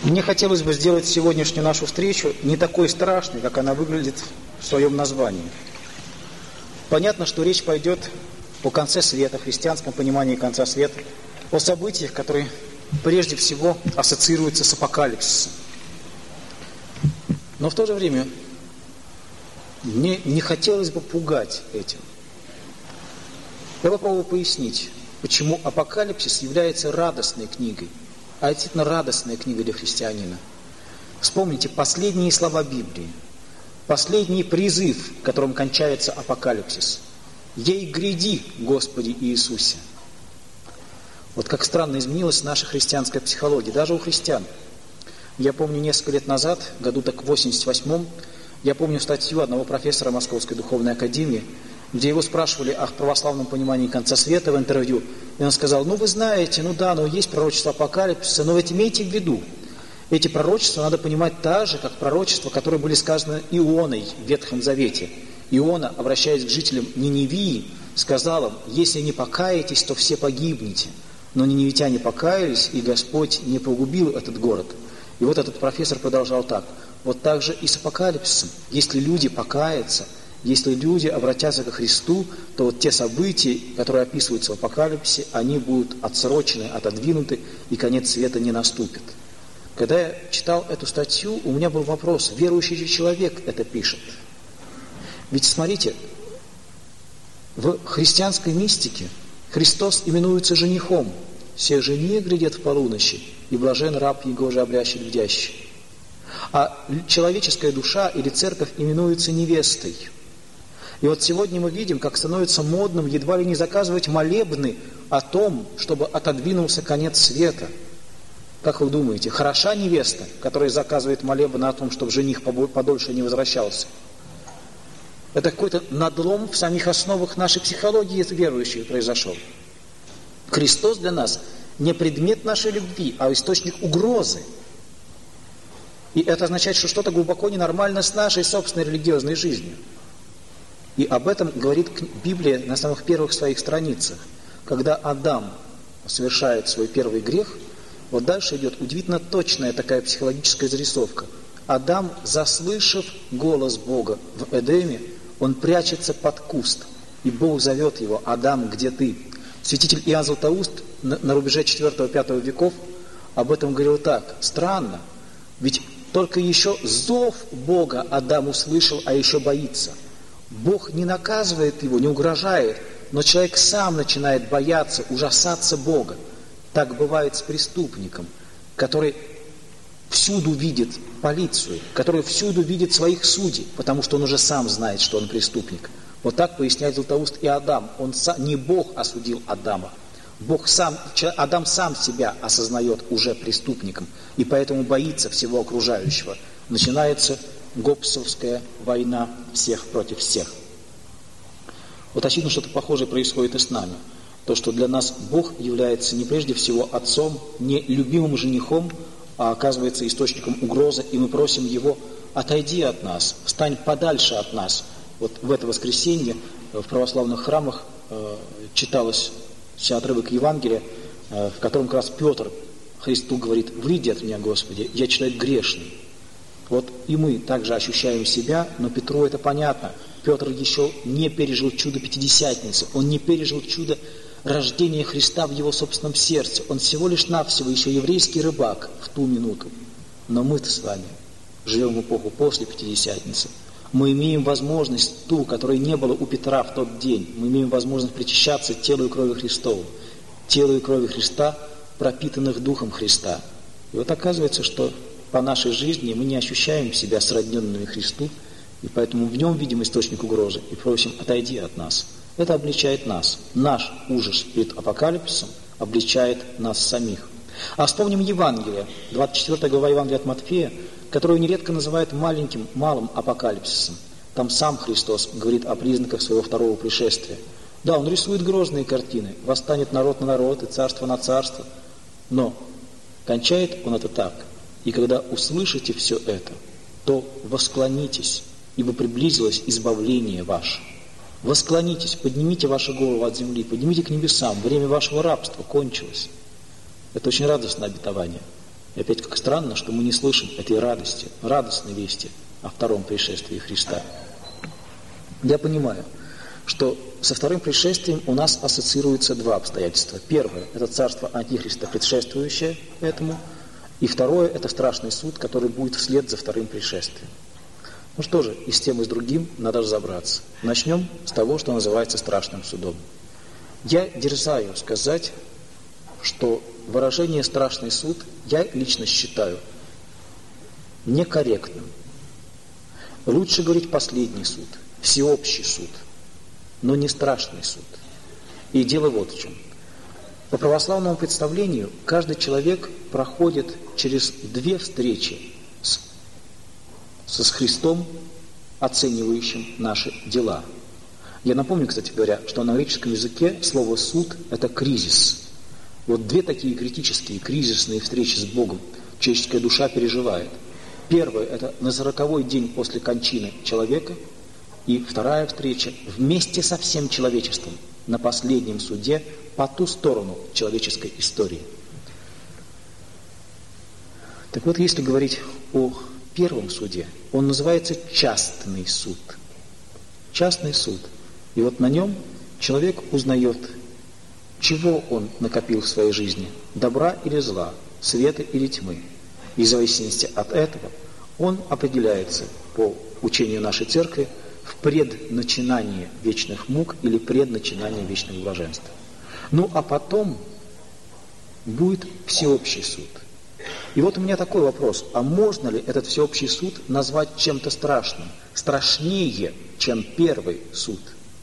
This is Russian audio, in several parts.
Мне хотелось бы сделать сегодняшнюю нашу встречу не такой страшной, как она выглядит в своем названии. Понятно, что речь пойдет о конце света, христианском понимании конца света, о событиях, которые прежде всего ассоциируются с апокалипсисом. Но в то же время мне не хотелось бы пугать этим. Я попробую пояснить, почему апокалипсис является радостной книгой, а действительно радостная книга для христианина. Вспомните последние слова Библии, последний призыв, которым кончается апокалипсис. «Ей гряди, Господи Иисусе». Вот как странно изменилась наша христианская психология, даже у христиан. Я помню, несколько лет назад, году так в 88-м, я помню статью одного профессора Московской духовной академии, где его спрашивали о православном понимании конца света в интервью, и он сказал: вы знаете, есть пророчество апокалипсиса, но ведь имейте в виду, эти пророчества надо понимать так же, как пророчества, которые были сказаны Ионой в Ветхом Завете. Иона, обращаясь к жителям Ниневии, сказал им: если не покаетесь, то все погибнете. Но ниневитяне покаялись, и Господь не погубил этот город. И вот этот профессор продолжал так: вот так же и с апокалипсисом. Если люди покаятся, если люди обратятся ко Христу, то вот те события, которые описываются в апокалипсисе, они будут отсрочены, отодвинуты, и конец света не наступит. Когда я читал эту статью, у меня был вопрос: верующий же человек это пишет? Ведь смотрите, в христианской мистике Христос именуется женихом. «Се жени глядят в полуночи, и блажен раб его же обрящет бдящий». А человеческая душа или церковь именуется невестой. И вот сегодня мы видим, как становится модным едва ли не заказывать молебны о том, чтобы отодвинулся конец света. Как вы думаете, хороша невеста, которая заказывает молебны о том, чтобы жених подольше не возвращался? Это какой-то надлом в самих основах нашей психологии верующих произошел. Христос для нас не предмет нашей любви, а источник угрозы. И это означает, что что-то глубоко ненормально с нашей собственной религиозной жизнью. И об этом говорит Библия на самых первых своих страницах. Когда Адам совершает свой первый грех, вот дальше идет удивительно точная такая психологическая зарисовка. Адам, заслышав голос Бога в Эдеме, он прячется под куст, и Бог зовет его: «Адам, где ты?» Святитель Иоанн Златоуст на рубеже 4-5 веков об этом говорил так: странно, ведь только еще зов Бога Адам услышал, а еще боится. Бог не наказывает его, не угрожает, но человек сам начинает бояться, ужасаться Бога. Так бывает с преступником, который всюду видит полицию, который всюду видит своих судей, потому что он уже сам знает, что он преступник. Вот так поясняет Златоуст и Адам. Не Бог осудил Адама. Адам сам себя осознает уже преступником, и поэтому боится всего окружающего. Начинается гоббсовская война всех против всех. Вот очевидно, что-то похожее происходит и с нами. То, что для нас Бог является не прежде всего отцом, не любимым женихом, а оказывается источником угрозы, и мы просим Его: отойди от нас, стань подальше от нас. Вот в это воскресенье в православных храмах читалось отрывок Евангелия, в котором как раз Петр Христу говорит: «Выйди от меня, Господи, я человек грешный». Вот и мы также ощущаем себя, но Петру это понятно. Петр еще не пережил чудо Пятидесятницы, он не пережил чудо рождения Христа в его собственном сердце. Он всего лишь навсего еще еврейский рыбак в ту минуту. Но мы-то с вами живем в эпоху после Пятидесятницы. Мы имеем возможность ту, которой не было у Петра в тот день. Мы имеем возможность причащаться телу и крови Христову. Телу и крови Христа, пропитанных Духом Христа. И вот оказывается, что по нашей жизни мы не ощущаем себя сродненными Христу, и поэтому в нем видим источник угрозы и просим: отойди от нас. Это обличает нас. Наш ужас перед апокалипсисом обличает нас самих. А вспомним Евангелие, 24 глава Евангелия от Матфея, которую нередко называют малым апокалипсисом. Там сам Христос говорит о признаках своего второго пришествия. Да, Он рисует грозные картины: восстанет народ на народ и царство на царство. Но кончает Он это так: и когда услышите все это, то восклонитесь, ибо приблизилось избавление ваше. Восклонитесь, поднимите ваши головы от земли, поднимите к небесам, время вашего рабства кончилось. Это очень радостное обетование. И опять как странно, что мы не слышим этой радости, радостной вести о втором пришествии Христа. Я понимаю, что со вторым пришествием у нас ассоциируются два обстоятельства. Первое – это царство Антихриста, предшествующее этому. И второе – это страшный суд, который будет вслед за вторым пришествием. Ну что же, и с тем, и с другим надо разобраться. Начнем с того, что называется страшным судом. Я дерзаю сказать, что выражение «страшный суд» я лично считаю некорректным. Лучше говорить «последний суд», «всеобщий суд», но не «страшный суд». И дело вот в чем. По православному представлению каждый человек проходит через две встречи с Христом, оценивающим наши дела. Я напомню, кстати говоря, что на греческом языке слово «суд» – это «кризис». Вот две такие критические, кризисные встречи с Богом человеческая душа переживает. Первая – это на 40-й день после кончины человека, и вторая встреча вместе со всем человечеством на последнем суде по ту сторону человеческой истории. Так вот, если говорить о первом суде, он называется частный суд. Частный суд. И вот на нем человек узнает, чего он накопил в своей жизни, добра или зла, света или тьмы. И в зависимости от этого он определяется по учению нашей церкви в предначинании вечных мук или предначинании вечных блаженств. Ну а потом будет всеобщий суд. И вот у меня такой вопрос: а можно ли этот всеобщий суд назвать чем-то страшным, страшнее, чем первый суд?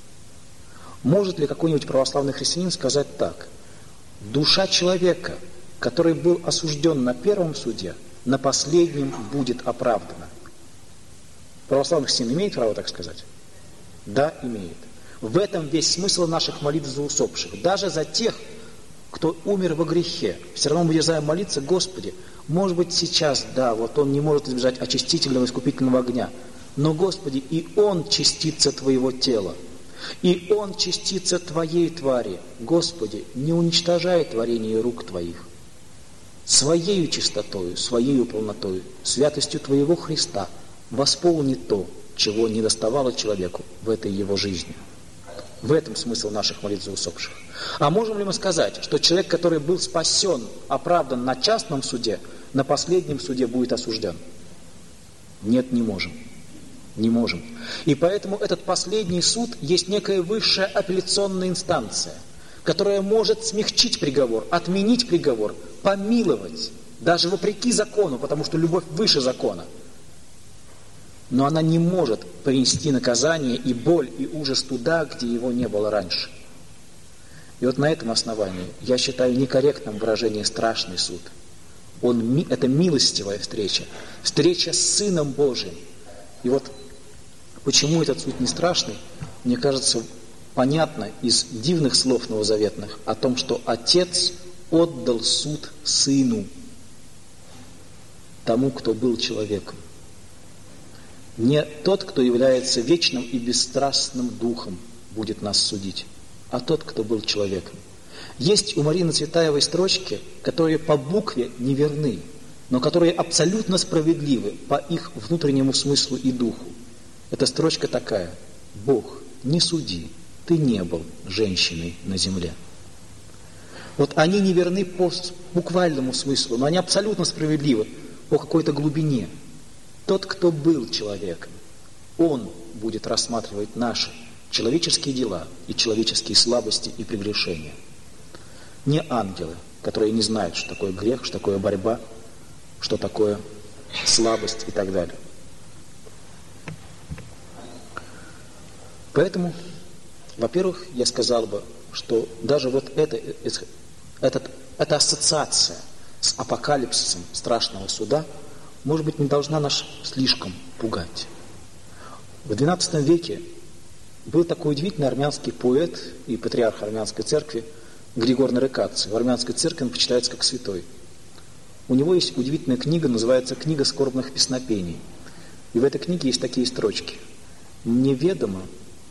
Может ли какой-нибудь православный христианин сказать так: душа человека, который был осужден на первом суде, на последнем будет оправдана? Православный христианин имеет право так сказать? Да, имеет. В этом весь смысл наших молитв за усопших. Даже за тех, кто умер во грехе. Все равно мы дерзаем молиться: Господи, может быть сейчас, да, вот он не может избежать очистительного искупительного огня, но, Господи, и он частица Твоего тела, и он частица Твоей твари. Господи, не уничтожай творение рук Твоих. Своею чистотою, Своею полнотою, святостью Твоего Христа восполни то, чего не доставало человеку в этой его жизни. В этом смысл наших молитв за усопших. А можем ли мы сказать, что человек, который был спасен, оправдан на частном суде, на последнем суде будет осужден? Нет, не можем. Не можем. И поэтому этот последний суд есть некая высшая апелляционная инстанция, которая может смягчить приговор, отменить приговор, помиловать, даже вопреки закону, потому что любовь выше закона. Но она не может принести наказание и боль, и ужас туда, где его не было раньше. И вот на этом основании я считаю некорректным выражение «страшный суд». Это милостивая встреча, встреча с Сыном Божиим. И вот почему этот суд не страшный, мне кажется, понятно из дивных слов новозаветных о том, что Отец отдал суд Сыну, тому, кто был человеком. Не тот, кто является вечным и бесстрастным духом, будет нас судить, а тот, кто был человеком. Есть у Марины Цветаевой строчки, которые по букве неверны, но которые абсолютно справедливы по их внутреннему смыслу и духу. Эта строчка такая: «Бог, не суди, ты не был женщиной на земле». Вот они неверны по буквальному смыслу, но они абсолютно справедливы по какой-то глубине. Тот, кто был человеком, он будет рассматривать наши человеческие дела и человеческие слабости и прегрешения. Не ангелы, которые не знают, что такое грех, что такое борьба, что такое слабость и так далее. Поэтому, во-первых, я сказал бы, что даже вот эта ассоциация с апокалипсисом страшного суда, может быть, не должна нас слишком пугать. В XII веке был такой удивительный армянский поэт и патриарх армянской церкви Григор Нарыкадзе. В армянской церкви он почитается как святой. У него есть удивительная книга, называется «Книга скорбных песнопений». И в этой книге есть такие строчки: мне ведомо,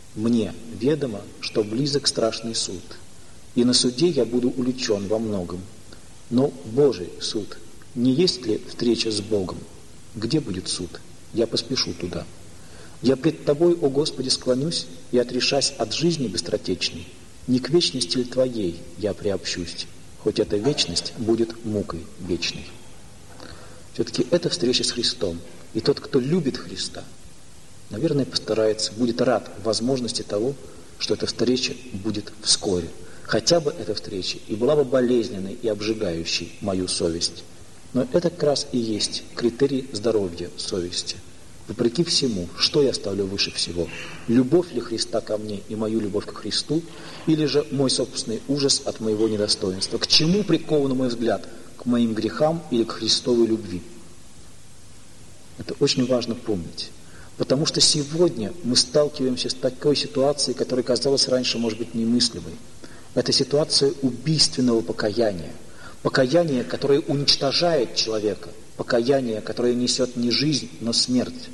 что близок страшный суд, и на суде я буду уличен во многом, но Божий суд Не есть ли встреча с Богом? Где будет суд? Я поспешу туда. Я пред Тобой, о Господи, склонюсь, и, отрешась от жизни быстротечной, не к вечности ли Твоей я приобщусь, хоть эта вечность будет мукой вечной. Все-таки это встреча с Христом. И тот, кто любит Христа, наверное, постарается, будет рад возможности того, что эта встреча будет вскоре. Хотя бы эта встреча и была бы болезненной и обжигающей мою совесть. Но это как раз и есть критерий здоровья совести. Вопреки всему, что я ставлю выше всего? Любовь ли Христа ко мне и мою любовь к Христу, или же мой собственный ужас от моего недостоинства? К чему прикован мой взгляд? К моим грехам или к Христовой любви? Это очень важно помнить. Потому что сегодня мы сталкиваемся с такой ситуацией, которая казалась раньше, может быть, немыслимой. Это ситуация убийственного покаяния. Покаяние, которое уничтожает человека. Покаяние, которое несет не жизнь, но смерть.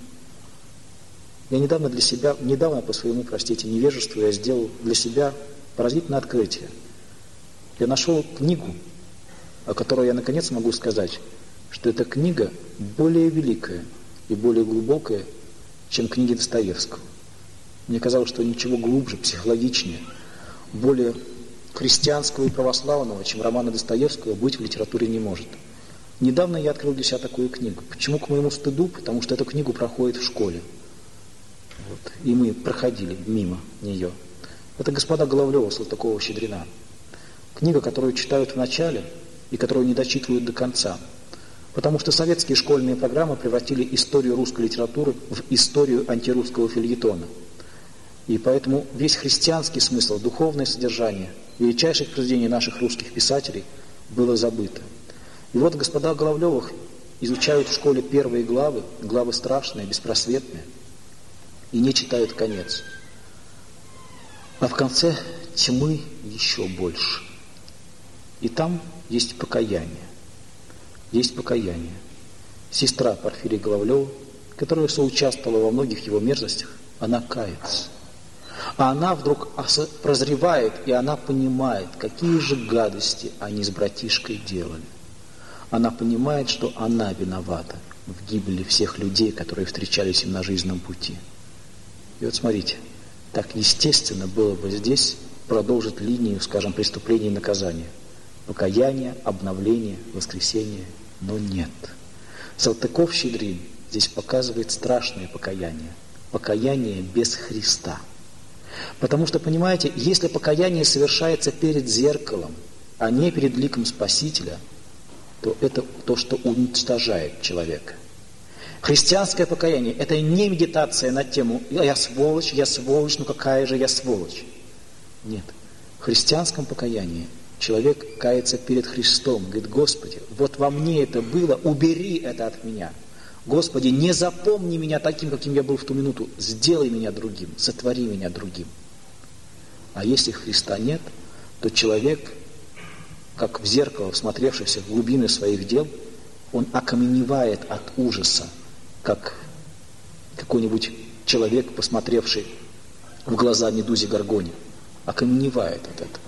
Я недавно по своему, невежеству, я сделал для себя поразительное открытие. Я нашел книгу, о которой я наконец могу сказать, что эта книга более великая и более глубокая, чем книги Достоевского. Мне казалось, что ничего глубже, психологичнее, более христианского и православного, чем романа Достоевского, быть в литературе не может. Недавно я открыл для себя такую книгу. Почему, к моему стыду? Потому что эту книгу проходит в школе. Вот. И мы проходили мимо нее. Это «Господа Головлева», Салтыкова-Щедрина. Книга, которую читают в начале и которую не дочитывают до конца. Потому что советские школьные программы превратили историю русской литературы в историю антирусского фельетона. И поэтому весь христианский смысл, духовное содержание величайших произведений наших русских писателей было забыто. И вот господа Головлевых изучают в школе первые главы страшные, беспросветные, и не читают конец. А в конце тьмы еще больше. И там есть покаяние. Есть покаяние. Сестра Порфирия Головлева, которая соучаствовала во многих его мерзостях, она кается. А она вдруг прозревает, и она понимает, какие же гадости они с братишкой делали. Она понимает, что она виновата в гибели всех людей, которые встречались им на жизненном пути. И вот смотрите, так естественно было бы здесь продолжить линию, скажем, преступления и наказания. Покаяние, обновление, воскресение, но нет. Салтыков-Щедрин здесь показывает страшное покаяние. Покаяние без Христа. Потому что, понимаете, если покаяние совершается перед зеркалом, а не перед ликом Спасителя, то это то, что уничтожает человека. Христианское покаяние – это не медитация на тему я сволочь, ну какая же я сволочь». Нет. В христианском покаянии человек кается перед Христом, говорит: «Господи, вот во мне это было, убери это от меня. Господи, не запомни меня таким, каким я был в ту минуту, сделай меня другим, сотвори меня другим». А если Христа нет, то человек, как в зеркало, всмотревшийся в глубины своих дел, он окаменевает от ужаса, как какой-нибудь человек, посмотревший в глаза Медузе Горгоне, окаменевает от этого.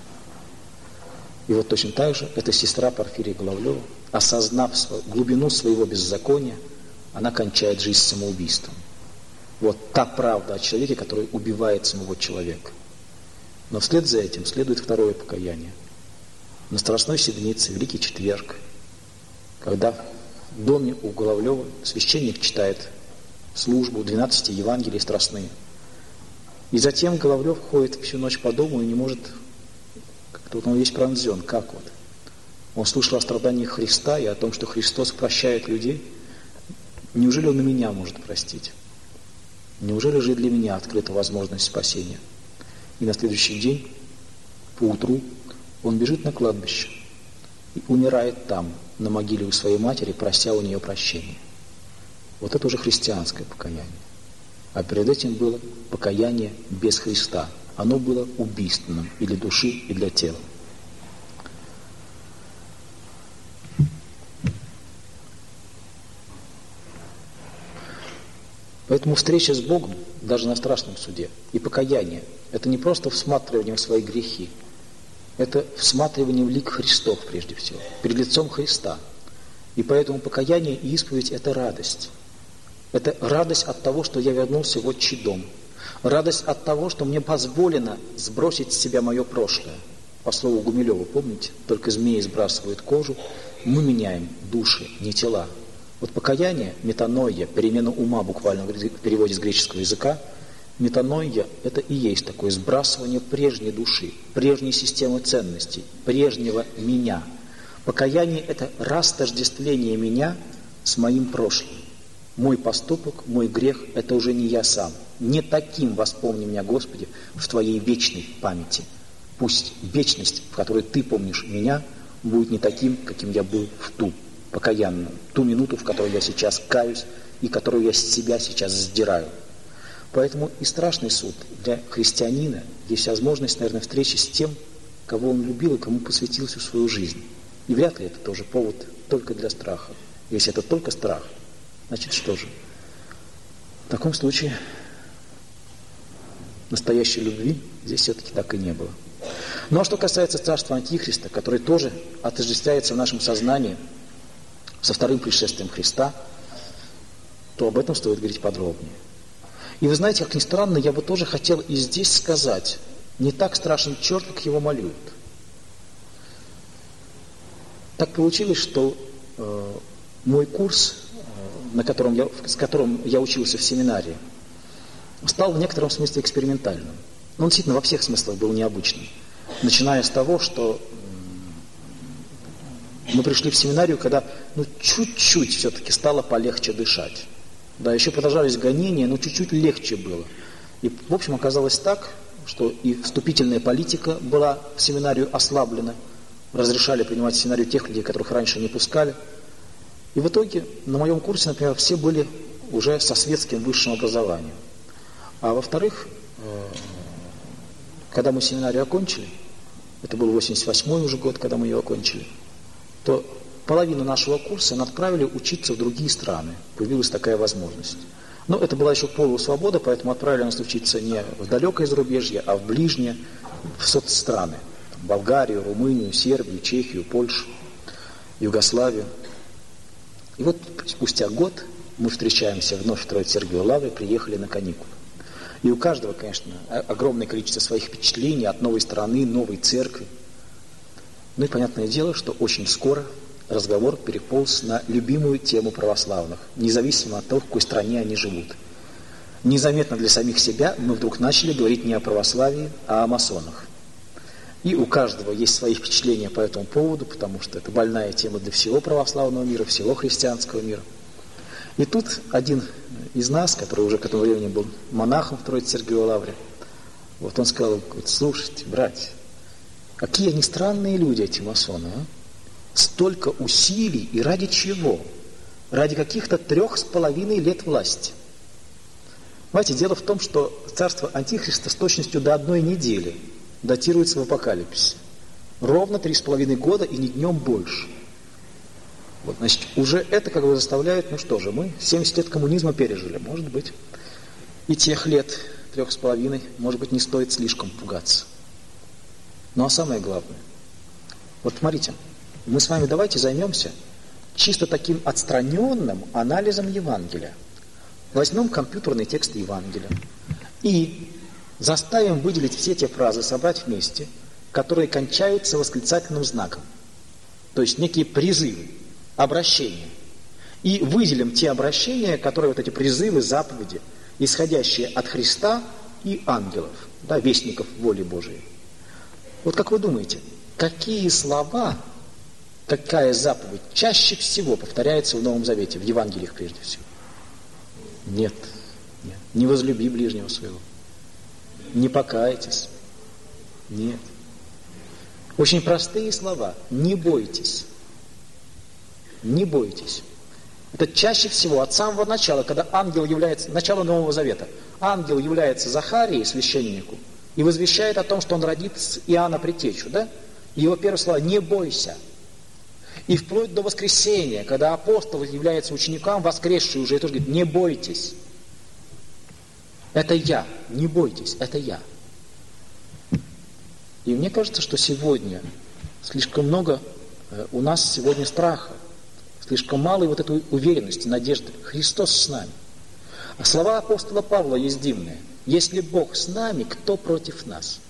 И вот точно так же эта сестра Порфирия Головлева, осознав глубину своего беззакония, она кончает жизнь самоубийством. Вот та правда о человеке, который убивает самого человека. Но вслед за этим следует второе покаяние. На Страстной Седмице, Великий Четверг, когда в доме у Головлева священник читает службу 12 Евангелий страстные. И затем Головлев ходит всю ночь по дому и не может, как-то он весь пронзен, как вот. Он слышал о страданиях Христа и о том, что Христос прощает людей. Неужели Он и меня может простить? Неужели же и для меня открыта возможность спасения? И на следующий день, поутру, он бежит на кладбище и умирает там, на могиле у своей матери, прося у нее прощения. Вот это уже христианское покаяние. А перед этим было покаяние без Христа. Оно было убийственным и для души, и для тела. Поэтому встреча с Богом, даже на страшном суде, и покаяние – это не просто всматривание в свои грехи, это всматривание в лик Христов прежде всего, перед лицом Христа. И поэтому покаяние и исповедь – это радость. Это радость от того, что я вернулся в отчий дом. Радость от того, что мне позволено сбросить с себя мое прошлое. По слову Гумилева, помните? Только змеи сбрасывают кожу, мы меняем души, не тела. Вот покаяние, метаноия, перемена ума буквально в переводе с греческого языка, метаноия – это и есть такое сбрасывание прежней души, прежней системы ценностей, прежнего меня. Покаяние – это растождествление меня с моим прошлым. Мой поступок, мой грех – это уже не я сам. Не таким воспомни меня, Господи, в Твоей вечной памяти. Пусть вечность, в которой Ты помнишь меня, будет не таким, каким я был в ту покаянную, ту минуту, в которой я сейчас каюсь и которую я с себя сейчас сдираю. Поэтому и страшный суд для христианина есть возможность, наверное, встречи с тем, кого он любил и кому посвятил всю свою жизнь. И вряд ли это тоже повод только для страха. Если это только страх, значит что же? В таком случае настоящей любви здесь все-таки так и не было. Ну а что касается царства Антихриста, которое тоже отождествляется в нашем сознании со вторым пришествием Христа, то об этом стоит говорить подробнее. И вы знаете, как ни странно, я бы тоже хотел и здесь сказать, не так страшен черт, как его молют. Так получилось, что мой курс, с которым я учился в семинарии, стал в некотором смысле экспериментальным. Он действительно во всех смыслах был необычным. Начиная с того, что мы пришли в семинарию, когда чуть-чуть все-таки стало полегче дышать. Да, еще продолжались гонения, но чуть-чуть легче было. И, в общем, оказалось так, что и вступительная политика была в семинарию ослаблена. Разрешали принимать в семинарию тех людей, которых раньше не пускали. И в итоге на моем курсе, например, все были уже со светским высшим образованием. А во-вторых, когда мы семинарию окончили, это был 88-й уже год, когда мы ее окончили, то половину нашего курса мы отправили учиться в другие страны. Появилась такая возможность. Но это была еще полусвобода, поэтому отправили нас учиться не в далекое зарубежье, а в ближнее, в соцстраны. Болгарию, Румынию, Сербию, Чехию, Польшу, Югославию. И вот спустя год мы встречаемся вновь в Троице-Сергиевой Лавре, приехали на каникулы. И у каждого, конечно, огромное количество своих впечатлений от новой страны, новой церкви. Ну и понятное дело, что очень скоро разговор переполз на любимую тему православных, независимо от того, в какой стране они живут. Незаметно для самих себя мы вдруг начали говорить не о православии, а о масонах. И у каждого есть свои впечатления по этому поводу, потому что это больная тема для всего православного мира, всего христианского мира. И тут один из нас, который уже к этому времени был монахом в Троице-Сергиевой Лавре, вот он сказал: слушайте, братья, какие они странные люди, эти масоны, а? Столько усилий, и ради чего? Ради каких-то 3,5 лет власти. Знаете, дело в том, что царство Антихриста с точностью до 1 недели датируется в Апокалипсисе. Ровно 3,5 года и не днем больше. Вот, значит, уже это как бы заставляет, ну что же, мы 70 лет коммунизма пережили, может быть, и тех лет 3,5, может быть, не стоит слишком пугаться. Ну а самое главное, вот смотрите, мы с вами давайте займемся чисто таким отстраненным анализом Евангелия. Возьмем компьютерный текст Евангелия и заставим выделить все те фразы, собрать вместе, которые кончаются восклицательным знаком. То есть некие призывы, обращения. И выделим те обращения, которые вот эти призывы, заповеди, исходящие от Христа и ангелов, да, вестников воли Божией. Вот как вы думаете, какие слова, какая заповедь чаще всего повторяется в Новом Завете, в Евангелиях прежде всего? Нет. Не возлюби ближнего своего. Не покайтесь. Нет. Очень простые слова. Не бойтесь. Не бойтесь. Это чаще всего от самого начала, когда ангел является, начало Нового Завета, ангел является Захарии, священнику, и возвещает о том, что он родит Иоанна Предтечу, да? Его первые слова: не бойся. И вплоть до воскресения, когда апостол является ученикам, воскресший уже, и тоже говорит: не бойтесь. Это я, не бойтесь, это я. И мне кажется, что сегодня слишком много у нас сегодня страха. Слишком мало вот этой уверенности, надежды. Христос с нами. А слова апостола Павла есть дивные. Если Бог с нами, кто против нас?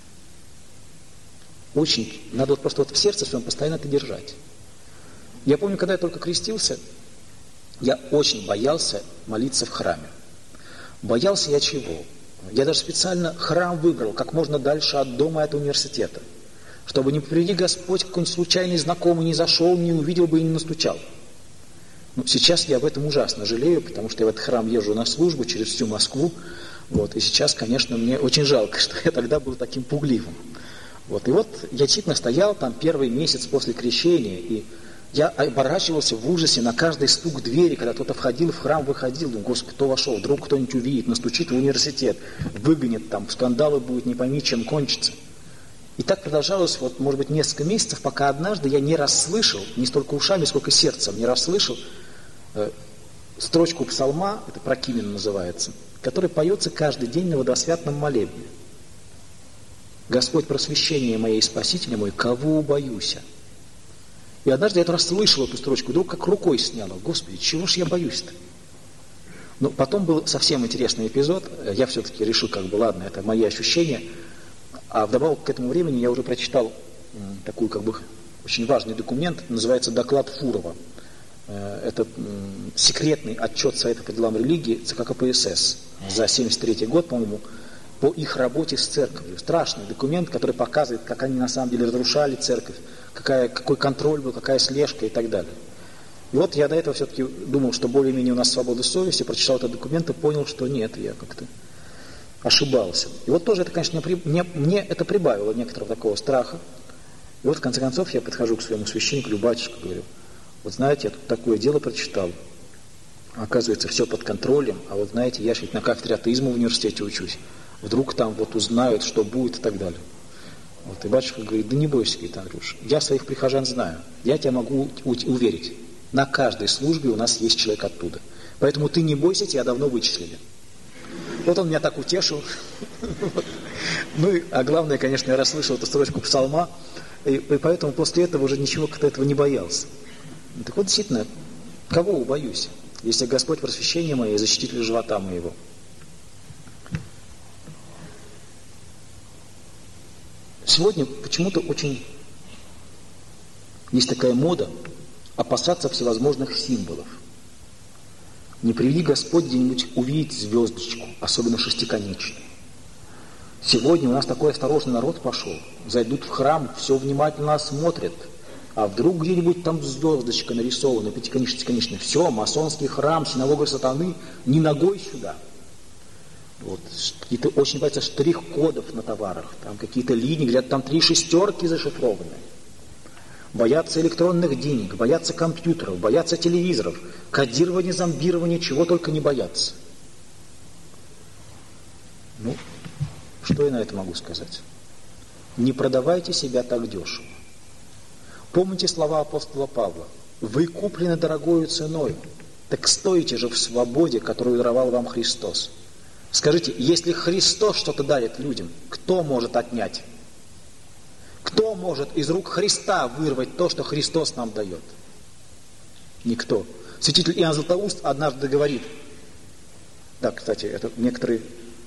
Очень, надо вот просто вот в сердце своем постоянно это держать. Я помню, когда я только крестился, я очень боялся молиться в храме. Боялся я чего? Я даже специально храм выбрал как можно дальше от дома и от университета. Чтобы не приведи Господь, какой-нибудь случайный знакомый не зашел, не увидел бы и не настучал. Но сейчас я об этом ужасно жалею, потому что я в этот храм езжу на службу через всю Москву. Вот, и сейчас, конечно, мне очень жалко, что я тогда был таким пугливым. Вот, и вот я действительно стоял там первый месяц после крещения, и я оборачивался в ужасе на каждый стук двери, когда кто-то входил в храм, выходил. Думаю, Господи, кто вошел? Вдруг кто-нибудь увидит, настучит в университет, выгонит там, скандалы будет, не пойми, чем кончится. И так продолжалось, вот, может быть, несколько месяцев, пока однажды я не расслышал, не столько ушами, сколько сердцем, не расслышал строчку псалма, это Прокимин называется, который поется каждый день на водосвятном молебне. «Господь, просвещение мое и спаситель мой, кого убоюся?» И однажды я расслышал эту строчку, вдруг как рукой сняло. Господи, чего ж я боюсь-то? Но потом был совсем интересный эпизод. Я все-таки решил, ладно, это мои ощущения. А вдобавок к этому времени я уже прочитал такой, очень важный документ, называется «Доклад Фурова». Это секретный отчет Совета по делам религии ЦК КПСС за 1973 год, по-моему, по их работе с церковью. Страшный документ, который показывает, как они на самом деле разрушали церковь, какой контроль был, какая слежка и так далее. И вот я до этого все-таки думал, что более-менее у нас свобода совести, прочитал этот документ и понял, что нет, я как-то ошибался. И вот тоже это, конечно, мне это прибавило некоторого такого страха. И вот в конце концов я подхожу к своему священнику, батюшка, говорю: вот знаете, я тут такое дело прочитал. Оказывается, все под контролем, а вот знаете, я же ведь на кафедре атеизма в университете учусь. Вдруг там вот узнают, что будет и так далее. Вот, и батюшка говорит: да не бойся, говорит, Андрюш, я своих прихожан знаю, я тебя могу уверить. На каждой службе у нас есть человек оттуда. Поэтому ты не бойся, тебя давно вычислили. Вот он меня так утешил. Ну, а главное, конечно, я расслышал эту строчку псалма, и поэтому после этого уже ничего как-то этого не боялся. Так вот, действительно, кого убоюсь, если Господь просвещение мое и защититель живота моего? Сегодня почему-то очень есть такая мода опасаться всевозможных символов. Не приведи Господь где-нибудь увидеть звездочку, особенно шестиконечную. Сегодня у нас такой осторожный народ пошел. Зайдут в храм, все внимательно осмотрят. А вдруг где-нибудь там звездочка нарисована, пятиконечная. Все, масонский храм, синагога сатаны, ни ногой сюда. Вот, какие-то очень боятся штрих-кодов на товарах, там какие-то линии, говорят, там 3 шестерки зашифрованы. Боятся электронных денег, боятся компьютеров, боятся телевизоров, кодирования, зомбирования, чего только не боятся. Ну, что я на это могу сказать? Не продавайте себя так дешево. Помните слова апостола Павла: «Вы куплены дорогою ценою, так стойте же в свободе, которую даровал вам Христос». Скажите, если Христос что-то дарит людям, кто может отнять? Кто может из рук Христа вырвать то, что Христос нам дает? Никто. Святитель Иоанн Златоуст однажды говорит, да, кстати, это некоторые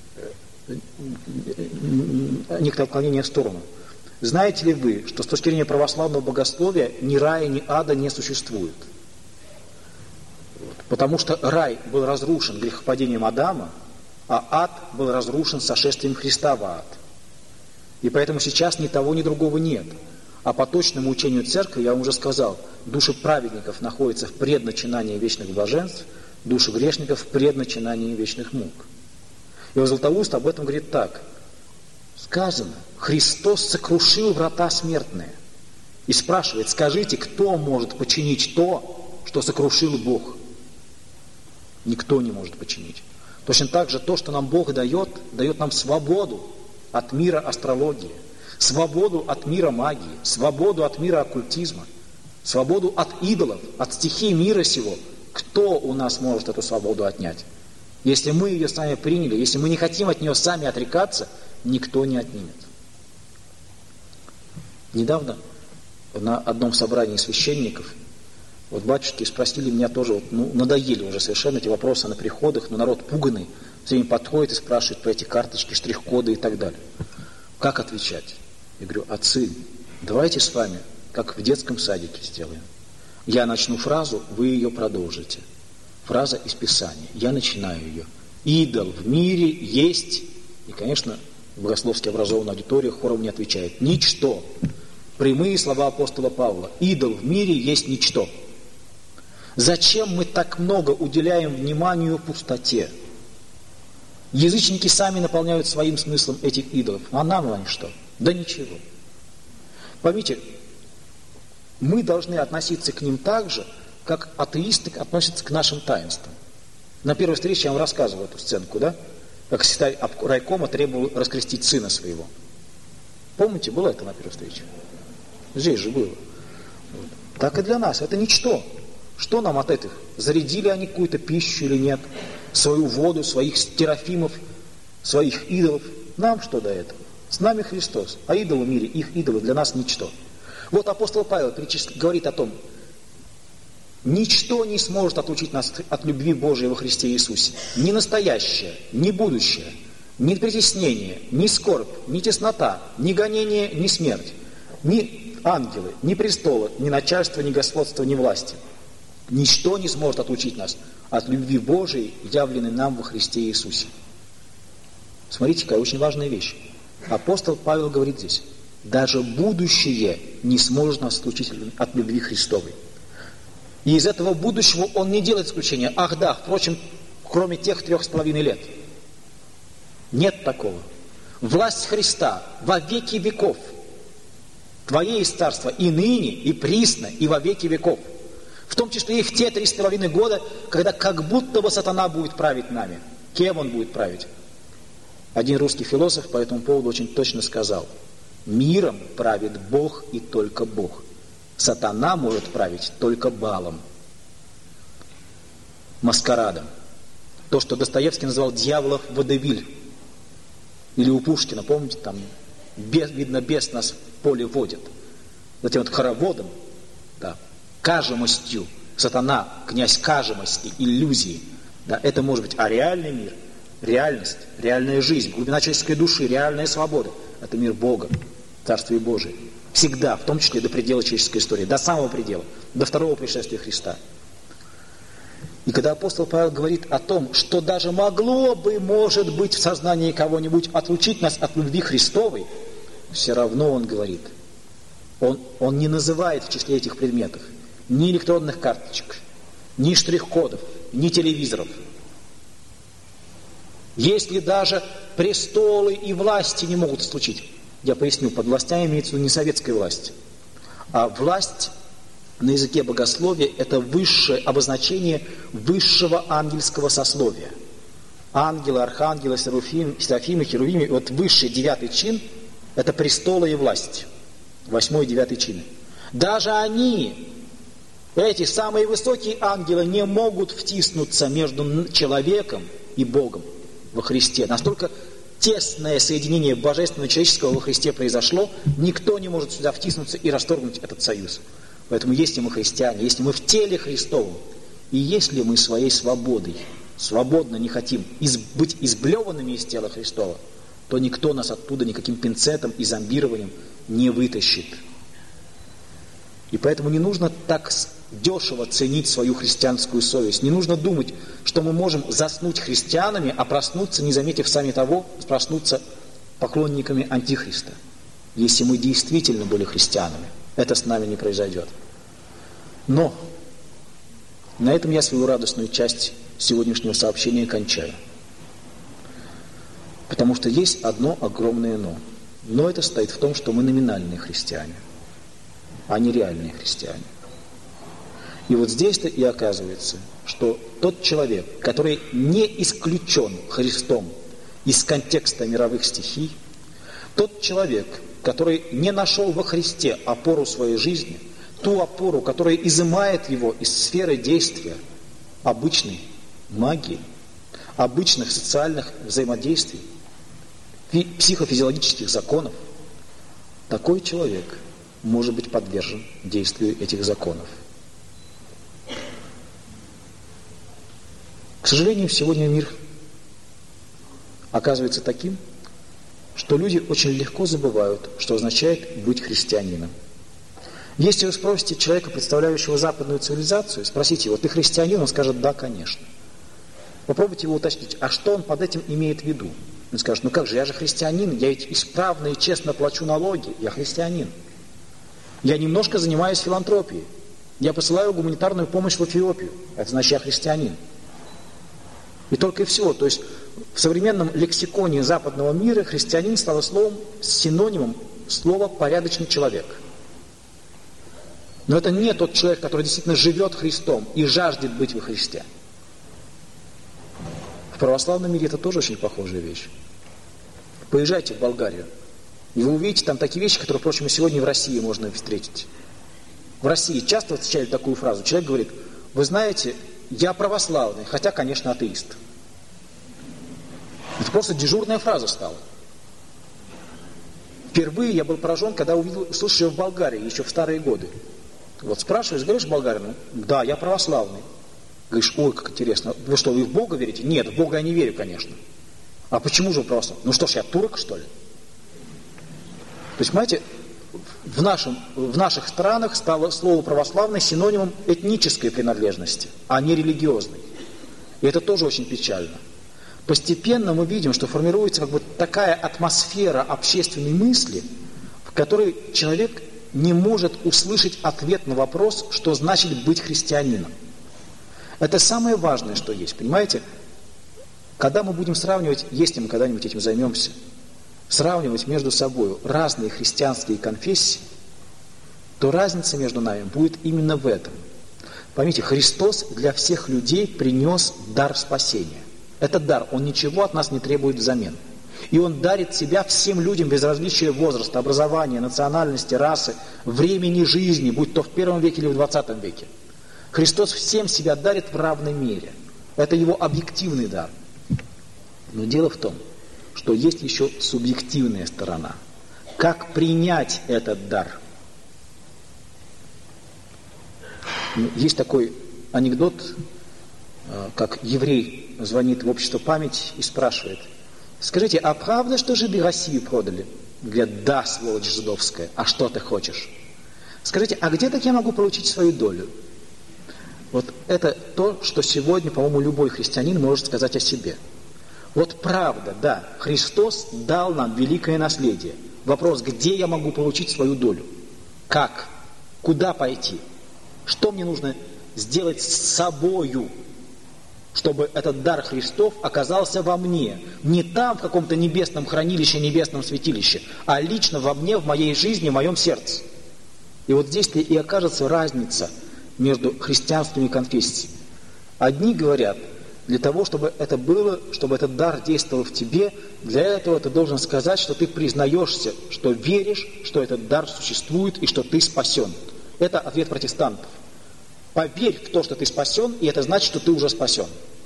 отклонения в сторону. Знаете ли вы, что с точки зрения православного богословия ни рая, ни ада не существует? Потому что рай был разрушен грехопадением Адама, а ад был разрушен сошествием Христа в ад. И поэтому сейчас ни того, ни другого нет. А по точному учению Церкви, я вам уже сказал, души праведников находятся в предначинании вечных блаженств, души грешников в предначинании вечных мук. И Златоуст об этом говорит так. Сказано, Христос сокрушил врата смертные. И спрашивает, скажите, кто может починить то, что сокрушил Бог? Никто не может починить. Точно так же то, что нам Бог дает нам свободу от мира астрологии, свободу от мира магии, свободу от мира оккультизма, свободу от идолов, от стихий мира сего. Кто у нас может эту свободу отнять? Если мы ее сами приняли, если мы не хотим от нее сами отрекаться, никто не отнимет. Недавно на одном собрании священников Вот батюшки спросили меня тоже, вот, надоели уже совершенно эти вопросы на приходах, но народ пуганный, все время подходит и спрашивает про эти карточки, штрих-коды и так далее. Как отвечать? Я говорю, отцы, давайте с вами, как в детском садике сделаем. Я начну фразу, вы ее продолжите. Фраза из Писания. Я начинаю ее. Идол в мире есть, и, конечно, богословски образованная аудитория хором мне отвечает. Ничто. Прямые слова апостола Павла. Идол в мире есть ничто. Зачем мы так много уделяем вниманию пустоте? Язычники сами наполняют своим смыслом этих идолов. А нам они что? Да ничего. Поймите, мы должны относиться к ним так же, как атеисты относятся к нашим таинствам. На первой встрече я вам рассказывал эту сценку, да? Как секретарь райкома требовал раскрестить сына своего. Помните, было это на первой встрече? Здесь же было. Вот. Так и для нас. Это ничто. Что нам от этих? Зарядили они какую-то пищу или нет? Свою воду, своих терафимов, своих идолов? Нам что до этого? С нами Христос. А идолы в мире, их идолы для нас ничто. Вот апостол Павел говорит о том, ничто не сможет отлучить нас от любви Божией во Христе Иисусе. Ни настоящее, ни будущее, ни притеснение, ни скорбь, ни теснота, ни гонение, ни смерть, ни ангелы, ни престолы, ни начальство, ни господство, ни власти. Ничто не сможет отлучить нас от любви Божией, явленной нам во Христе Иисусе. Смотрите, какая очень важная вещь. Апостол Павел говорит здесь, даже будущее не сможет нас отлучить от любви Христовой. И из этого будущего он не делает исключения. Ах да, впрочем, кроме тех 3,5 лет. Нет такого. Власть Христа во веки веков. Твое есть царство и ныне, и присно, и во веки веков. В том числе и в те 3,5 года, когда как будто бы сатана будет править нами. Кем он будет править? Один русский философ по этому поводу очень точно сказал: миром правит Бог и только Бог. Сатана может править только балом, маскарадом. То, что Достоевский называл дьяволов водевиль. Или у Пушкина, помните, там, видно, бес нас в поле водит. Затем вот хороводом, да, кажемостью, сатана, князь кажемости, иллюзии. Да, это может быть реальный мир, реальность, реальная жизнь, глубина человеческой души, реальная свобода. Это мир Бога, Царствие Божие. Всегда, в том числе до предела человеческой истории, до самого предела, до второго пришествия Христа. И когда апостол Павел говорит о том, что даже могло бы, может быть, в сознании кого-нибудь отлучить нас от любви Христовой, все равно он говорит, он не называет в числе этих предметов ни электронных карточек, ни штрих-кодов, ни телевизоров. Если даже престолы и власти не могут случить, я поясню, под властями имеется в виду не советская власть, а власть на языке богословия – это высшее обозначение высшего ангельского сословия. Ангелы, архангелы, серафимы, херувимы, вот высший 9-й чин – это престолы и власть, 8-й и 9-й чины. Даже они, эти самые высокие ангелы, не могут втиснуться между человеком и Богом во Христе. Настолько тесное соединение божественного и человеческого во Христе произошло, никто не может сюда втиснуться и расторгнуть этот союз. Поэтому если мы христиане, если мы в теле Христовом, и если мы своей свободой свободно не хотим быть изблеванными из тела Христова, то никто нас оттуда никаким пинцетом и зомбированием не вытащит. И поэтому не нужно так дешево ценить свою христианскую совесть. Не нужно думать, что мы можем заснуть христианами, а проснуться, не заметив сами того, проснуться поклонниками Антихриста. Если мы действительно были христианами, это с нами не произойдет. Но на этом я свою радостную часть сегодняшнего сообщения кончаю. Потому что есть одно огромное «но». Но это состоит в том, что мы номинальные христиане, а не реальные христиане. И вот здесь-то и оказывается, что тот человек, который не исключен Христом из контекста мировых стихий, тот человек, который не нашел во Христе опору своей жизни, ту опору, которая изымает его из сферы действия обычной магии, обычных социальных взаимодействий, психофизиологических законов, такой человек может быть подвержен действию этих законов. К сожалению, сегодня мир оказывается таким, что люди очень легко забывают, что означает быть христианином. Если вы спросите человека, представляющего западную цивилизацию, спросите его: ты христианин? Он скажет: да, конечно. Попробуйте его уточнить, а что он под этим имеет в виду? Он скажет: ну как же, я же христианин, я ведь исправно и честно плачу налоги, я христианин. Я немножко занимаюсь филантропией, я посылаю гуманитарную помощь в Эфиопию, это значит, я христианин. И только и всего. То есть в современном лексиконе западного мира христианин стало словом, синонимом слова «порядочный человек». Но это не тот человек, который действительно живет Христом и жаждет быть во Христе. В православном мире это тоже очень похожая вещь. Поезжайте в Болгарию, и вы увидите там такие вещи, которые, впрочем, и сегодня в России можно встретить. В России часто встречали такую фразу. Человек говорит: вы знаете, я православный, хотя, конечно, атеист. Это просто дежурная фраза стала. Впервые я был поражен, когда услышал ее в Болгарии, еще в старые годы. Вот спрашиваешь, говоришь болгарину: да, я православный. Говоришь: ой, как интересно. Вы что, вы в Бога верите? Нет, в Бога я не верю, конечно. А почему же вы православный? Ну что ж, я турок, что ли? То есть, понимаете, в наших странах стало слово православный синонимом этнической принадлежности, а не религиозной. И это тоже очень печально. Постепенно мы видим, что формируется как бы такая атмосфера общественной мысли, в которой человек не может услышать ответ на вопрос, что значит быть христианином. Это самое важное, что есть, понимаете? Когда мы будем сравнивать, если мы когда-нибудь этим займемся, сравнивать между собой разные христианские конфессии, то разница между нами будет именно в этом. Поймите, Христос для всех людей принес дар спасения. Этот дар, Он ничего от нас не требует взамен. И Он дарит себя всем людям без различия возраста, образования, национальности, расы, времени жизни, будь то в 1 веке или в 20 веке. Христос всем себя дарит в равной мере. Это Его объективный дар. Но дело в том, что есть еще субъективная сторона. Как принять этот дар? Есть такой анекдот, как еврей звонит в общество «Память» и спрашивает: скажите, а правда, что жиды Россию продали? Говорят: да, сволочь жидовская, а что ты хочешь? Скажите, а где так я могу получить свою долю? Вот это то, что сегодня, по-моему, любой христианин может сказать о себе. Вот правда, да, Христос дал нам великое наследие. Вопрос: где я могу получить свою долю? Как? Куда пойти? Что мне нужно сделать с собою, чтобы этот дар Христов оказался во мне? Не там, в каком-то небесном хранилище, небесном святилище, а лично во мне, в моей жизни, в моем сердце. И вот здесь-то и окажется разница между христианством и конфессиями. Одни говорят: для того, чтобы это было, чтобы этот дар действовал в тебе, для этого ты должен сказать, что ты признаешься, что веришь, что этот дар существует и что ты спасен. Это ответ протестантов. Поверь в то, что ты спасен, и это значит, что ты уже спасен.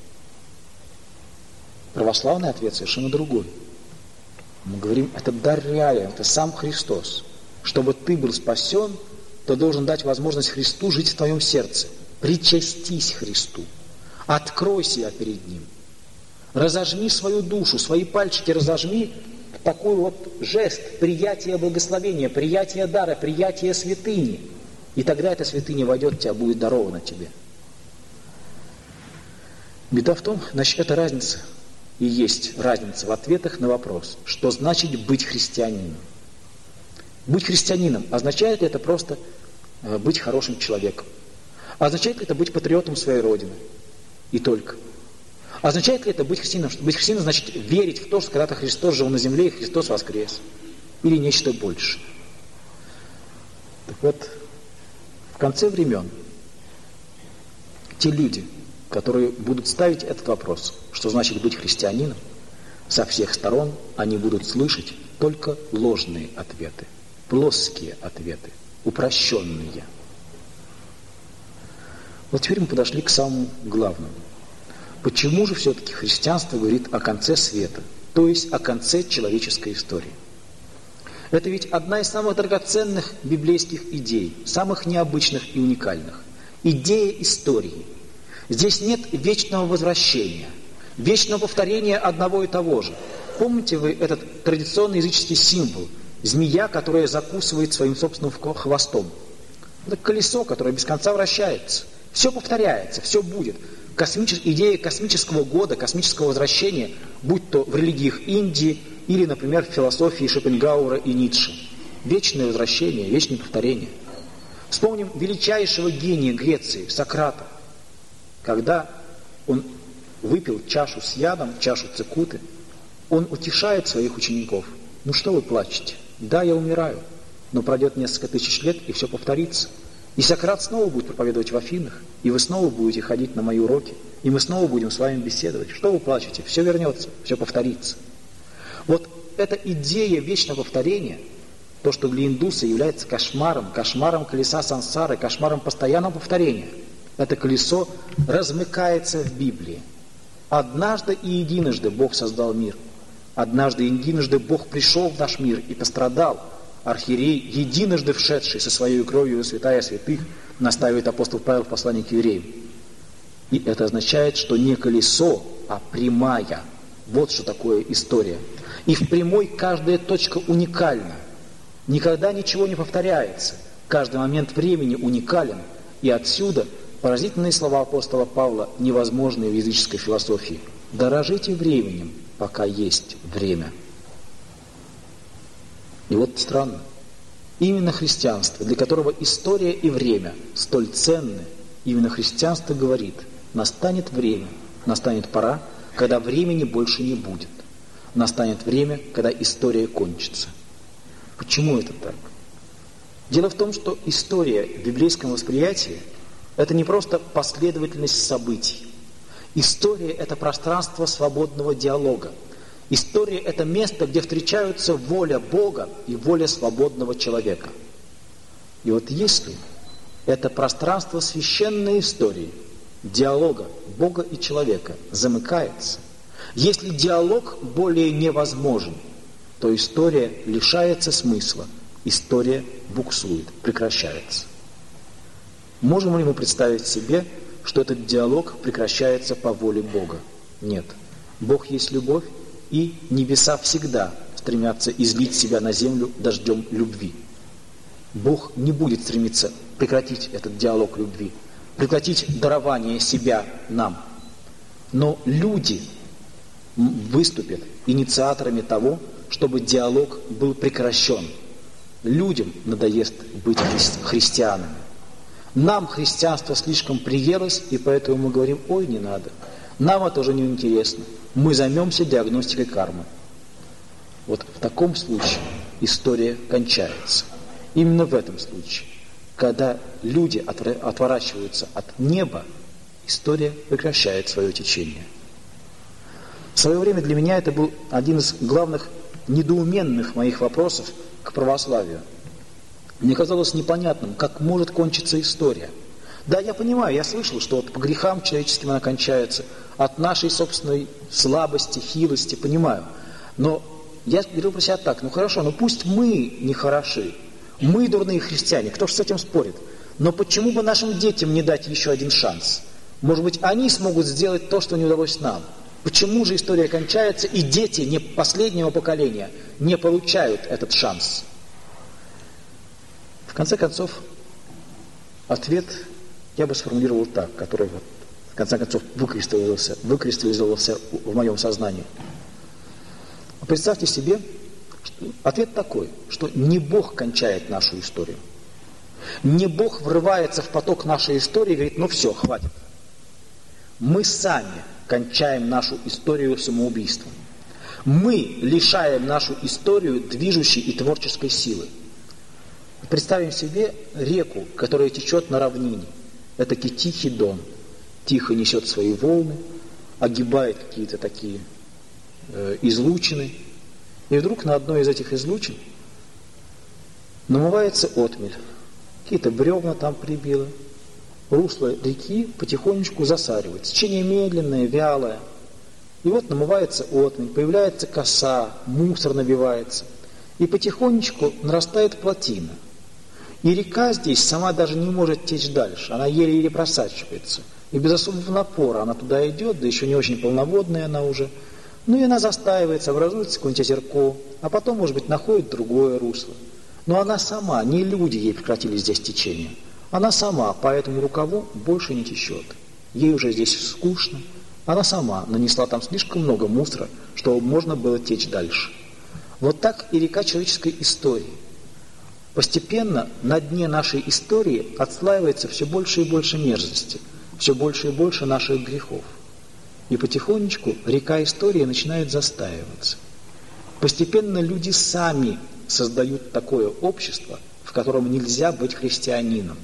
Православный ответ совершенно другой. Мы говорим, этот дар реален, это сам Христос. Чтобы ты был спасен, ты должен дать возможность Христу жить в твоем сердце. Причастись Христу. Открой себя перед Ним. Разожми свою душу, свои пальчики разожми в такой вот жест приятия благословения, приятия дара, приятия святыни. И тогда эта святыня войдет в тебя, будет дарована тебе. Беда в том, значит, эта разница и есть разница в ответах на вопрос, что значит быть христианином. Быть христианином, означает ли это просто быть хорошим человеком? Означает ли это быть патриотом своей Родины? И только. Означает ли это быть христианином? Быть христианином значит верить в то, что когда-то Христос жил на земле и Христос воскрес. Или нечто большее. Так вот, в конце времен те люди, которые будут ставить этот вопрос, что значит быть христианином, со всех сторон они будут слышать только ложные ответы, плоские ответы, упрощенные. Вот теперь мы подошли к самому главному. Почему же все-таки христианство говорит о конце света, то есть о конце человеческой истории? Это ведь одна из самых драгоценных библейских идей, самых необычных и уникальных. Идея истории. Здесь нет вечного возвращения, вечного повторения одного и того же. Помните вы этот традиционный языческий символ? Змея, которая закусывает своим собственным хвостом. Это колесо, которое без конца вращается. Все повторяется, все будет. Идея космического года, космического возвращения, будь то в религиях Индии или, например, в философии Шопенгауэра и Ницше. Вечное возвращение, вечное повторение. Вспомним величайшего гения Греции, Сократа. Когда он выпил чашу с ядом, чашу цикуты, он утешает своих учеников. Ну что вы плачете? Да, я умираю, но пройдет несколько тысяч лет, и все повторится. И Сократ снова будет проповедовать в Афинах, и вы снова будете ходить на мои уроки, и мы снова будем с вами беседовать. Что вы плачете? Все вернется, все повторится. Вот эта идея вечного повторения, то, что для индуса является кошмаром, кошмаром колеса сансары, кошмаром постоянного повторения, это колесо размыкается в Библии. Однажды и единожды Бог создал мир. Однажды и единожды Бог пришел в наш мир и пострадал. Архиерей, единожды вшедший со своей кровью в святая святых, наставит апостол Павел в послании к евреям. И это означает, что не колесо, а прямая. Вот что такое история. И в прямой каждая точка уникальна. Никогда ничего не повторяется. Каждый момент времени уникален. И отсюда поразительные слова апостола Павла, невозможные в языческой философии. Дорожите временем, пока есть время. И вот странно. Именно христианство, для которого история и время столь ценны, именно христианство говорит, настанет время, настанет пора, когда времени больше не будет. Настанет время, когда история кончится. Почему это так? Дело в том, что история в библейском восприятии – это не просто последовательность событий. История – это пространство свободного диалога. История – это место, где встречаются воля Бога и воля свободного человека. И вот если это пространство священной истории, диалога Бога и человека замыкается, если диалог более невозможен, то история лишается смысла, история буксует, прекращается. Можем ли мы представить себе, что этот диалог прекращается по воле Бога? Нет. Бог есть любовь, и небеса всегда стремятся излить себя на землю дождем любви. Бог не будет стремиться прекратить этот диалог любви, прекратить дарование себя нам. Но люди выступят инициаторами того, чтобы диалог был прекращен. Людям надоест быть христианами. Нам христианство слишком приелось, и поэтому мы говорим: ой, не надо. Нам это уже не интересно. Мы займемся диагностикой кармы. Вот в таком случае история кончается. Именно в этом случае, когда люди отворачиваются от неба, история прекращает свое течение. В свое время для меня это был один из главных недоуменных моих вопросов к православию. Мне казалось непонятным, как может кончиться история. Да, я понимаю, я слышал, что вот по грехам человеческим она кончается, от нашей собственной слабости, хилости, понимаю. Но я говорю про себя так: ну хорошо, ну пусть мы не хороши, мы дурные христиане, кто же с этим спорит? Но почему бы нашим детям не дать еще один шанс? Может быть, они смогут сделать то, что не удалось нам. Почему же история кончается, и дети не последнего поколения не получают этот шанс? В конце концов, ответ я бы сформулировал так, который вот, в конце концов выкристаллизовался в моем сознании. Представьте себе, ответ такой, что не Бог кончает нашу историю. Не Бог врывается в поток нашей истории и говорит: ну все, хватит. Мы сами кончаем нашу историю самоубийством. Мы лишаем нашу историю движущей и творческой силы. Представим себе реку, которая течет на равнине. Это тихий дон. Тихо несет свои волны, огибает какие-то такие излучины. И вдруг на одной из этих излучин намывается отмель. Какие-то бревна там прибило. Русло реки потихонечку засаривает. Течение медленное, вялое. И вот намывается отмель, появляется коса, мусор набивается. И потихонечку нарастает плотина. И река здесь сама даже не может течь дальше. Она еле-еле просачивается. И без особого напора она туда идет, да еще не очень полноводная она уже. Ну и она застаивается, образуется какое-нибудь озерко, а потом, может быть, находит другое русло. Но она сама, не люди ей прекратили здесь течение. Она сама по этому рукаву больше не течет. Ей уже здесь скучно. Она сама нанесла там слишком много мусора, чтобы можно было течь дальше. Вот так и река человеческой истории. Постепенно на дне нашей истории отслаивается все больше и больше мерзости, все больше и больше наших грехов. И потихонечку река истории начинает застаиваться. Постепенно люди сами создают такое общество, в котором нельзя быть христианином.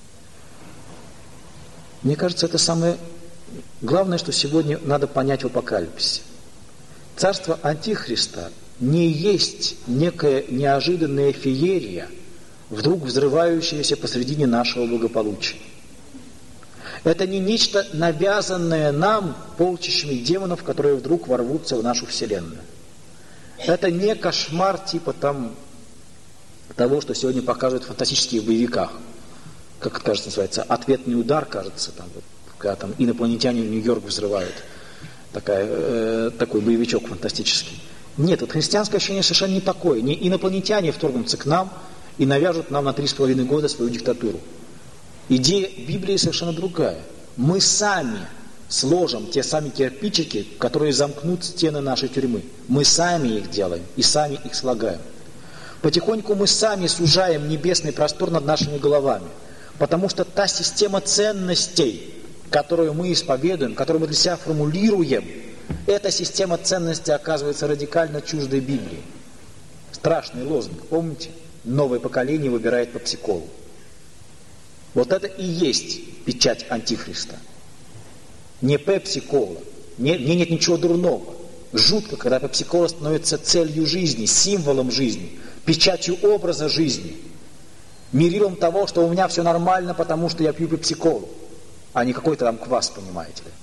Мне кажется, это самое главное, что сегодня надо понять в апокалипсисе. Царство Антихриста не есть некая неожиданная феерия, вдруг взрывающаяся посредине нашего благополучия. Это не нечто навязанное нам полчищами демонов, которые вдруг ворвутся в нашу вселенную. Это не кошмар типа того, что сегодня показывают в фантастических боевиках. Как это, кажется, называется? «Ответный удар», кажется, когда там инопланетяне в Нью-Йорк взрывают. Такой боевичок фантастический. Нет, вот христианское ощущение совершенно не такое. Не инопланетяне вторгнутся к нам и навяжут нам на 3,5 года свою диктатуру. Идея Библии совершенно другая. Мы сами сложим те самые кирпичики, которые замкнут стены нашей тюрьмы. Мы сами их делаем и сами их слагаем. Потихоньку мы сами сужаем небесный простор над нашими головами. Потому что та система ценностей, которую мы исповедуем, которую мы для себя формулируем, эта система ценностей оказывается радикально чуждой Библии. Страшный лозунг, помните? Новое поколение выбирает попсиколу. Вот это и есть печать Антихриста. Не пепси-кола. В ней нет ничего дурного. Жутко, когда пепси-кола становится целью жизни, символом жизни, печатью образа жизни, мерилом того, что у меня все нормально, потому что я пью пепси-колу, а не какой-то там квас, понимаете ли.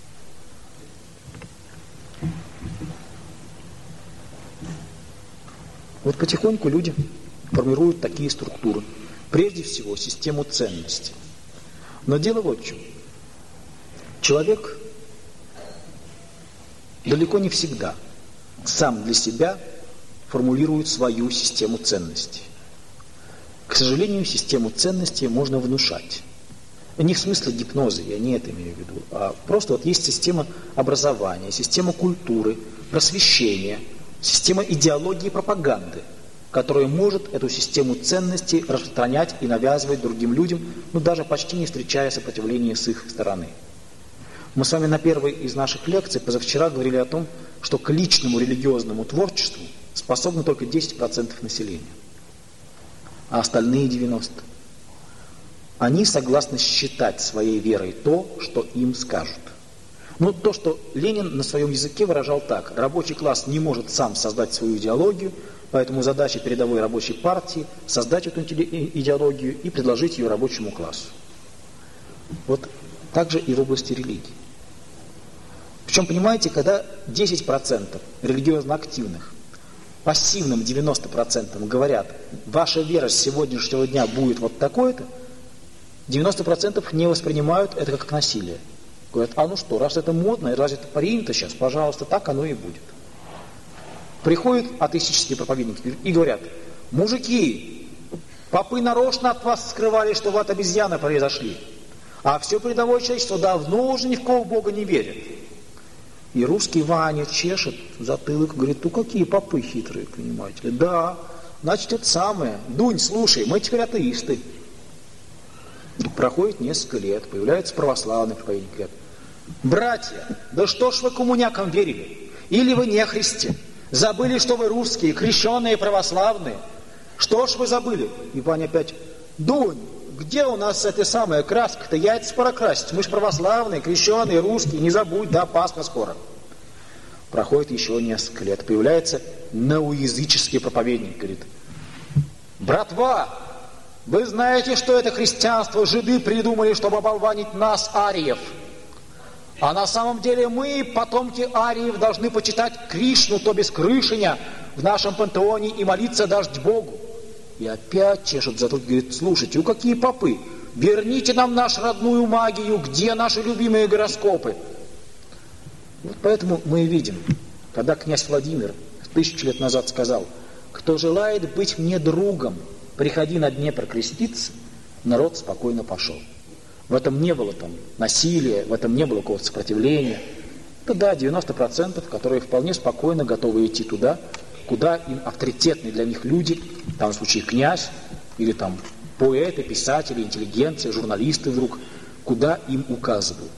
Вот потихоньку люди формируют такие структуры. Прежде всего, систему ценностей. Но дело вот в чем. Человек далеко не всегда сам для себя формулирует свою систему ценностей. К сожалению, систему ценностей можно внушать. Не в смысле гипноза, я не это имею в виду, а просто вот есть система образования, система культуры, просвещения, система идеологии и пропаганды, которая может эту систему ценностей распространять и навязывать другим людям, даже почти не встречая сопротивления с их стороны. Мы с вами на первой из наших лекций позавчера говорили о том, что к личному религиозному творчеству способны только 10% населения, а остальные 90%. Они согласны считать своей верой то, что им скажут. То, что Ленин на своем языке выражал так: рабочий класс не может сам создать свою идеологию, поэтому задача передовой рабочей партии – создать эту идеологию и предложить ее рабочему классу. Вот так же и в области религии. Причем, понимаете, когда 10% религиозно активных пассивным 90% говорят: ваша вера с сегодняшнего дня будет вот такой-то, 90% не воспринимают это как насилие. Говорят: раз это модно, разве это принято сейчас, пожалуйста, так оно и будет. Приходят атеистические проповедники и говорят: мужики, попы нарочно от вас скрывали, что вы от обезьяны произошли, а все передовое человечество давно уже ни в кого Бога не верит. И русский Ваня чешет затылок, говорит: какие попы хитрые, понимаете ли. Да, значит, это самое. Дунь, слушай, мы теперь атеисты. Проходит несколько лет, появляются православные проповедники, говорят: братья, да что ж вы коммунякам верили? Или вы нехристи? Забыли, что вы русские, крещеные, православные? Что ж вы забыли? И Ваня опять: Дунь, где у нас эта самая краска-то? Яйца пора красить. Мы ж православные, крещеные, русские, не забудь, да, Пасха скоро. Проходит еще несколько лет, появляется неоязыческий проповедник, говорит: братва, вы знаете, что это христианство жиды придумали, чтобы оболванить нас, ариев. А на самом деле мы, потомки ариев, должны почитать Кришну, то без Крышиня, в нашем пантеоне и молиться дождь Богу. И опять чешет затылок, говорит: слушайте, какие попы? верните нам нашу родную магию, где наши любимые гороскопы? Вот поэтому мы и видим, когда князь Владимир 1000 лет назад сказал: кто желает быть мне другом, приходи на Днепр креститься, народ спокойно пошел. В этом не было там насилия, в этом не было какого-то сопротивления. Это да, 90%, которые вполне спокойно готовы идти туда, куда им авторитетные для них люди, в данном случае князь, или там поэты, писатели, интеллигенция, журналисты вдруг, куда им указывают.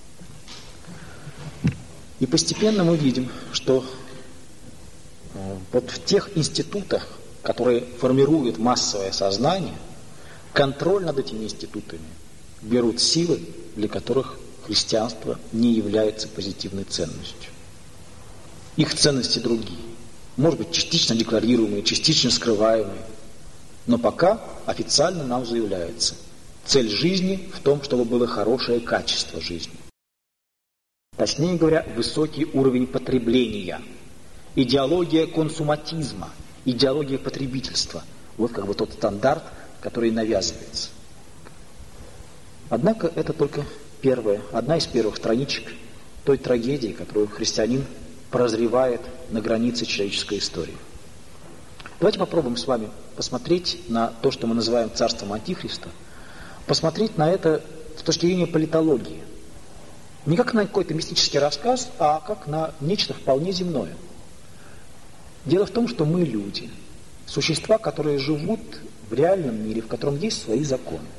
И постепенно мы видим, что вот в тех институтах, которые формируют массовое сознание, контроль над этими институтами берут силы, для которых христианство не является позитивной ценностью. Их ценности другие. Может быть, частично декларируемые, частично скрываемые. Но пока официально нам заявляется: цель жизни в том, чтобы было хорошее качество жизни. Точнее говоря, высокий уровень потребления. Идеология консуматизма, идеология потребительства. Вот как бы тот стандарт, который навязывается. Однако это только одна из первых страничек той трагедии, которую христианин прозревает на границе человеческой истории. Давайте попробуем с вами посмотреть на то, что мы называем царством Антихриста, посмотреть на это с точки зрения политологии. Не как на какой-то мистический рассказ, а как на нечто вполне земное. Дело в том, что мы люди, существа, которые живут в реальном мире, в котором есть свои законы.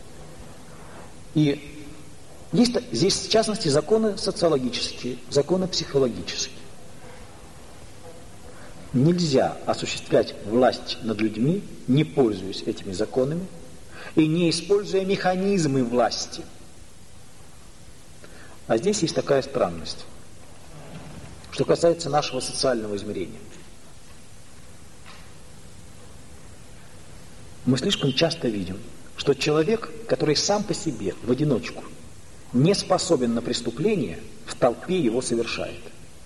И есть здесь, в частности, законы социологические, законы психологические. Нельзя осуществлять власть над людьми, не пользуясь этими законами и не используя механизмы власти. А здесь есть такая странность, что касается нашего социального измерения. Мы слишком часто видим, что человек, который сам по себе, в одиночку, не способен на преступление, в толпе его совершает.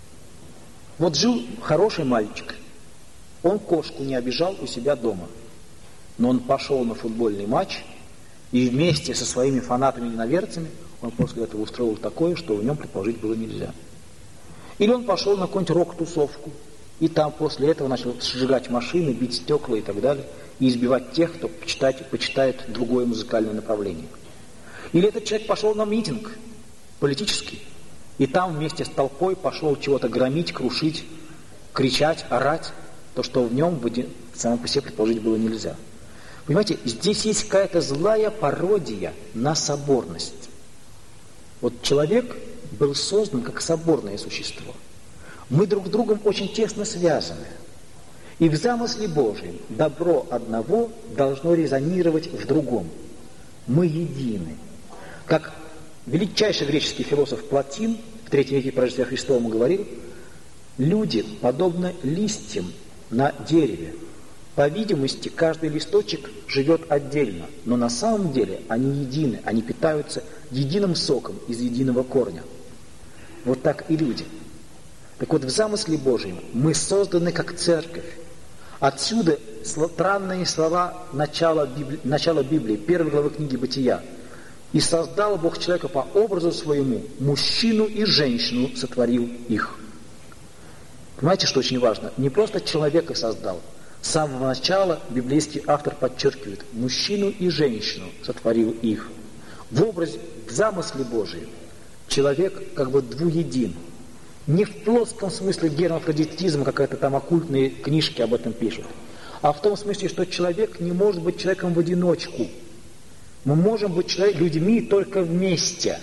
Вот жил хороший мальчик, он кошку не обижал у себя дома, но он пошел на футбольный матч, и вместе со своими фанатами-иноверцами он после этого устроил такое, что в нем предположить было нельзя. Или он пошел на какую-нибудь рок-тусовку, и там после этого начал сжигать машины, бить стекла и так далее, и избивать тех, кто почитает другое музыкальное направление. Или этот человек пошел на митинг политический, и там вместе с толпой пошел чего-то громить, крушить, кричать, орать, то, что в нем само по себе предположить было нельзя. Понимаете, здесь есть какая-то злая пародия на соборность. Вот человек был создан как соборное существо. Мы друг с другом очень тесно связаны. И в замысле Божьем добро одного должно резонировать в другом. Мы едины. Как величайший греческий философ Платин в 3 веке по Рождестве Христовому говорил: люди подобны листьям на дереве. По видимости, каждый листочек живет отдельно, но на самом деле они едины, они питаются единым соком из единого корня. Вот так и люди. Так вот, в замысле Божьем мы созданы как церковь. Отсюда странные слова начала Библии, 1 главы книги Бытия. «И создал Бог человека по образу своему, мужчину и женщину сотворил их». Понимаете, что очень важно? Не просто человека создал. С самого начала библейский автор подчеркивает: мужчину и женщину сотворил их. В образе, в замысле Божьем человек как бы двуедин. Не в плоском смысле гермафродитизма, какая-то там оккультные книжки об этом пишут, а в том смысле, что человек не может быть человеком в одиночку. Мы можем быть людьми только вместе.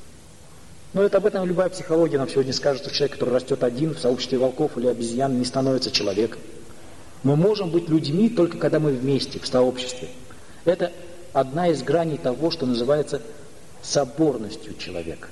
Но это об этом любая психология нам сегодня скажет, что человек, который растет один в сообществе волков или обезьян, не становится человеком. Мы можем быть людьми только когда мы вместе, в сообществе. Это одна из граней того, что называется соборностью человека.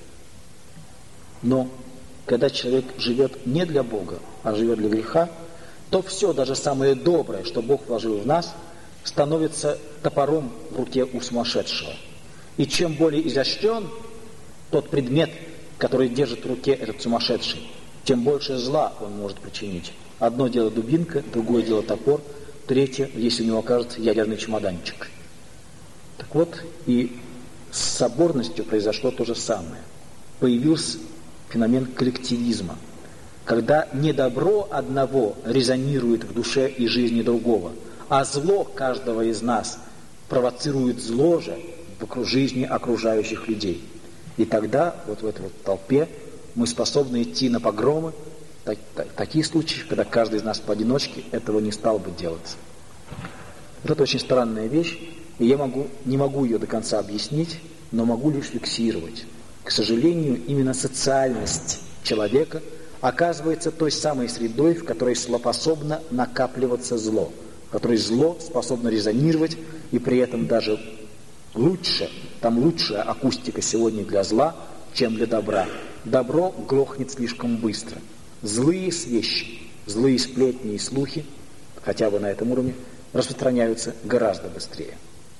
Но когда человек живет не для Бога, а живет для греха, то все, даже самое доброе, что Бог вложил в нас, становится топором в руке у сумасшедшего. И чем более изощрен тот предмет, который держит в руке этот сумасшедший, тем больше зла он может причинить. Одно дело дубинка, другое дело топор, третье, если у него окажется ядерный чемоданчик. Так вот, и С соборностью произошло то же самое. Появился феномен коллективизма, когда не добро одного резонирует в душе и жизни другого, а зло каждого из нас провоцирует зло же в жизни окружающих людей. И тогда вот в этой вот толпе мы способны идти на погромы, такие случаи, когда каждый из нас поодиночке этого не стал бы делать. Вот это очень странная вещь, и я не могу ее до конца объяснить, но могу лишь фиксировать. К сожалению, именно социальность человека оказывается той самой средой, в которой способно накапливаться зло, в которой зло способно резонировать, и при этом даже там лучшая акустика сегодня для зла, чем для добра. Добро глохнет слишком быстро. Злые вещи, злые сплетни и слухи, хотя бы на этом уровне, распространяются гораздо быстрее.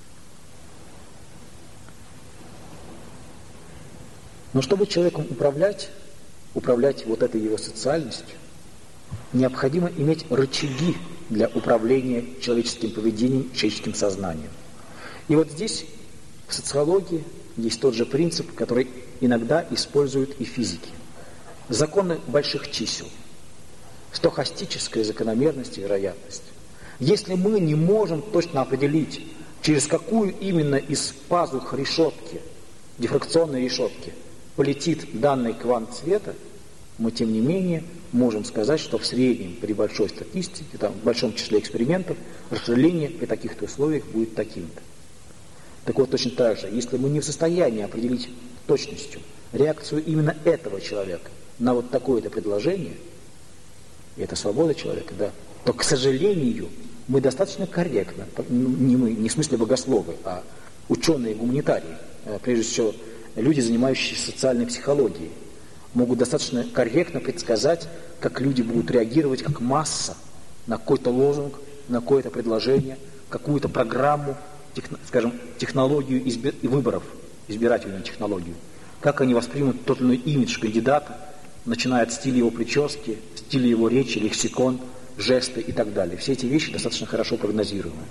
Но чтобы человеком управлять вот этой его социальностью, необходимо иметь рычаги для управления человеческим поведением, человеческим сознанием. И вот здесь в социологии есть тот же принцип, который иногда используют и физики. Законы больших чисел, стохастическая закономерность и вероятность. Если мы не можем точно определить, через какую именно из пазух решетки, дифракционной решетки, полетит данный квант света, мы, тем не менее, можем сказать, что в среднем при большой статистике, в большом числе экспериментов, распределение при таких-то условиях будет таким-то. Так вот, точно так же, если мы не в состоянии определить точностью реакцию именно этого человека на вот такое-то предложение, и это свобода человека, да, то, к сожалению, мы достаточно корректно, не мы, не в смысле богословы, а ученые-гуманитарии, прежде всего, люди, занимающиеся социальной психологией, могут достаточно корректно предсказать, как люди будут реагировать как масса на какой-то лозунг, на какое-то предложение, какую-то программу, технологию выборов, избирательную технологию. Как они воспримут тот или иной имидж кандидата, начиная от стиля его прически, стиля его речи, лексикон, жесты и так далее. Все эти вещи достаточно хорошо прогнозируемы.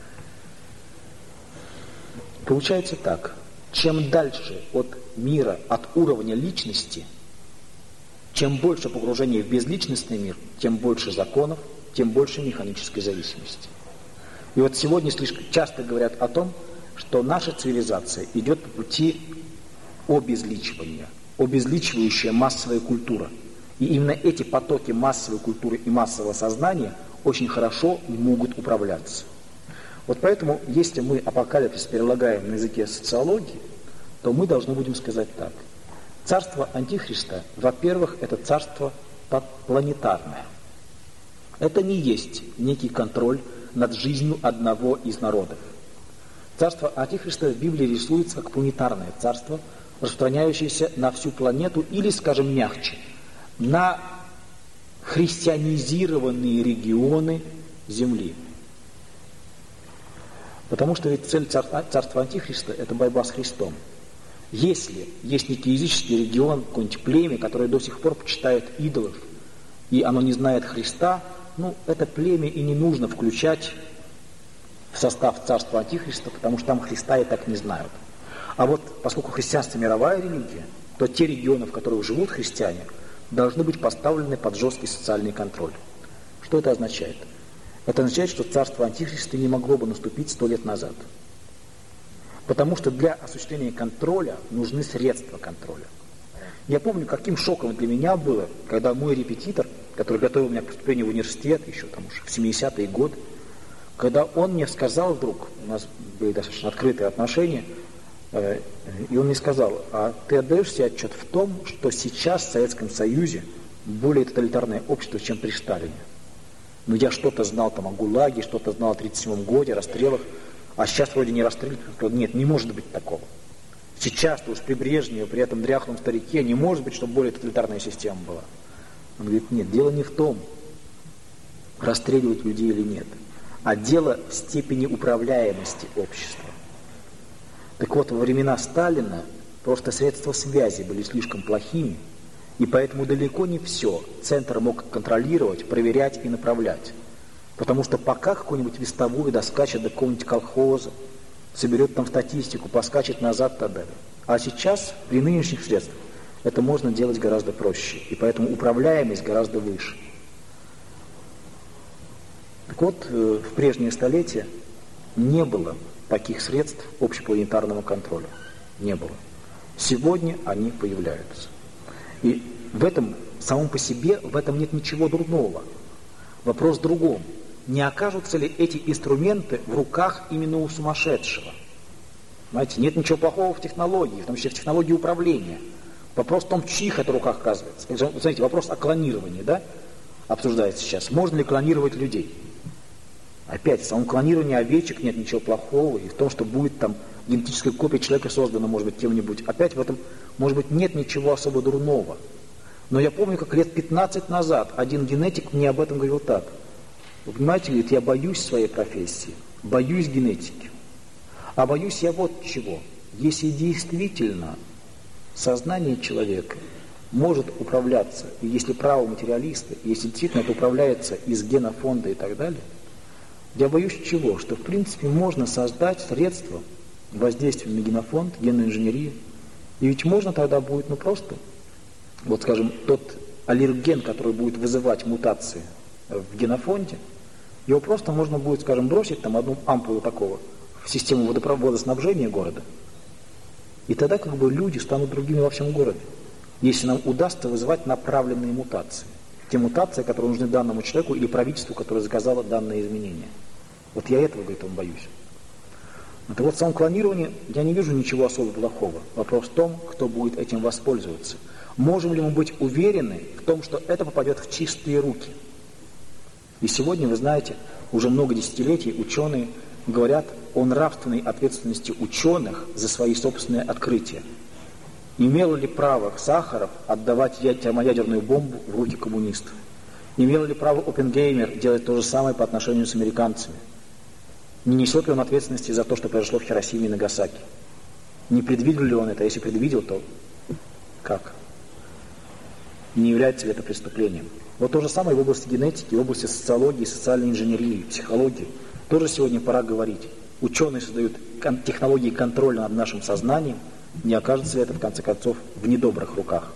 Получается так. Чем дальше от мира, от уровня личности, чем больше погружения в безличностный мир, тем больше законов, тем больше механической зависимости. И вот сегодня слишком часто говорят о том, что наша цивилизация идет по пути обезличивания, обезличивающая массовая культура. И именно эти потоки массовой культуры и массового сознания очень хорошо могут управляться. Вот поэтому, если мы апокалипсис перелагаем на языке социологии, то мы должны будем сказать так. Царство Антихриста, во-первых, это царство планетарное. Это не есть некий контроль над жизнью одного из народов. Царство Антихриста в Библии рисуется как планетарное царство, распространяющееся на всю планету или, скажем мягче, на христианизированные регионы Земли. Потому что ведь цель царства Антихриста – это борьба с Христом. Если есть некий языческий регион, какое-нибудь племя, которое до сих пор почитает идолов, и оно не знает Христа, это племя и не нужно включать в состав царства Антихриста, потому что там Христа и так не знают. А вот поскольку христианство мировая религия, то те регионы, в которых живут христиане, должны быть поставлены под жесткий социальный контроль. Что это означает? Это означает, что царство Антихриста не могло бы наступить 100 лет назад. Потому что для осуществления контроля нужны средства контроля. Я помню, каким шоком для меня было, когда мой репетитор, который готовил меня к поступлению в университет, еще там уж в 70-е годы, когда он мне сказал вдруг, у нас были достаточно открытые отношения, и он мне сказал: а ты отдаешь себе отчет в том, что сейчас в Советском Союзе более тоталитарное общество, чем при Сталине? Я что-то знал там о ГУЛАГе, что-то знал о 1937 годе, расстрелах, а сейчас вроде не расстреливают. Нет, не может быть такого. Сейчас-то уж при Брежневе, при этом дряхлом старике, не может быть, чтобы более тоталитарная система была. Он говорит: нет, дело не в том, расстреливать людей или нет, а дело в степени управляемости общества. Так вот, во времена Сталина просто средства связи были слишком плохими, и поэтому далеко не все центр мог контролировать, проверять и направлять. Потому что пока какой-нибудь вестовой доскачет до какого-нибудь колхоза, соберет там статистику, поскачет назад и так далее. А сейчас, при нынешних средствах, это можно делать гораздо проще, и поэтому управляемость гораздо выше. Так вот, в прежние столетия не было таких средств общепланетарного контроля. Не было. Сегодня они появляются. И в этом, самом по себе, в этом нет ничего дурного. Вопрос в другом. Не окажутся ли эти инструменты в руках именно у сумасшедшего? Знаете, нет ничего плохого в технологии, в том числе в технологии управления. Вопрос в том, в чьих это руках оказывается. Смотрите, вопрос о клонировании, да, обсуждается сейчас. Можно ли клонировать людей? Опять, в самом клонировании овечек нет ничего плохого, и в том, что будет там генетическая копия человека создана, может быть, кем-нибудь. Опять в этом, может быть, нет ничего особо дурного. Но я помню, как лет 15 назад один генетик мне об этом говорил так. Вы понимаете, говорит, я боюсь своей профессии, боюсь генетики. А боюсь я вот чего. Если действительно сознание человека может управляться, и если право материалиста, если действительно это управляется из генофонда и так далее, я боюсь чего? Что в принципе можно создать средства воздействия на генофонд, генную инженерию. И ведь можно тогда будет, просто, вот скажем, тот аллерген, который будет вызывать мутации в генофонде, его просто можно будет, скажем, бросить там одну ампулу такого в систему водоснабжения города. И тогда как бы люди станут другими во всем городе. Если нам удастся вызывать направленные мутации. Те мутации, которые нужны данному человеку или правительству, которое заказало данные изменения. Вот я этого, говорит, боюсь. Так вот, в самом клонировании я не вижу ничего особо плохого. Вопрос в том, кто будет этим воспользоваться. Можем ли мы быть уверены в том, что это попадет в чистые руки? И сегодня, вы знаете, уже много десятилетий ученые говорят о нравственной ответственности ученых за свои собственные открытия. Имел ли право Сахаров отдавать термоядерную бомбу в руки коммунистов? Имел ли право Оппенгеймер делать то же самое по отношению с американцами? Не несет ли он ответственности за то, что произошло в Хиросиме и Нагасаки? Не предвидел ли он это? Если предвидел, то как? Не является ли это преступлением? Вот то же самое в области генетики, в области социологии, социальной инженерии, психологии. Тоже сегодня пора говорить. Ученые создают технологии контроля над нашим сознанием. Не окажется ли это, в конце концов, в недобрых руках?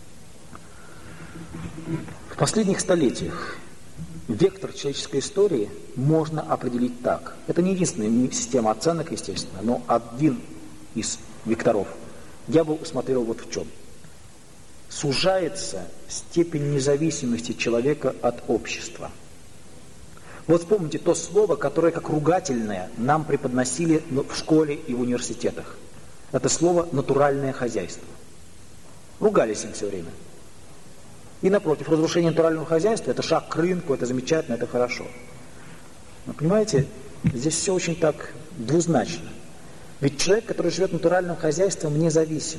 В последних столетиях вектор человеческой истории можно определить так. Это не единственная система оценок, естественно, но один из векторов. Я бы усмотрел вот в чем. Сужается степень независимости человека от общества. Вот вспомните то слово, которое как ругательное нам преподносили в школе и в университетах. Это слово «натуральное хозяйство». Ругались им все время. И напротив, разрушение натурального хозяйства – это шаг к рынку, это замечательно, это хорошо. Но понимаете, здесь все очень так двузначно. Ведь человек, который живет натуральным хозяйством, независим.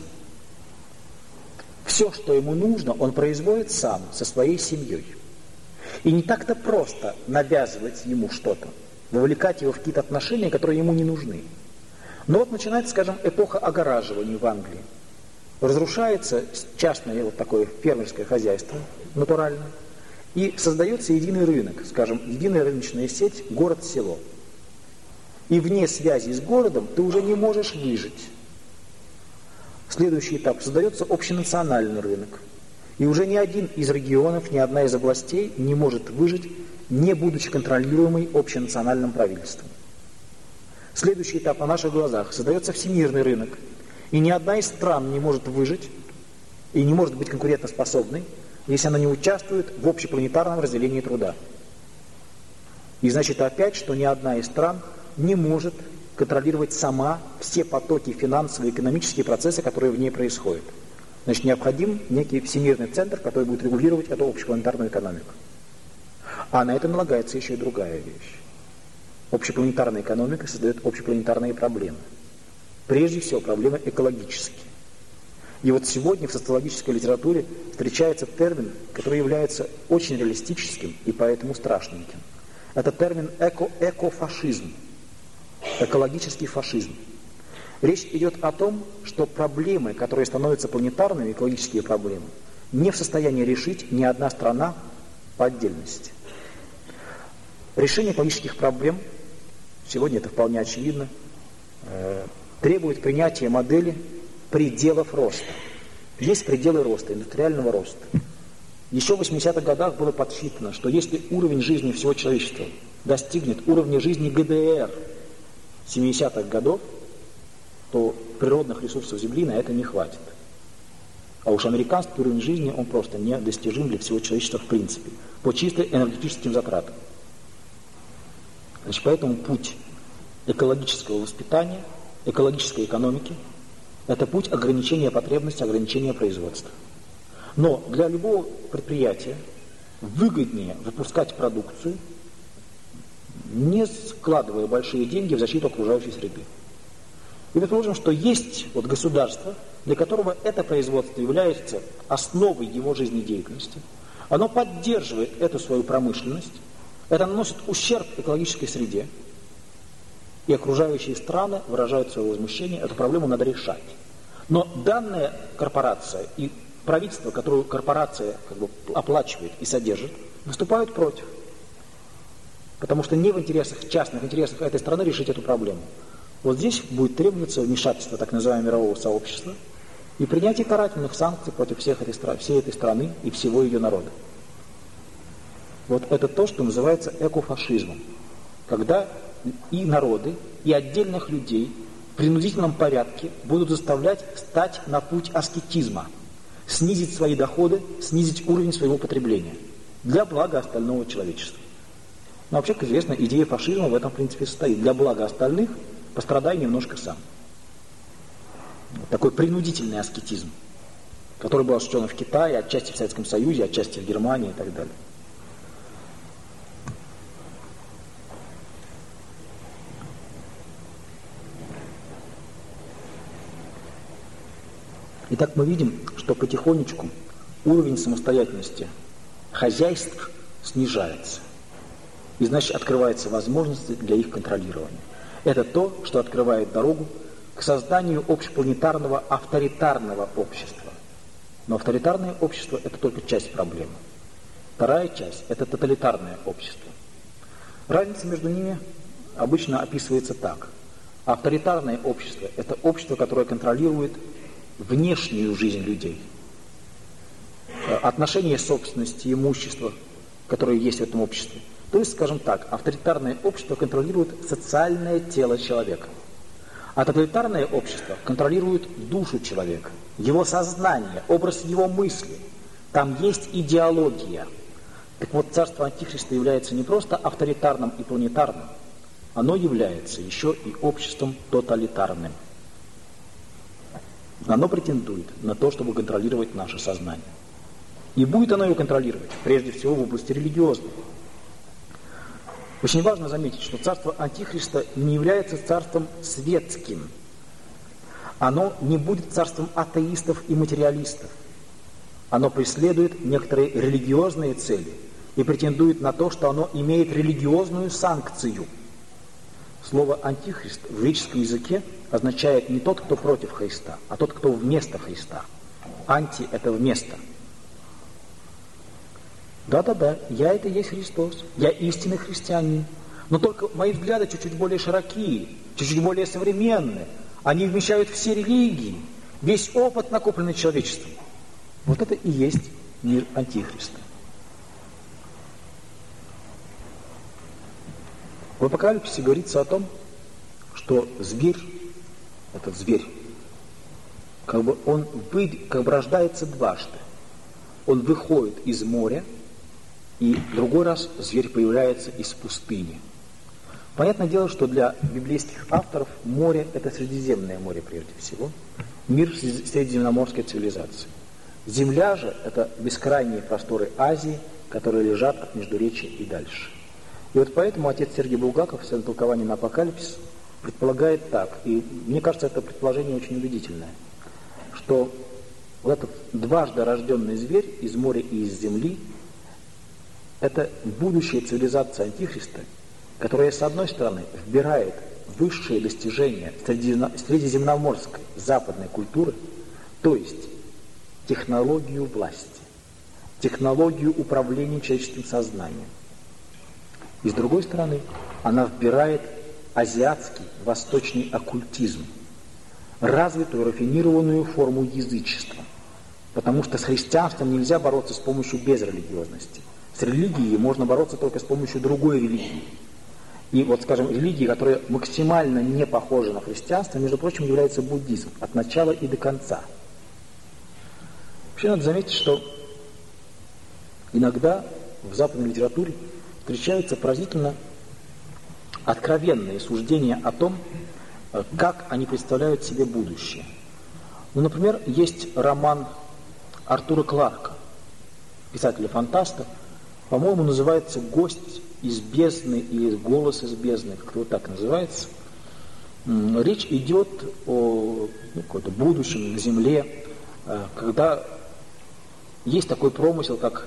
Все, что ему нужно, он производит сам, со своей семьей. И не так-то просто навязывать ему что-то, вовлекать его в какие-то отношения, которые ему не нужны. Но вот начинается, скажем, эпоха огораживания в Англии. Разрушается частное вот такое фермерское хозяйство, натуральное, и создается единый рынок, скажем, единая рыночная сеть, город-село. И вне связи с городом ты уже не можешь выжить. Следующий этап. Создается общенациональный рынок. И уже ни один из регионов, ни одна из областей не может выжить, не будучи контролируемой общенациональным правительством. Следующий этап на наших глазах. Создается всемирный рынок. И ни одна из стран не может выжить и не может быть конкурентоспособной, если она не участвует в общепланетарном разделении труда. И значит опять, что ни одна из стран не может контролировать сама все потоки финансовые и экономические процессы, которые в ней происходят. Значит, необходим некий всемирный центр, который будет регулировать эту общепланетарную экономику. А на это налагается еще и другая вещь. Общепланетарная экономика создает общепланетарные проблемы. Прежде всего, проблемы экологические. И вот сегодня в социологической литературе встречается термин, который является очень реалистическим и поэтому страшненьким. Это термин экофашизм. Экологический фашизм. Речь идет о том, что проблемы, которые становятся планетарными, экологические проблемы, не в состоянии решить ни одна страна по отдельности. Решение экологических проблем, сегодня это вполне очевидно, требует принятия модели пределов роста. Есть пределы роста, индустриального роста. Еще в 80-х годах было подсчитано, что если уровень жизни всего человечества достигнет уровня жизни ГДР 70-х годов, то природных ресурсов Земли на это не хватит. А уж американский уровень жизни, он просто недостижим для всего человечества в принципе, по чисто энергетическим затратам. Значит, поэтому путь экологического воспитания, экологической экономики – это путь ограничения потребностей, ограничения производства. Но для любого предприятия выгоднее выпускать продукцию, не складывая большие деньги в защиту окружающей среды. И предположим, что есть государство, для которого это производство является основой его жизнедеятельности. Оно поддерживает эту свою промышленность, это наносит ущерб экологической среде, и окружающие страны выражают свое возмущение, эту проблему надо решать. Но данная корпорация и правительство, которое корпорация оплачивает и содержит, выступают против. Потому что не в интересах, частных интересах этой страны решить эту проблему. Вот здесь будет требоваться вмешательство так называемого мирового сообщества и принятие карательных санкций против всей этой страны и всего ее народа. Вот это то, что называется экофашизмом. Когда и народы, и отдельных людей в принудительном порядке будут заставлять стать на путь аскетизма, снизить свои доходы, снизить уровень своего потребления для блага остального человечества. Но вообще, как известно, идея фашизма в этом в принципе состоит. Для блага остальных пострадай немножко сам. Такой принудительный аскетизм, который был осуществлен в Китае, отчасти в Советском Союзе, отчасти в Германии и так далее. Итак, мы видим, что потихонечку уровень самостоятельности хозяйств снижается. И значит, открываются возможности для их контролирования. Это то, что открывает дорогу к созданию общепланетарного авторитарного общества. Но авторитарное общество – это только часть проблемы. Вторая часть – это тоталитарное общество. Разница между ними обычно описывается так. Авторитарное общество – это общество, которое контролирует внешнюю жизнь людей. Отношения собственности, имущества, которые есть в этом обществе. То есть, скажем так, авторитарное общество контролирует социальное тело человека. А тоталитарное общество контролирует душу человека, его сознание, образ его мысли. Там есть идеология. Так вот, царство Антихриста является не просто авторитарным и планетарным, оно является еще и обществом тоталитарным. Оно претендует на то, чтобы контролировать наше сознание. И будет оно его контролировать, прежде всего в области религиозной. Очень важно заметить, что царство Антихриста не является царством светским. Оно не будет царством атеистов и материалистов. Оно преследует некоторые религиозные цели и претендует на то, что оно имеет религиозную санкцию. Слово «антихрист» в греческом языке означает не тот, кто против Христа, а тот, кто вместо Христа. «Анти» — это «вместо». Да-да-да, я это и есть Христос, я истинный христианин. Но только мои взгляды чуть-чуть более широкие, чуть-чуть более современные. Они вмещают все религии, весь опыт, накопленный человечеством. Вот это и есть мир Антихриста. В Апокалипсисе говорится о том, что зверь, этот зверь, он рождается дважды. Он выходит из моря, и другой раз зверь появляется из пустыни. Понятное дело, что для библейских авторов море – это Средиземное море прежде всего, мир средиземноморской цивилизации. Земля же – это бескрайние просторы Азии, которые лежат от Междуречия и дальше. И вот поэтому отец Сергий Булгаков в своем толковании на Апокалипсис предполагает так, и мне кажется, это предположение очень убедительное, что вот этот дважды рожденный зверь из моря и из земли – это будущая цивилизация Антихриста, которая, с одной стороны, вбирает высшие достижения средиземноморской западной культуры, то есть технологию власти, технологию управления человеческим сознанием. И с другой стороны, она вбирает азиатский, восточный оккультизм, развитую, рафинированную форму язычества. Потому что с христианством нельзя бороться с помощью безрелигиозности. С религией можно бороться только с помощью другой религии. И вот, скажем, религия, которая максимально не похожа на христианство, между прочим, является буддизм от начала и до конца. Вообще надо заметить, что иногда в западной литературе встречаются поразительно откровенные суждения о том, как они представляют себе будущее. Ну, например, есть роман Артура Кларка, писателя-фантаста, по-моему, называется «Гость из бездны» или «Голос из бездны», как-то вот так называется. Речь идет о каком-то будущем на Земле, когда есть такой промысел, как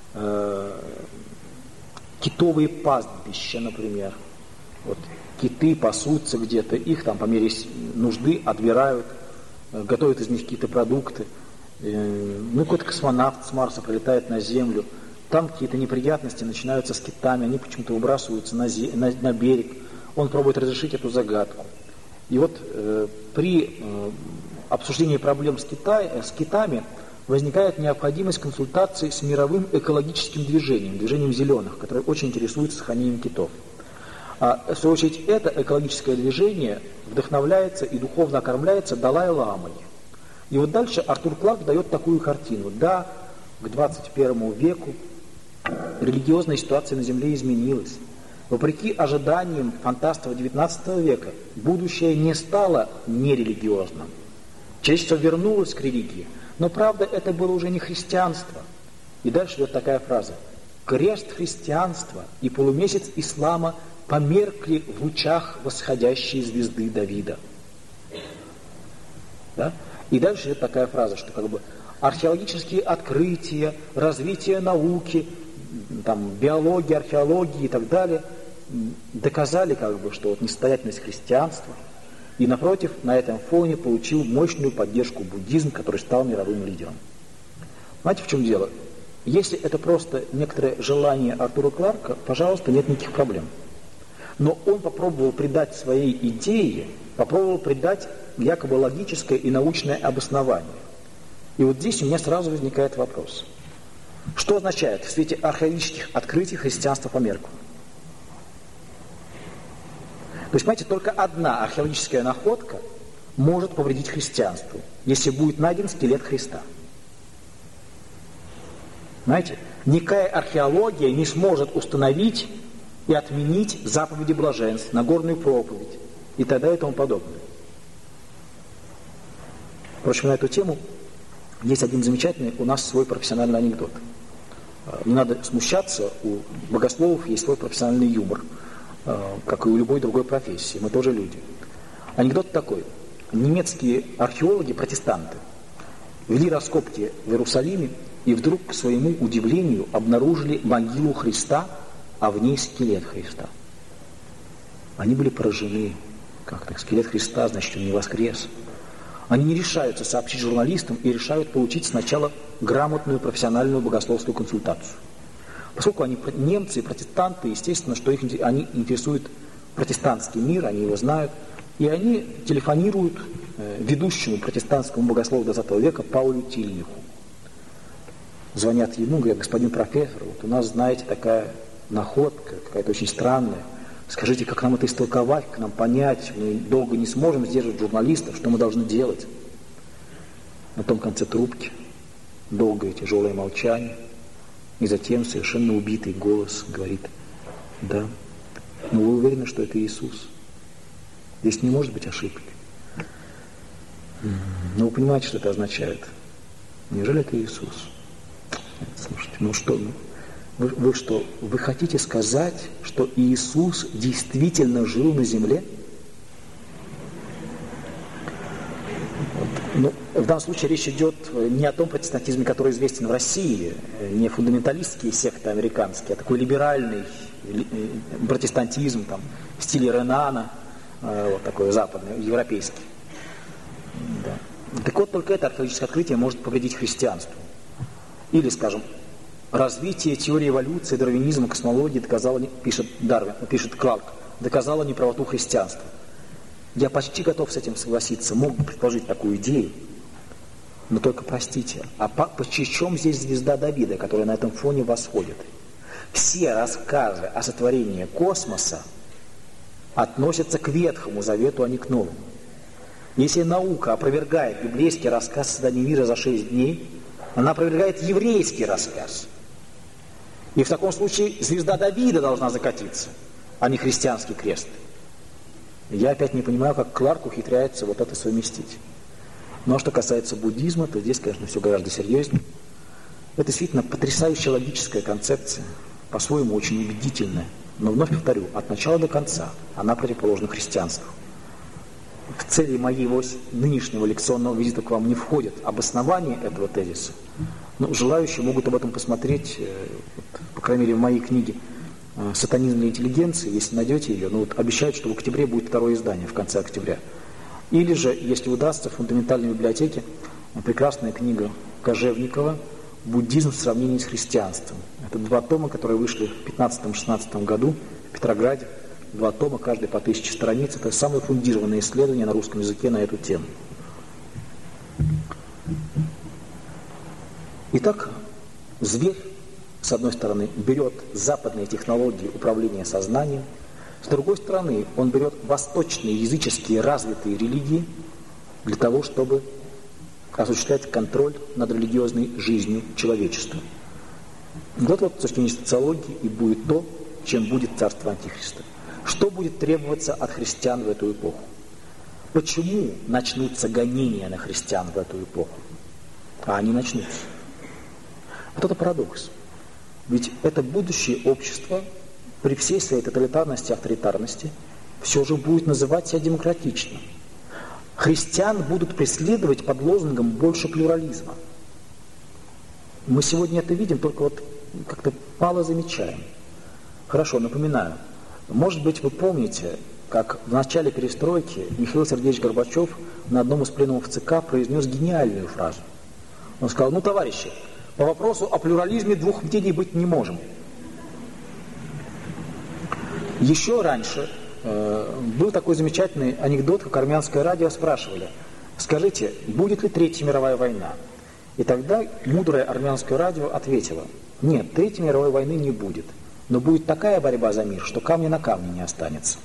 китовые пастбища, например. Вот киты пасутся где-то, их там по мере нужды отбирают, готовят из них какие-то продукты. Какой-то космонавт с Марса прилетает на Землю, там какие-то неприятности начинаются с китами, они почему-то выбрасываются на берег. Он пробует разрешить эту загадку. И вот при обсуждении проблем с китами возникает необходимость консультации с мировым экологическим движением зеленых, которое очень интересуется сохранением китов. В свою очередь, это экологическое движение вдохновляется и духовно окормляется Далай-ламой. И вот дальше Артур Кларк дает такую картину. Да, к 21 веку религиозная ситуация на Земле изменилась. Вопреки ожиданиям фантастов XIX века, будущее не стало нерелигиозным. Человечество вернулось к религии, но правда это было уже не христианство. И дальше идет такая фраза. Крест христианства и полумесяц ислама померкли в лучах восходящей звезды Давида. Да? И дальше идет такая фраза, что как бы археологические открытия, развитие науки, там, биологии, археологии и так далее доказали, как бы, что вот несостоятельность христианства, и напротив, на этом фоне получил мощную поддержку буддизм, который стал мировым лидером. Знаете, в чем дело? Если это просто некоторое желание Артура Кларка, пожалуйста, нет никаких проблем. Но он попробовал придать своей идее, попробовал придать якобы логическое и научное обоснование. И вот здесь у меня сразу возникает вопрос. Что означает в свете археологических открытий христианство померкло? То есть, понимаете, только одна археологическая находка может повредить христианству, если будет найден скелет Христа. Знаете, никакая археология не сможет установить и отменить заповеди блаженств, Нагорную проповедь и т.д. и тому подобное. Впрочем, на эту тему есть один замечательный у нас свой профессиональный анекдот. Не надо смущаться, у богословов есть свой профессиональный юмор, как и у любой другой профессии, мы тоже люди. Анекдот такой. Немецкие археологи, протестанты, вели раскопки в Иерусалиме и вдруг, к своему удивлению, обнаружили могилу Христа, а в ней скелет Христа. Они были поражены. Как так? Скелет Христа, значит, он не воскрес. Они не решаются сообщить журналистам и решают получить сначала грамотную профессиональную богословскую консультацию. Поскольку они немцы и протестанты, естественно, что они интересует протестантский мир, они его знают, и они телефонируют ведущему протестантскому богослову XX века Паулю Тильниху. Звонят ему, говорят: господин профессор, вот у нас, знаете, такая находка, какая-то очень странная. Скажите, как нам это истолковать, как нам понять? Мы долго не сможем сдерживать журналистов, что мы должны делать? На том конце трубки долгое тяжелое молчание, и затем совершенно убитый голос говорит: да, но вы уверены, что это Иисус? Здесь не может быть ошибки. Но вы понимаете, что это означает? Неужели это Иисус? Слушайте, вы что, вы хотите сказать, что Иисус действительно жил на земле? В данном случае речь идет не о том протестантизме, который известен в России, не фундаменталистские секты американские, а такой либеральный протестантизм там, в стиле Ренана, вот такой западный, европейский. Да. Так вот, только это археологическое открытие может повредить христианству. Или, скажем, развитие теории эволюции, дарвинизма, космологии доказало, пишет Кларк, доказала неправоту христианства. Я почти готов с этим согласиться, мог бы предположить такую идею, но только простите, а по чем здесь звезда Давида, которая на этом фоне восходит? Все рассказы о сотворении космоса относятся к Ветхому Завету, а не к Новому. Если наука опровергает библейский рассказ создания мира за 6 дней, она опровергает еврейский рассказ. И в таком случае звезда Давида должна закатиться, а не христианский крест. Я опять не понимаю, как Кларк ухитряется вот это совместить. Но что касается буддизма, то здесь, конечно, все гораздо серьезнее. Это действительно потрясающая логическая концепция, по-своему очень убедительная. Но вновь повторю, от начала до конца она противоположна христианству. В цели моего нынешнего лекционного визита к вам не входит обоснование этого тезиса. Но желающие могут об этом посмотреть, по крайней мере, в моей книге «Сатанизм для интеллигенции», если найдете ее. Но вот обещают, что в октябре будет второе издание, в конце октября. Или же, если удастся, в фундаментальной библиотеке прекрасная книга Кожевникова «Буддизм в сравнении с христианством». Это 2 тома, которые вышли в 15-16 году в Петрограде. 2 тома, каждый по 1000 страниц. Это самое фундированное исследование на русском языке на эту тему. Итак, зверь, с одной стороны, берет западные технологии управления сознанием, с другой стороны, он берет восточные языческие развитые религии для того, чтобы осуществлять контроль над религиозной жизнью человечества. Вот с точки зрения социологии и будет то, чем будет царство Антихриста. Что будет требоваться от христиан в эту эпоху? Почему начнутся гонения на христиан в эту эпоху? А они начнутся. Вот это парадокс. Ведь это будущее общество при всей своей тоталитарности и авторитарности все же будет называть себя демократичным. Христиан будут преследовать под лозунгом «больше плюрализма». Мы сегодня это видим, только вот как-то мало замечаем. Хорошо, напоминаю. Может быть, вы помните, как в начале перестройки Михаил Сергеевич Горбачев на одном из пленумов ЦК произнес гениальную фразу. Он сказал: товарищи, по вопросу о плюрализме 2 мнений быть не можем. Еще раньше был такой замечательный анекдот, как армянское радио спрашивали: скажите, будет ли Третья мировая война? И тогда мудрое армянское радио ответило: нет, Третьей мировой войны не будет. Но будет такая борьба за мир, что камня на камне не останется.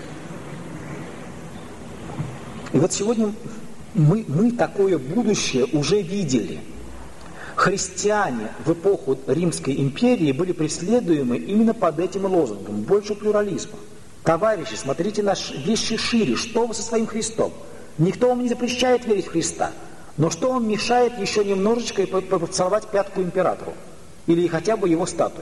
И вот сегодня мы такое будущее уже видели. Христиане в эпоху Римской империи были преследуемы именно под этим лозунгом: больше плюрализма. Товарищи, смотрите на вещи шире, что вы со своим Христом? Никто вам не запрещает верить в Христа, но что вам мешает еще немножечко и поцеловать пятку императору? Или хотя бы его статуе?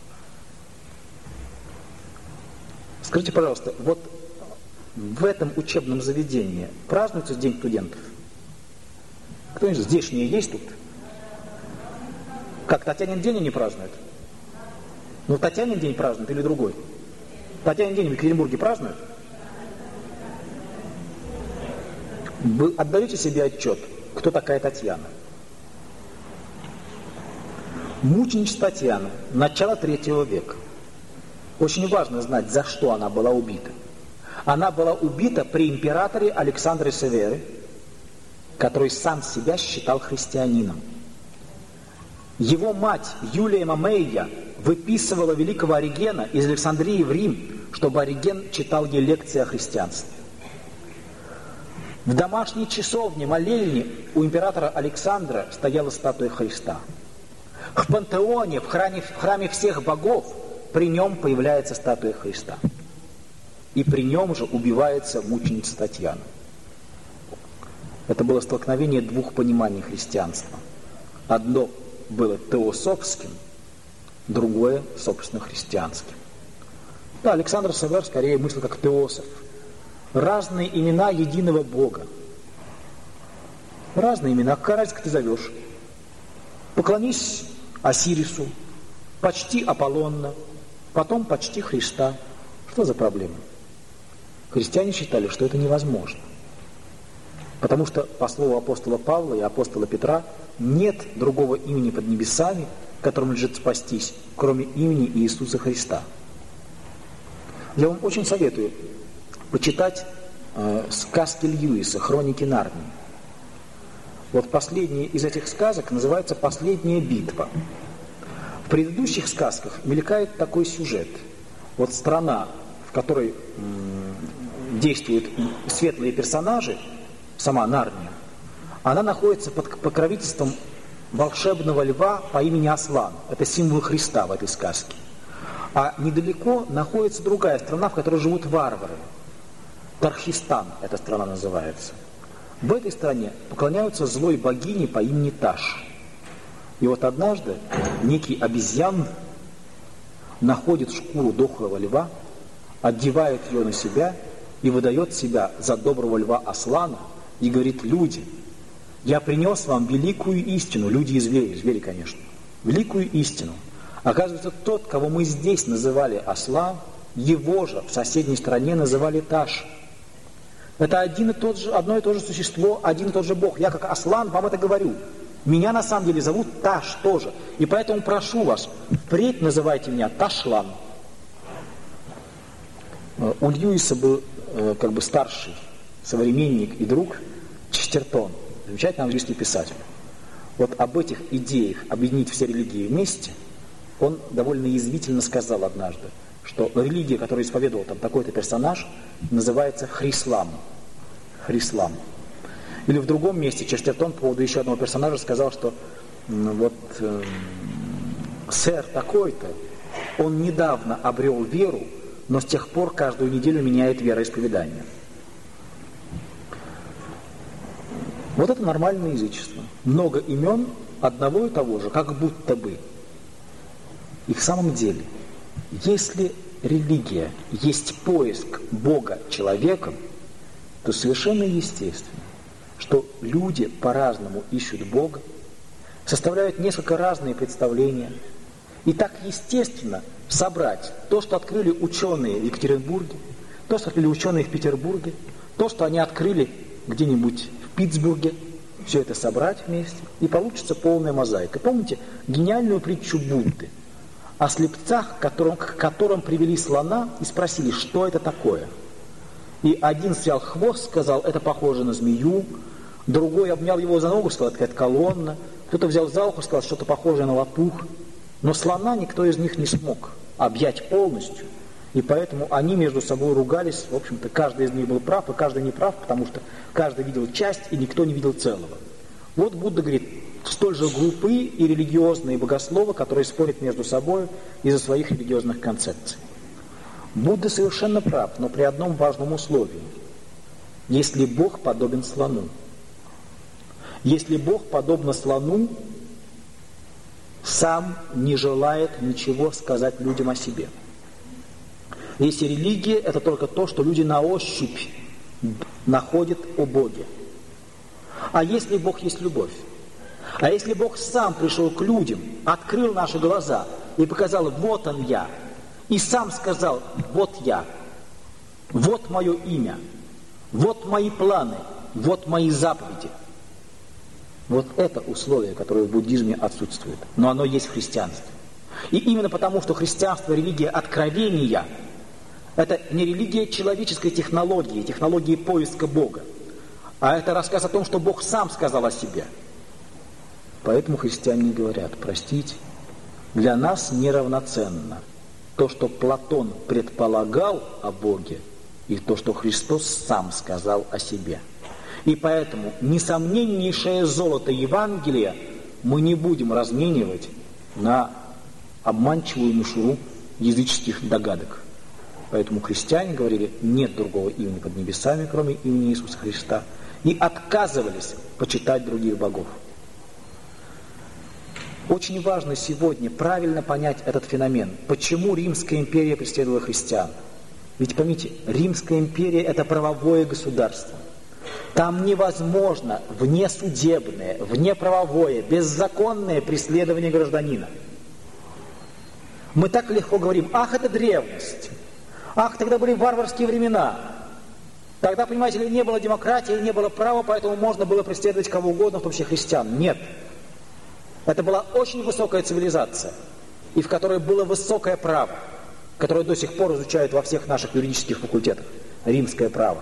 Скажите, пожалуйста, вот в этом учебном заведении празднуется День студентов? Кто-нибудь здешние есть тут? Как, Татьянин день они празднуют? Татьянин день празднуют или другой? Татьянин день в Екатеринбурге празднуют? Вы отдаете себе отчет, кто такая Татьяна? Мученичество Татьяны, начало III века. Очень важно знать, за что она была убита. Она была убита при императоре Александре Севере, который сам себя считал христианином. Его мать Юлия Мамея выписывала великого Оригена из Александрии в Рим, чтобы Ориген читал ей лекции о христианстве. В домашней часовне, молельне у императора Александра стояла статуя Христа. В пантеоне, в храме всех богов, при нем появляется статуя Христа. И при нем же убивается мученица Татьяна. Это было столкновение 2 пониманий христианства. Одно было теософским, другое, собственно, христианским. Да, Александр Север скорее мыслил как теософ. Разные имена единого Бога. Разные имена. Какая разница, как ты зовешь? Поклонись Осирису, почти Аполлона, потом почти Христа. Что за проблема? Христиане считали, что это невозможно. Потому что, по слову апостола Павла и апостола Петра, нет другого имени под небесами, которым лежит спастись, кроме имени Иисуса Христа. Я вам очень советую почитать сказки Льюиса, «Хроники Нарнии». Вот последняя из этих сказок называется «Последняя битва». В предыдущих сказках мелькает такой сюжет. Вот страна, в которой действуют светлые персонажи, сама Нарния, она находится под покровительством волшебного льва по имени Аслан. Это символ Христа в этой сказке. А недалеко находится другая страна, в которой живут варвары. Тархистан эта страна называется. В этой стране поклоняются злой богине по имени Таш. И вот однажды некий обезьян находит шкуру дохлого льва, одевает ее на себя и выдает себя за доброго льва Аслана и говорит: люди, я принес вам великую истину, люди и звери, конечно, великую истину. Оказывается, тот, кого мы здесь называли Аслан, его же в соседней стране называли Таш. Это одно и то же существо, один и тот же Бог. Я как Аслан вам это говорю. Меня на самом деле зовут Таш тоже. И поэтому прошу вас, впредь называйте меня Ташлан. У Льюиса был как бы старший современник и друг Честертон, замечательный английский писатель. Вот об этих идеях объединить все религии вместе он довольно язвительно сказал однажды, что религия, которую исповедовал там такой-то персонаж, называется Хрислам. Хрислам. Или в другом месте Честертон по поводу еще одного персонажа сказал, что сэр такой-то, он недавно обрел веру, но с тех пор каждую неделю меняет вероисповедание. Вот это нормальное язычество. Много имен одного и того же, как будто бы. И в самом деле, если религия есть поиск Бога человеком, то совершенно естественно, что люди по-разному ищут Бога, составляют несколько разные представления. И так естественно собрать то, что открыли ученые в Екатеринбурге, то, что открыли ученые в Петербурге, то, что они открыли где-нибудь в Питтсбурге, все это собрать вместе, и получится полная мозаика. Помните гениальную притчу Будды о слепцах, к которым привели слона и спросили, что это такое? И один взял хвост, сказал, это похоже на змею, другой обнял его за ногу, сказал, это колонна, кто-то взял за ухо, сказал, что-то похожее на лопух. Но слона никто из них не смог объять полностью, и поэтому они между собой ругались, в общем-то, каждый из них был прав, и каждый не прав, потому что каждый видел часть, и никто не видел целого. Вот Будда говорит, столь же глупые и религиозные богословы, которые спорят между собой из-за своих религиозных концепций. Будда совершенно прав, но при одном важном условии. Если Бог подобен слону. Если Бог, подобно слону, сам не желает ничего сказать людям о себе. Если религия – это только то, что люди на ощупь находят о Боге. А если Бог есть любовь? А если Бог сам пришел к людям, открыл наши глаза и показал, вот он я, и сам сказал, вот я, вот мое имя, вот мои планы, вот мои заповеди. Вот это условие, которое в буддизме отсутствует, но оно есть в христианстве. И именно потому, что христианство – религия откровения, это не религия человеческой технологии, технологии поиска Бога, а это рассказ о том, что Бог сам сказал о себе. Поэтому христиане говорят, простите, для нас неравноценно то, что Платон предполагал о Боге, и то, что Христос сам сказал о себе. И поэтому несомненнейшее золото Евангелия мы не будем разменивать на обманчивую мишуру языческих догадок. Поэтому христиане говорили, нет другого имени под небесами, кроме имени Иисуса Христа, и отказывались почитать других богов. Очень важно сегодня правильно понять этот феномен. Почему Римская империя преследовала христиан? Ведь поймите, Римская империя – это правовое государство. Там невозможно внесудебное, внеправовое, беззаконное преследование гражданина. Мы так легко говорим, ах, это древность, ах, тогда были варварские времена, тогда, понимаете ли, не было демократии, не было права, поэтому можно было преследовать кого угодно, в том числе христиан. Нет. Это была очень высокая цивилизация, и в которой было высокое право, которое до сих пор изучают во всех наших юридических факультетах, римское право.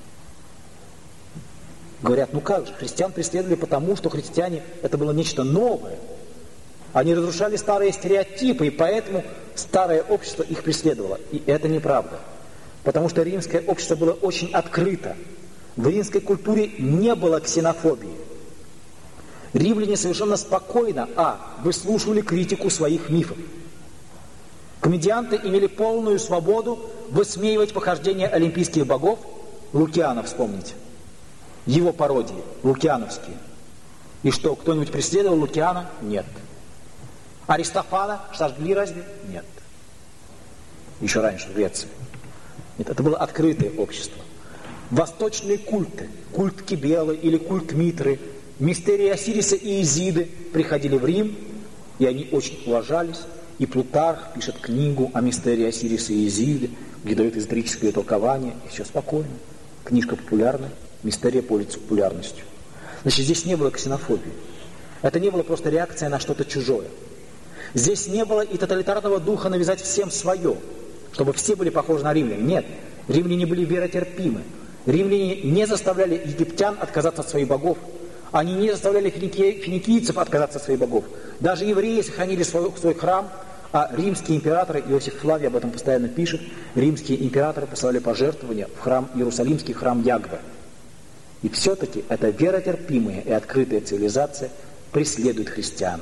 Говорят, ну как же, христиан преследовали потому, что христиане это было нечто новое. Они разрушали старые стереотипы, и поэтому старое общество их преследовало. И это неправда. Потому что римское общество было очень открыто. В римской культуре не было ксенофобии. Римляне совершенно спокойно, выслушивали критику своих мифов. Комедианты имели полную свободу высмеивать похождения олимпийских богов. Лукиана вспомните. Его пародии, лукиановские. И что, кто-нибудь преследовал Лукиана? Нет. Аристофана сожгли разве? Нет. Еще раньше, в Греции. Нет, это было открытое общество. Восточные культы, культ Кибелы или культ Митры, мистерии Осириса и Изиды приходили в Рим, и они очень уважались. И Плутарх пишет книгу о мистерии Осириса и Изиды, где дает историческое толкование, и все спокойно. Книжка популярная, мистерия пользуется популярностью. Значит, здесь не было ксенофобии. Это не было просто реакция на что-то чужое. Здесь не было и тоталитарного духа навязать всем свое, чтобы все были похожи на римлян. Нет, римляне были веротерпимы. Римляне не заставляли египтян отказаться от своих богов. Они не заставляли финикийцев отказаться от своих богов. Даже евреи сохранили свой храм, а римские императоры, Иосиф Флавий об этом постоянно пишет, римские императоры посылали пожертвования в храм, Иерусалимский храм Ягве. И все-таки эта веротерпимая и открытая цивилизация преследует христиан.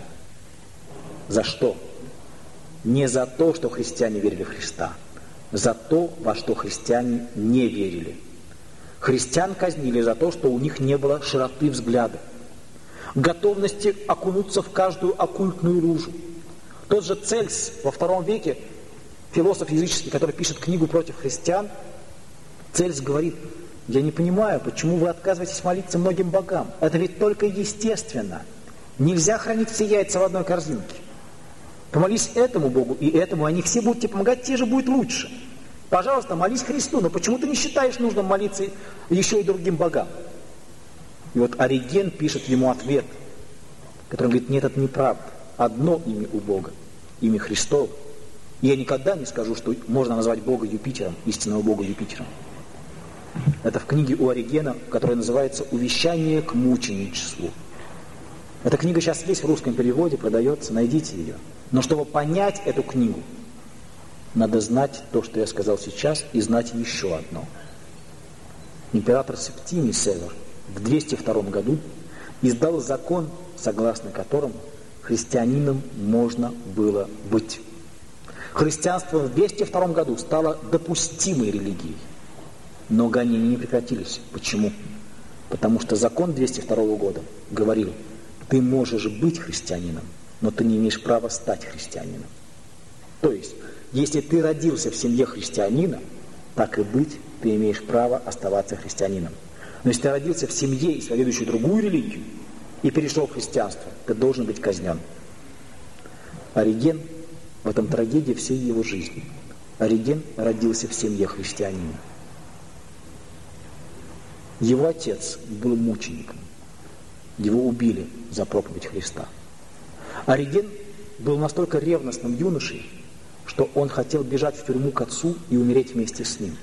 За что? Не за то, что христиане верили в Христа, за то, во что христиане не верили. Христиан казнили за то, что у них не было широты взгляда, готовности окунуться в каждую оккультную лужу. Тот же Цельс во II веке, философ языческий, который пишет книгу против христиан, Цельс говорит: я не понимаю, почему вы отказываетесь молиться многим богам. Это ведь только естественно. Нельзя хранить все яйца в одной корзинке. Помолись этому Богу и этому, они все будут тебе помогать, тебе же будет лучше. Пожалуйста, молись Христу, но почему ты не считаешь нужным молиться еще и другим богам? И вот Ориген пишет ему ответ, который говорит: нет, это неправда. Одно имя у Бога, имя Христово. И я никогда не скажу, что можно назвать Бога Юпитером, истинного Бога Юпитером. Это в книге у Оригена, которая называется «Увещание к мученичеству». Эта книга сейчас есть в русском переводе, продается, найдите ее. Но чтобы понять эту книгу, надо знать то, что я сказал сейчас, и знать еще одно. Император Септимий Север в 202 году издал закон, согласно которому христианином можно было быть. Христианство в 202 году стало допустимой религией. Но гонения не прекратились. Почему? Потому что закон 202 года говорил: ты можешь быть христианином, но ты не имеешь права стать христианином. То есть, если ты родился в семье христианина, так и быть, ты имеешь право оставаться христианином. Но если ты родился в семье, исповедующей другую религию, и перешел в христианство, ты должен быть казнен. Ориген, в этом трагедия всей его жизни. Ориген родился в семье христианина. Его отец был мучеником. Его убили за проповедь Христа. Ориген был настолько ревностным юношей, что он хотел бежать в тюрьму к отцу и умереть вместе с ним.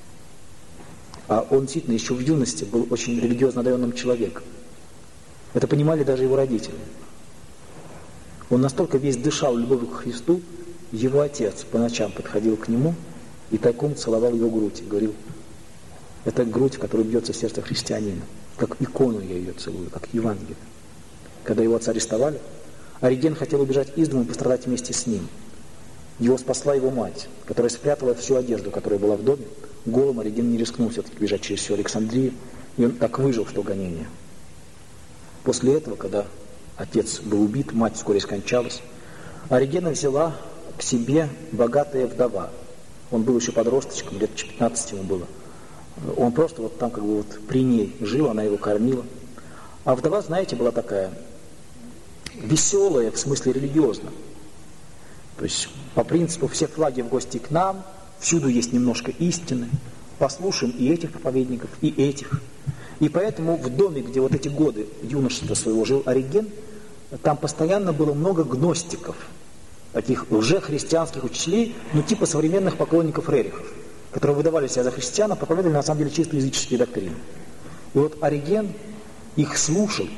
А он действительно еще в юности был очень религиозно одаренным человеком. Это понимали даже его родители. Он настолько весь дышал любовью к Христу, его отец по ночам подходил к нему и тайком целовал его грудь и говорил: это грудь, в которой бьется сердце христианина. Как икону я ее целую, как Евангелие. Когда его отца арестовали, Ориген хотел убежать из дома и пострадать вместе с ним. Его спасла его мать, которая спрятала всю одежду, которая была в доме. Голым Ориген не рискнул все-таки бежать через всю Александрию, и он так выжил в то гонение. После этого, когда отец был убит, мать вскоре скончалась, Оригена взяла к себе богатая вдова. Он был еще подросточком, лет 15 ему было. Он просто вот там как бы вот при ней жил, она его кормила. А вдова, знаете, была такая веселая, в смысле религиозно. То есть по принципу все флаги в гости к нам, всюду есть немножко истины, послушаем и этих проповедников, и этих. И поэтому в доме, где вот эти годы юношества своего жил Ориген, там постоянно было много гностиков. таких лжехристианских учителей, ну типа современных поклонников Рерихов, которые выдавали себя за христиан, а проповедовали на самом деле чисто языческие доктрины. И вот Ориген их слушал,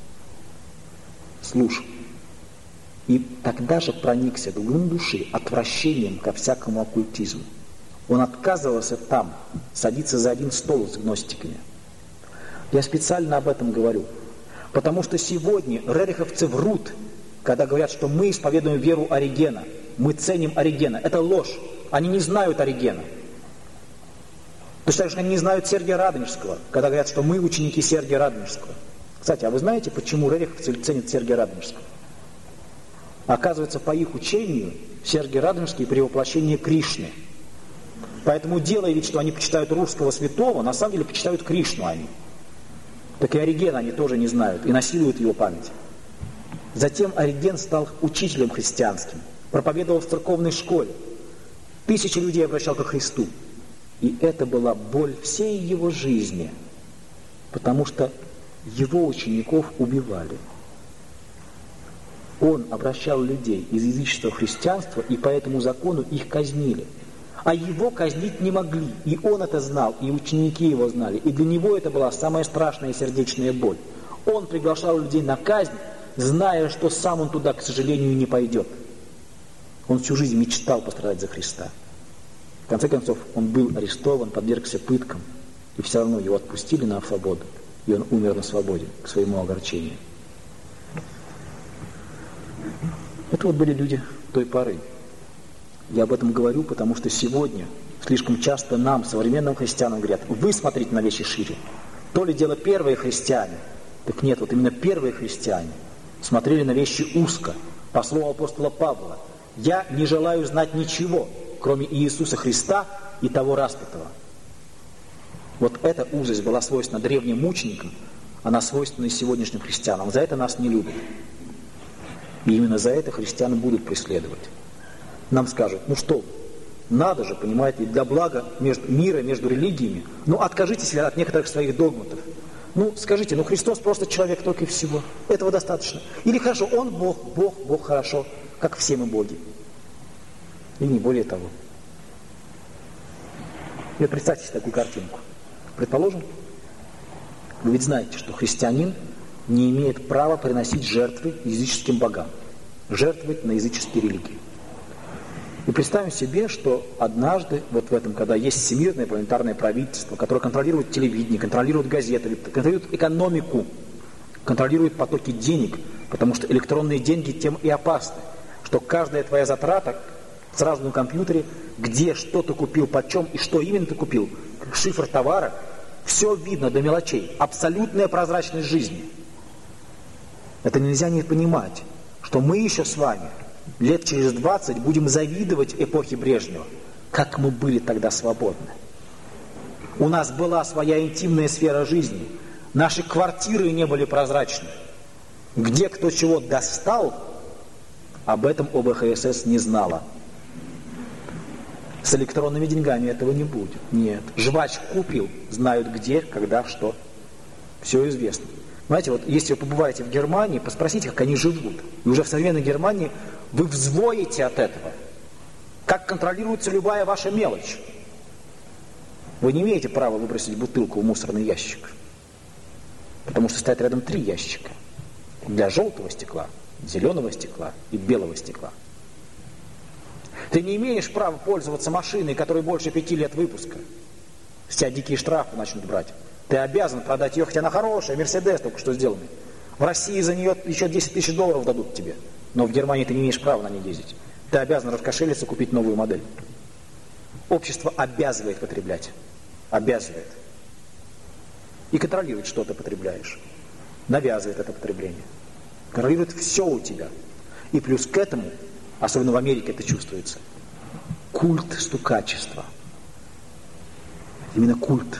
и тогда же проникся до глубины души отвращением ко всякому оккультизму. Он отказывался там садиться за один стол с гностиками. Я специально об этом говорю, потому что сегодня рериховцы врут, когда говорят, что мы исповедуем веру Оригена, мы ценим Оригена. Это ложь. Они не знают Оригена. Точно так же они не знают Сергия Радонежского, когда говорят, что мы ученики Сергия Радонежского. Кстати, а вы знаете, почему рериховцы ценят Сергия Радонежского? Оказывается, по их учению Сергий Радонежский – перевоплощение Кришны. Поэтому, делая вид, что они почитают русского святого, на самом деле почитают Кришну они. Так и Оригена они тоже не знают и насилуют его память. Затем Ориген стал учителем христианским, проповедовал в церковной школе. Тысячи людей обращал ко Христу. И это была боль всей его жизни, потому что его учеников убивали. Он обращал людей из язычества в христианство, и по этому закону их казнили. А его казнить не могли, и он это знал, и ученики его знали, и для него это была самая страшная сердечная боль. Он приглашал людей на казнь, зная, что сам он туда, к сожалению, не пойдет. Он всю жизнь мечтал пострадать за Христа. В конце концов, он был арестован, подвергся пыткам, и все равно его отпустили на свободу, и он умер на свободе, к своему огорчению. Это вот были люди той поры. Я об этом говорю, потому что сегодня слишком часто нам, современным христианам, говорят: вы смотрите на вещи шире. То ли дело первые христиане. Так нет, вот именно первые христиане смотрели на вещи узко. По слову апостола Павла: я не желаю знать ничего, кроме Иисуса Христа и того распятого. Вот эта узость была свойственна древним мученикам, она свойственна и сегодняшним христианам. За это нас не любят. И именно за это христиан будут преследовать. Нам скажут: ну что, надо же, понимаете, для блага мира между религиями, ну откажитесь от некоторых своих догматов. Ну скажите, ну Христос просто человек только и всего. Этого достаточно. Или хорошо, Он Бог хорошо, как все мы боги. И не более того. И представьте себе такую картинку. Предположим, вы ведь знаете, что христианин не имеет права приносить жертвы языческим богам, жертвовать на языческие религии. И представим себе, что однажды, вот в этом, когда есть всемирное планетарное правительство, которое контролирует телевидение, контролирует газеты, контролирует экономику, контролирует потоки денег, потому что электронные деньги тем и опасны, что каждая твоя затрата сразу на компьютере, где, что ты купил, почем и что именно ты купил, шифр товара, все видно до мелочей, абсолютная прозрачность жизни. Это нельзя не понимать, что мы еще с вами лет через 20 будем завидовать эпохе Брежнева, как мы были тогда свободны. У нас была своя интимная сфера жизни, наши квартиры не были прозрачны. Где кто чего достал, об этом ОБХСС не знала. С электронными деньгами этого не будет. Нет. Жвачку купил, знают где, когда, что. Все известно. Знаете, вот если вы побываете в Германии, поспросите, как они живут. И уже в современной Германии вы взвоите от этого. Как контролируется любая ваша мелочь. Вы не имеете права выбросить бутылку в мусорный ящик. Потому что стоят рядом 3 ящика. Для желтого стекла, зеленого стекла и белого стекла. Ты не имеешь права пользоваться машиной, которой больше 5 лет выпуска. С тебя дикие штрафы начнут брать. Ты обязан продать ее, хотя она хорошая, Мерседес только что сделанный. В России за нее еще 10 тысяч долларов дадут тебе. Но в Германии ты не имеешь права на ней ездить. Ты обязан раскошелиться, купить новую модель. Общество обязывает потреблять. Обязывает. И контролирует, что ты потребляешь. Навязывает это потребление. Контролирует все у тебя. И плюс к этому, особенно в Америке это чувствуется, культ стукачества. Именно культ.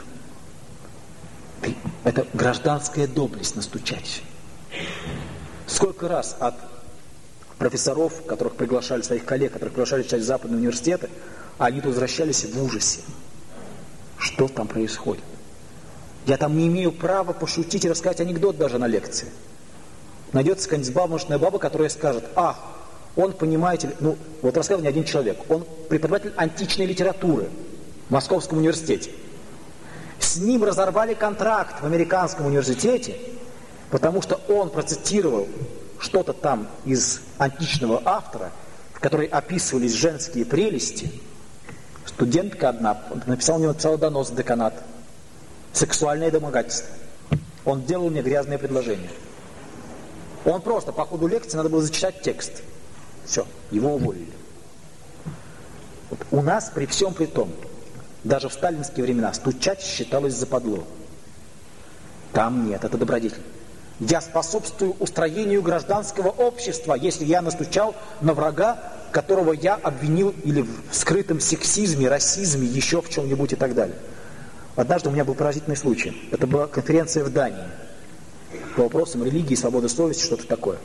Это гражданская доблесть настучать. Сколько раз от профессоров, которых приглашали, своих коллег, которых приглашали читать западные университеты, они тут возвращались в ужасе. Что там происходит? Я там не имею права пошутить и рассказать анекдот даже на лекции. Найдется какая-нибудь взбалмошная баба, которая скажет: Он, понимаете, вот рассказал мне один человек, он преподаватель античной литературы в Московском университете. С ним разорвали контракт в американском университете, потому что он процитировал что-то там из античного автора, в которой описывались женские прелести. Студентка одна написала донос в деканат. Сексуальное домогательство. Он делал мне грязные предложения. Он просто по ходу лекции надо было зачитать текст. Все, его уволили. Вот у нас при всем при том, даже в сталинские времена, стучать считалось западло. Там нет, это добродетель. Я способствую устроению гражданского общества, если я настучал на врага, которого я обвинил или в скрытом сексизме, расизме, еще в чем-нибудь и так далее. Однажды у меня был поразительный случай. Это была конференция в Дании по вопросам религии, свободы совести, что-то такое.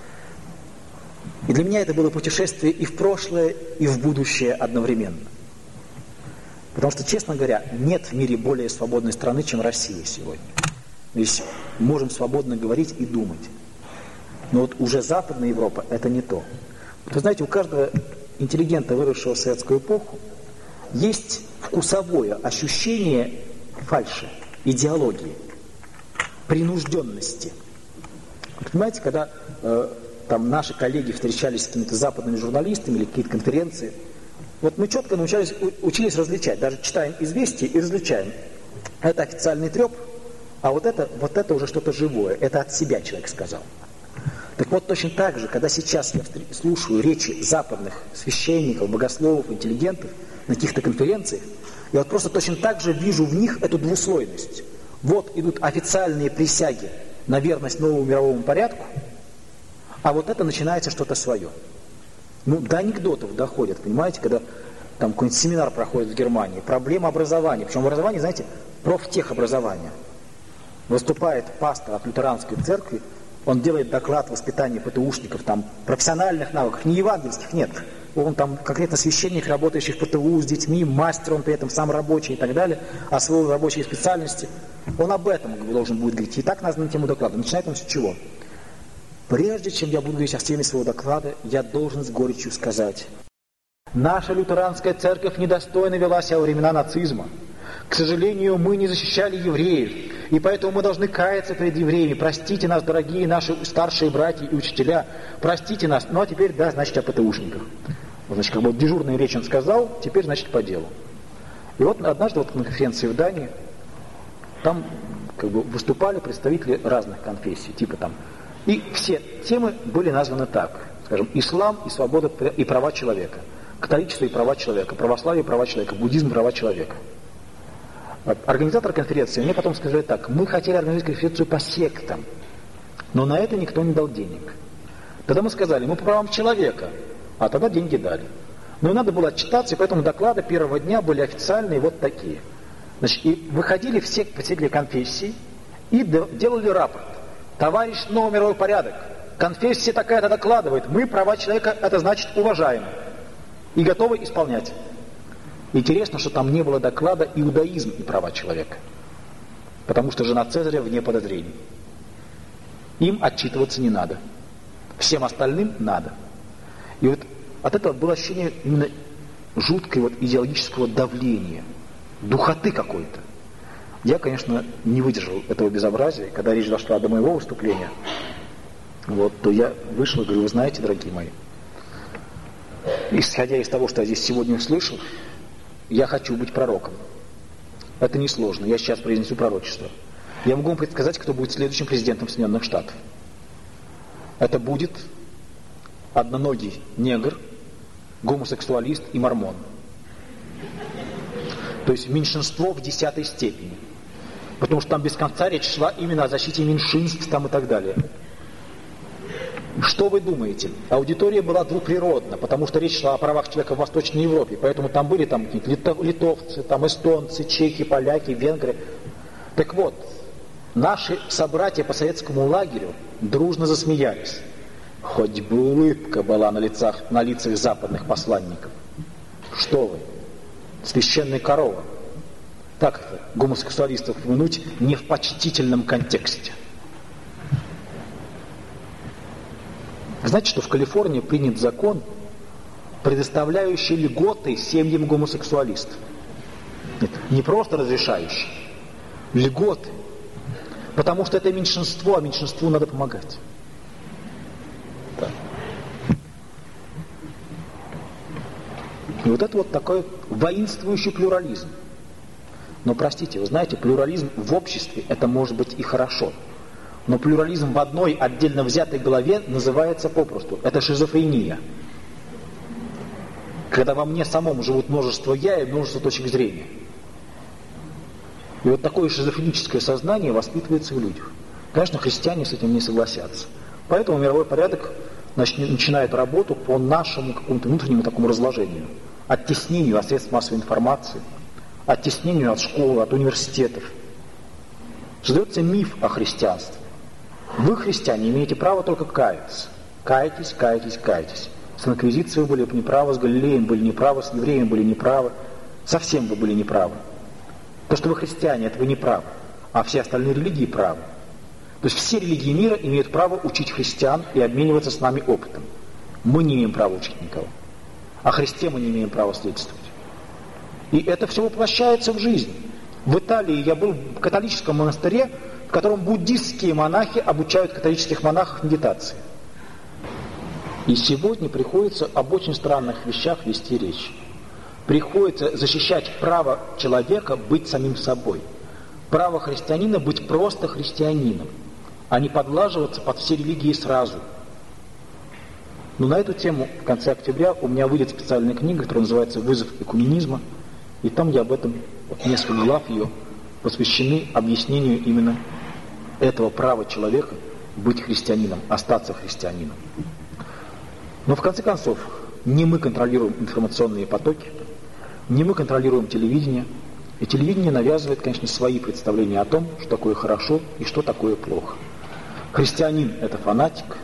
И для меня это было путешествие и в прошлое, и в будущее одновременно. Потому что, честно говоря, нет в мире более свободной страны, чем Россия сегодня. Здесь можем свободно говорить и думать. Но вот уже Западная Европа – это не то. Вы знаете, у каждого интеллигента, выросшего в советскую эпоху, есть вкусовое ощущение фальши, идеологии, принужденности. Вы понимаете, когда там наши коллеги встречались с какими-то западными журналистами или какие-то конференции, вот мы четко учились различать, даже читаем известия и различаем. Это официальный треп, а вот это уже что-то живое, это от себя человек сказал. Так вот, точно так же, когда сейчас я слушаю речи западных священников, богословов, интеллигентов на каких-то конференциях, я вот просто точно так же вижу в них эту двуслойность. Вот идут официальные присяги на верность новому мировому порядку, а вот это начинается что-то свое. До анекдотов доходят, понимаете, когда там какой-нибудь семинар проходит в Германии, проблема образования, причем образование, знаете, профтехобразование. Выступает пастор от лютеранской церкви, он делает доклад воспитания ПТУшников, там, профессиональных навыков, не евангельских, нет. Он там конкретно священник, работающий в ПТУ с детьми, мастер, он при этом сам рабочий и так далее, освоил рабочие специальности. Он об этом должен будет говорить. И так названа тему доклада. Начинает он с чего? Прежде чем я буду говорить о теме своего доклада, я должен с горечью сказать: наша лютеранская церковь недостойно вела себя во времена нацизма. К сожалению, мы не защищали евреев, и поэтому мы должны каяться перед евреями. Простите нас, дорогие наши старшие братья и учителя, простите нас. Ну а теперь, да, значит, о ПТУшниках. Значит, как бы дежурную речь он сказал, теперь, значит, по делу. И вот однажды вот на конференции в Дании, там как бы выступали представители разных конфессий, типа там. И все темы были названы так, скажем, ислам и свобода и права человека, католичество и права человека, православие и права человека, буддизм и права человека. Организатор конференции мне потом сказали так: мы хотели организовать конференцию по сектам, но на это никто не дал денег. Тогда мы сказали: мы по правам человека, а тогда деньги дали. Но и надо было отчитаться, и поэтому доклады первого дня были официальные вот такие. Значит, и выходили все представители конфессий и делали рапорт: товарищ новый мировой порядок, конфессия такая-то докладывает, мы права человека, это значит, уважаем и готовы исполнять. Интересно, что там не было доклада иудаизм и права человека, потому что жена Цезаря вне подозрений. Им отчитываться не надо, всем остальным надо. И вот от этого было ощущение именно жуткого вот идеологического давления, духоты какой-то. Я, конечно, не выдержал этого безобразия. Когда речь дошла до моего выступления, вот, то я вышел и говорю: вы знаете, дорогие мои, исходя из того, что я здесь сегодня услышал, я хочу быть пророком. Это несложно. Я сейчас произнесу пророчество. Я могу вам предсказать, кто будет следующим президентом Соединенных Штатов. Это будет одноногий негр, гомосексуалист и мормон. То есть меньшинство в 10-й степени. Потому что там без конца речь шла именно о защите меньшинств там и так далее. Что вы думаете? Аудитория была двуприродна, потому что речь шла о правах человека в Восточной Европе, поэтому там были там литовцы, там эстонцы, чехи, поляки, венгры. Так вот, наши собратья по советскому лагерю дружно засмеялись. Хоть бы улыбка была на лицах западных посланников. Что вы? Священная корова. Так это, гомосексуалистов упомянуть не в почтительном контексте. Знаете, что в Калифорнии принят закон, предоставляющий льготы семьям гомосексуалистов? Нет, не просто разрешающий, льготы. Потому что это меньшинство, а меньшинству надо помогать. Да. И вот это вот такой воинствующий плюрализм. Но простите, вы знаете, плюрализм в обществе это может быть и хорошо. Но плюрализм в одной отдельно взятой голове называется попросту. Это шизофрения. Когда во мне самом живут множество я и множество точек зрения. И вот такое шизофреническое сознание воспитывается в людях. Конечно, христиане с этим не согласятся. Поэтому мировой порядок начинает работу по нашему какому-то внутреннему такому разложению. Оттеснению от средств массовой информации, оттеснению от школы, от университетов. Создается миф о христианстве. Вы, христиане, имеете право только каяться. Кайтесь, кайтесь, кайтесь. С инквизицией вы были неправы, с Галилеем были неправы, с евреем были неправы. Совсем вы были неправы. То, что вы христиане, это вы неправы. А все остальные религии правы. То есть все религии мира имеют право учить христиан и обмениваться с нами опытом. Мы не имеем права учить никого. О Христе мы не имеем права свидетельствовать. И это все воплощается в жизнь. В Италии я был в католическом монастыре, в котором буддистские монахи обучают католических монахов медитации. И сегодня приходится об очень странных вещах вести речь. Приходится защищать право человека быть самим собой. Право христианина быть просто христианином, а не подлаживаться под все религии сразу. Но на эту тему в конце октября у меня выйдет специальная книга, которая называется «Вызов экуменизма». И там я об этом, несколько глав ее посвящены объяснению именно этого права человека быть христианином, остаться христианином. Но в конце концов, не мы контролируем информационные потоки, не мы контролируем телевидение, и телевидение навязывает, конечно, свои представления о том, что такое хорошо и что такое плохо. Христианин – это фанатик,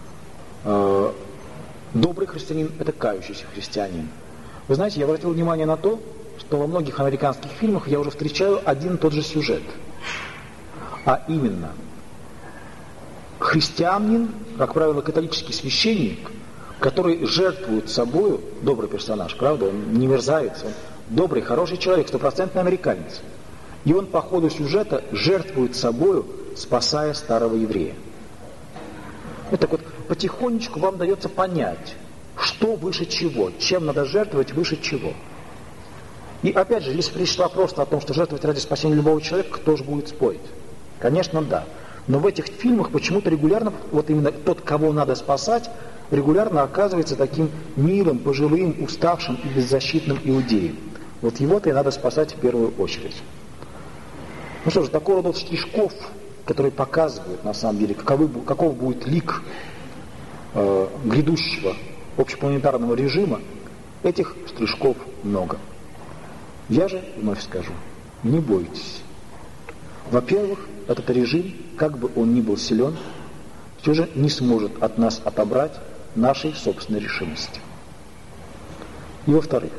добрый христианин – это кающийся христианин. Вы знаете, я обратил внимание на то, что во многих американских фильмах я уже встречаю один и тот же сюжет. А именно, христианин, как правило, католический священник, который жертвует собою, добрый персонаж, правда, он не мерзавец, он добрый, хороший человек, стопроцентный американец. И он по ходу сюжета жертвует собою, спасая старого еврея. Вот так вот, потихонечку вам дается понять, что выше чего, чем надо жертвовать выше чего. И опять же, если речь шла просто о том, что жертвовать ради спасения любого человека, кто же будет спорить? Конечно, да. Но в этих фильмах почему-то регулярно, вот именно тот, кого надо спасать, регулярно оказывается таким милым, пожилым, уставшим и беззащитным иудеем. Вот его-то и надо спасать в первую очередь. Ну что же, такой род стишков, которые показывают, на самом деле, каков будет лик грядущего общепланетарного режима, этих штришков много. Я же вновь скажу, не бойтесь. Во-первых, этот режим, как бы он ни был силен, все же не сможет от нас отобрать нашей собственной решимости. И во-вторых,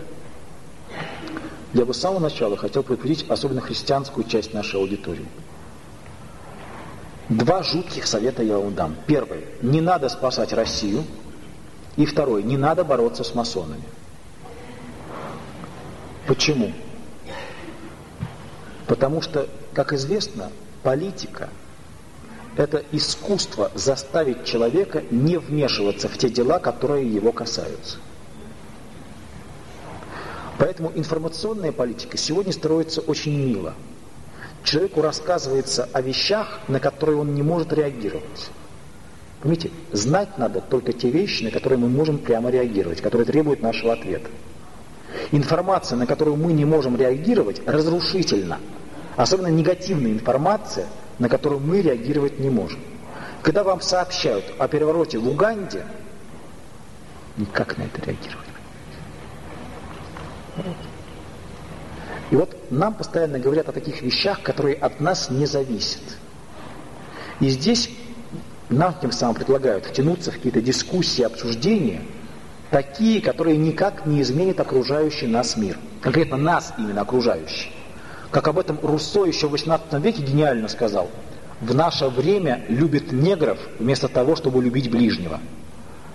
я бы с самого начала хотел предупредить особенно христианскую часть нашей аудитории. Два жутких совета я вам дам. Первый, не надо спасать Россию. И второй, не надо бороться с масонами. Почему? Потому что, как известно, политика – это искусство заставить человека не вмешиваться в те дела, которые его касаются. Поэтому информационная политика сегодня строится очень мило. Человеку рассказывается о вещах, на которые он не может реагировать. Понимаете, знать надо только те вещи, на которые мы можем прямо реагировать, которые требуют нашего ответа. Информация, на которую мы не можем реагировать, разрушительна. Особенно негативная информация, на которую мы реагировать не можем. Когда вам сообщают о перевороте в Уганде, никак на это реагировать. И вот нам постоянно говорят о таких вещах, которые от нас не зависят. И здесь нам тем самым предлагают втянуться в какие-то дискуссии, обсуждения, такие, которые никак не изменят окружающий нас мир. Конкретно нас именно окружающий. Как об этом Руссо еще в XVIII веке гениально сказал: в наше время любят негров вместо того, чтобы любить ближнего.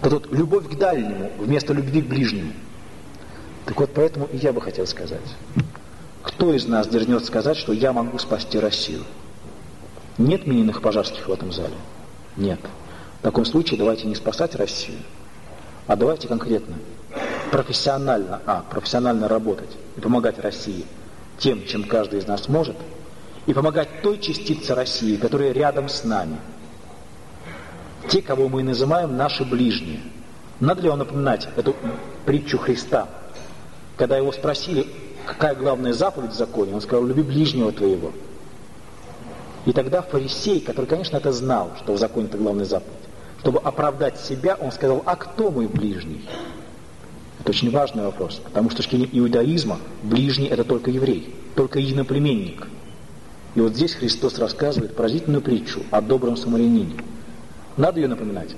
Вот любовь к дальнему вместо любви к ближнему. Так вот, поэтому и я бы хотел сказать. Кто из нас дерзнет сказать, что я могу спасти Россию? Нет Мининых Пожарских в этом зале? Нет. В таком случае давайте не спасать Россию, а давайте конкретно, профессионально работать и помогать России тем, чем каждый из нас может, и помогать той частице России, которая рядом с нами. Те, кого мы называем наши ближние. Надо ли вам напоминать эту притчу Христа, когда его спросили, какая главная заповедь в законе? Он сказал: люби ближнего твоего. И тогда фарисей, который, конечно, это знал, что в законе это главная заповедь, чтобы оправдать себя, он сказал: а кто мой ближний? Это очень важный вопрос, потому что с точки зрения иудаизма ближний это только еврей, только единоплеменник. И вот здесь Христос рассказывает поразительную притчу о добром самарянине. Надо ее напоминать?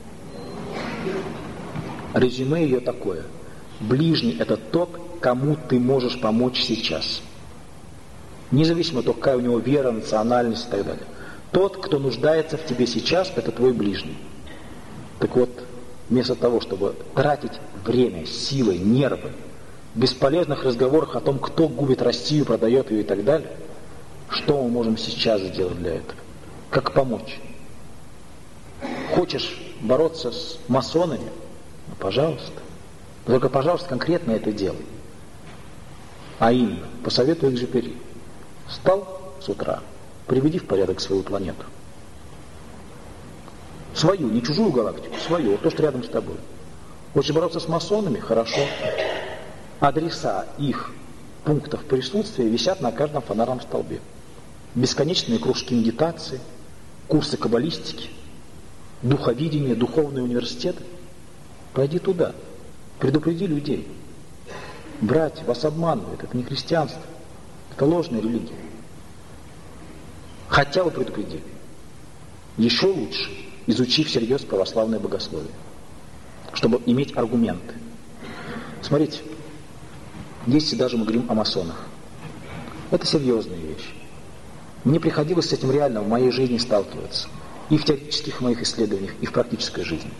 Резюме ее такое: ближний это тот, кому ты можешь помочь сейчас. Независимо от того, какая у него вера, национальность и так далее. Тот, кто нуждается в тебе сейчас, это твой ближний. Так вот, вместо того, чтобы тратить время, силы, нервы, в бесполезных разговорах о том, кто губит Россию, продает ее и так далее, что мы можем сейчас сделать для этого? Как помочь? Хочешь бороться с масонами? Ну, пожалуйста. Только, пожалуйста, конкретно это делай. А именно, по совету Экзюпери. Встал с утра, приведи в порядок свою планету. Свою, не чужую галактику, свою, то, что рядом с тобой. Хочешь бороться с масонами? Хорошо. Адреса их пунктов присутствия висят на каждом фонарном столбе. Бесконечные кружки медитации, курсы каббалистики, духовидение, духовные университеты. Пойди туда, предупреди людей. Братья, вас обманывают, это не христианство, это ложная религия. Хотя бы предупреди. Еще лучше изучи всерьез православное богословие, чтобы иметь аргументы. Смотрите, если даже мы говорим о масонах, это серьезная вещь. Мне приходилось с этим реально в моей жизни сталкиваться. И в теоретических моих исследованиях, и в практической жизни.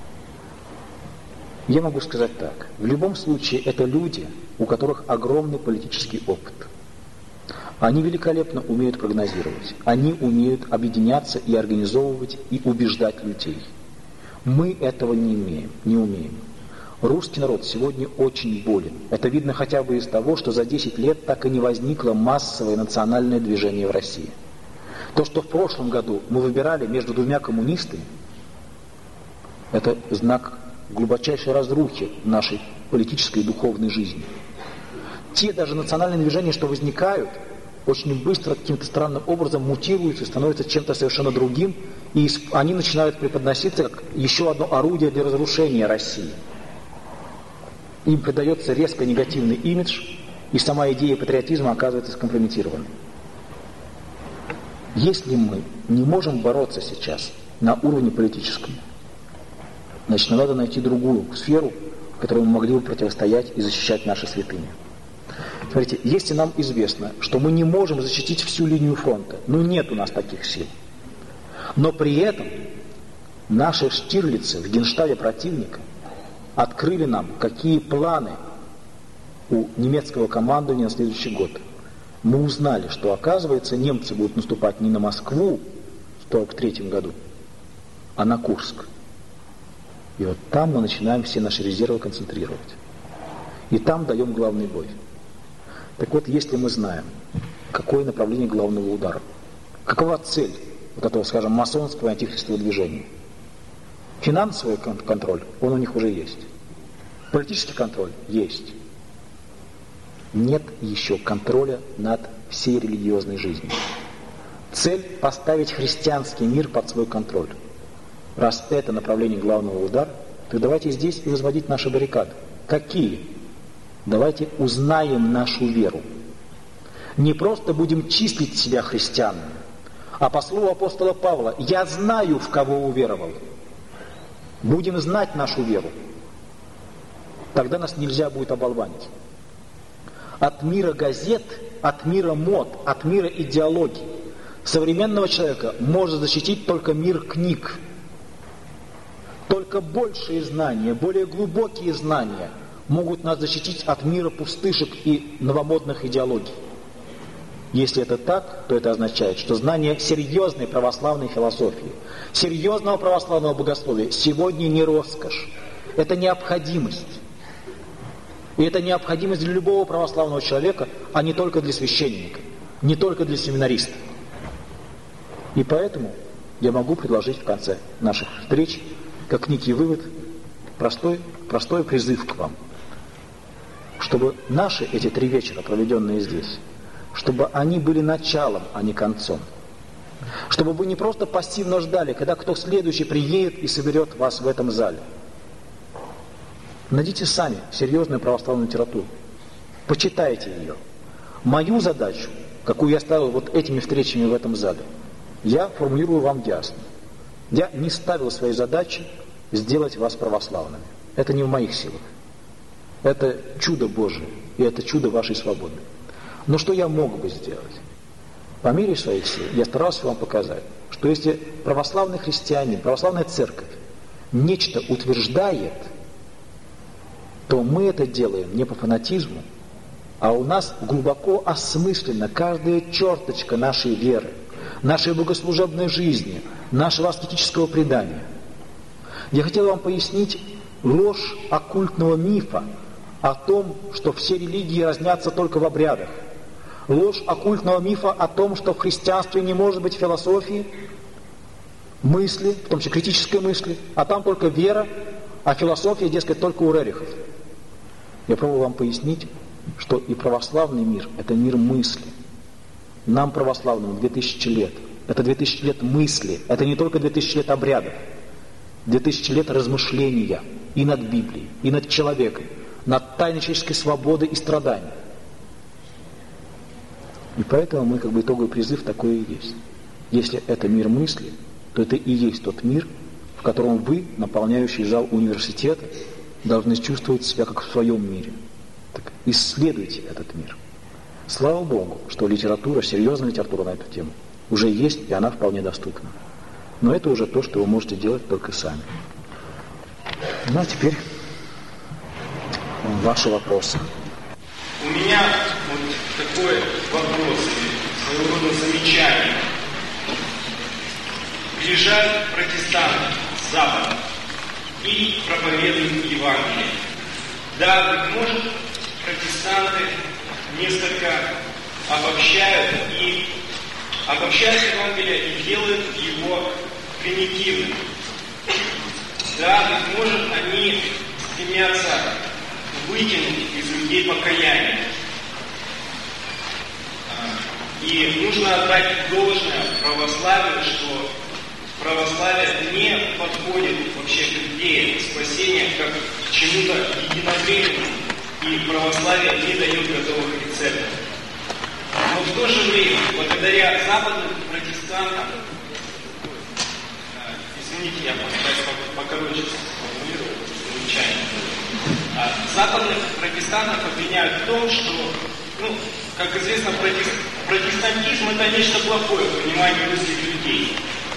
Я могу сказать так. В любом случае, это люди, у которых огромный политический опыт. Они великолепно умеют прогнозировать. Они умеют объединяться и организовывать, и убеждать людей. Мы этого не умеем. Русский народ сегодня очень болен. Это видно хотя бы из того, что за 10 лет так и не возникло массовое национальное движение в России. То, что в прошлом году мы выбирали между двумя коммунистами, это знак глубочайшей разрухи нашей политической и духовной жизни. Те даже национальные движения, что возникают, очень быстро каким-то странным образом мутируются и становятся чем-то совершенно другим, и они начинают преподноситься как еще одно орудие для разрушения России. Им придается резко негативный имидж, и сама идея патриотизма оказывается скомпрометированной. Если мы не можем бороться сейчас на уровне политическом, значит, нам надо найти другую сферу, в которой мы могли бы противостоять и защищать наши святыни. Смотрите, если нам известно, что мы не можем защитить всю линию фронта, нет у нас таких сил, но при этом наши штирлицы в генштабе противника открыли нам, какие планы у немецкого командования на следующий год. Мы узнали, что, оказывается, немцы будут наступать не на Москву в 1943 году, а на Курск. И вот там мы начинаем все наши резервы концентрировать. И там даем главный бой. Так вот, если мы знаем, какое направление главного удара, какова цель вот этого, скажем, масонского и антихристового движения, финансовый контроль, он у них уже есть. Политический контроль есть. Нет еще контроля над всей религиозной жизнью. Цель – поставить христианский мир под свой контроль. Раз это направление главного удара, то давайте здесь и возводить наши баррикады. Какие? Давайте узнаем нашу веру. Не просто будем числить себя христианами, а по слову апостола Павла: «Я знаю, в кого уверовал». Будем знать нашу веру. Тогда нас нельзя будет оболванить. От мира газет, от мира мод, от мира идеологий современного человека может защитить только мир книг. Только только большие знания, более глубокие знания могут нас защитить от мира пустышек и новомодных идеологий. Если это так, то это означает, что знание серьезной православной философии, серьезного православного богословия сегодня не роскошь, это необходимость. И это необходимость для любого православного человека, а не только для священника, не только для семинариста. И поэтому я могу предложить в конце наших встреч, как некий вывод, простой призыв к вам, чтобы наши эти 3 вечера, проведенные здесь, чтобы они были началом, а не концом. Чтобы вы не просто пассивно ждали, когда кто следующий приедет и соберет вас в этом зале. Найдите сами серьезную православную литературу. Почитайте ее. Мою задачу, какую я ставил вот этими встречами в этом зале, я формулирую вам ясно. Я не ставил своей задачи сделать вас православными. Это не в моих силах. Это чудо Божие, и это чудо вашей свободы. Но что я мог бы сделать? По мере своих сил я старался вам показать, что если православный христианин, православная церковь нечто утверждает, то мы это делаем не по фанатизму, а у нас глубоко осмысленно каждая черточка нашей веры, нашей богослужебной жизни, нашего аскетического предания. Я хотел вам пояснить ложь оккультного мифа о том, что все религии разнятся только в обрядах. Ложь оккультного мифа о том, что в христианстве не может быть философии, мысли, в том числе критической мысли, а там только вера, а философия, дескать, только у Рерихов. Я пробую вам пояснить, что и православный мир – это мир мысли. Нам, православным, 2000 лет. Это 2000 лет мысли, это не только 2000 лет обрядов. 2000 лет размышления и над Библией, и над человеком, над тайной человеческой свободы и страданий. И поэтому мы итоговый призыв такой и есть. Если это мир мысли, то это и есть тот мир, в котором вы, наполняющий зал университета, должны чувствовать себя как в своем мире. Так исследуйте этот мир. Слава Богу, что литература, серьезная литература на эту тему уже есть, и она вполне доступна. Но это уже то, что вы можете делать только сами. Ну а теперь ваши вопросы. У меня вот такой вопрос, своего рода замечание. Приезжают протестанты с Запада и проповедуют Евангелие. Да, быть может, протестанты несколько обобщают Евангелие и делают его примитивным. Да, быть может, они стремятся вытянуть из людей покаяние. И нужно отдать должное православию, что православие не подходит вообще к идее спасения как к чему-то единовременному, и православие не дает готовых рецептов. Но в то же время, благодаря западным протестантам, извините, я постараюсь покороче сформулировать замечание, западных протестантов обвиняют в том, что, как известно, протестантизм – это нечто плохое в понимании русских людей.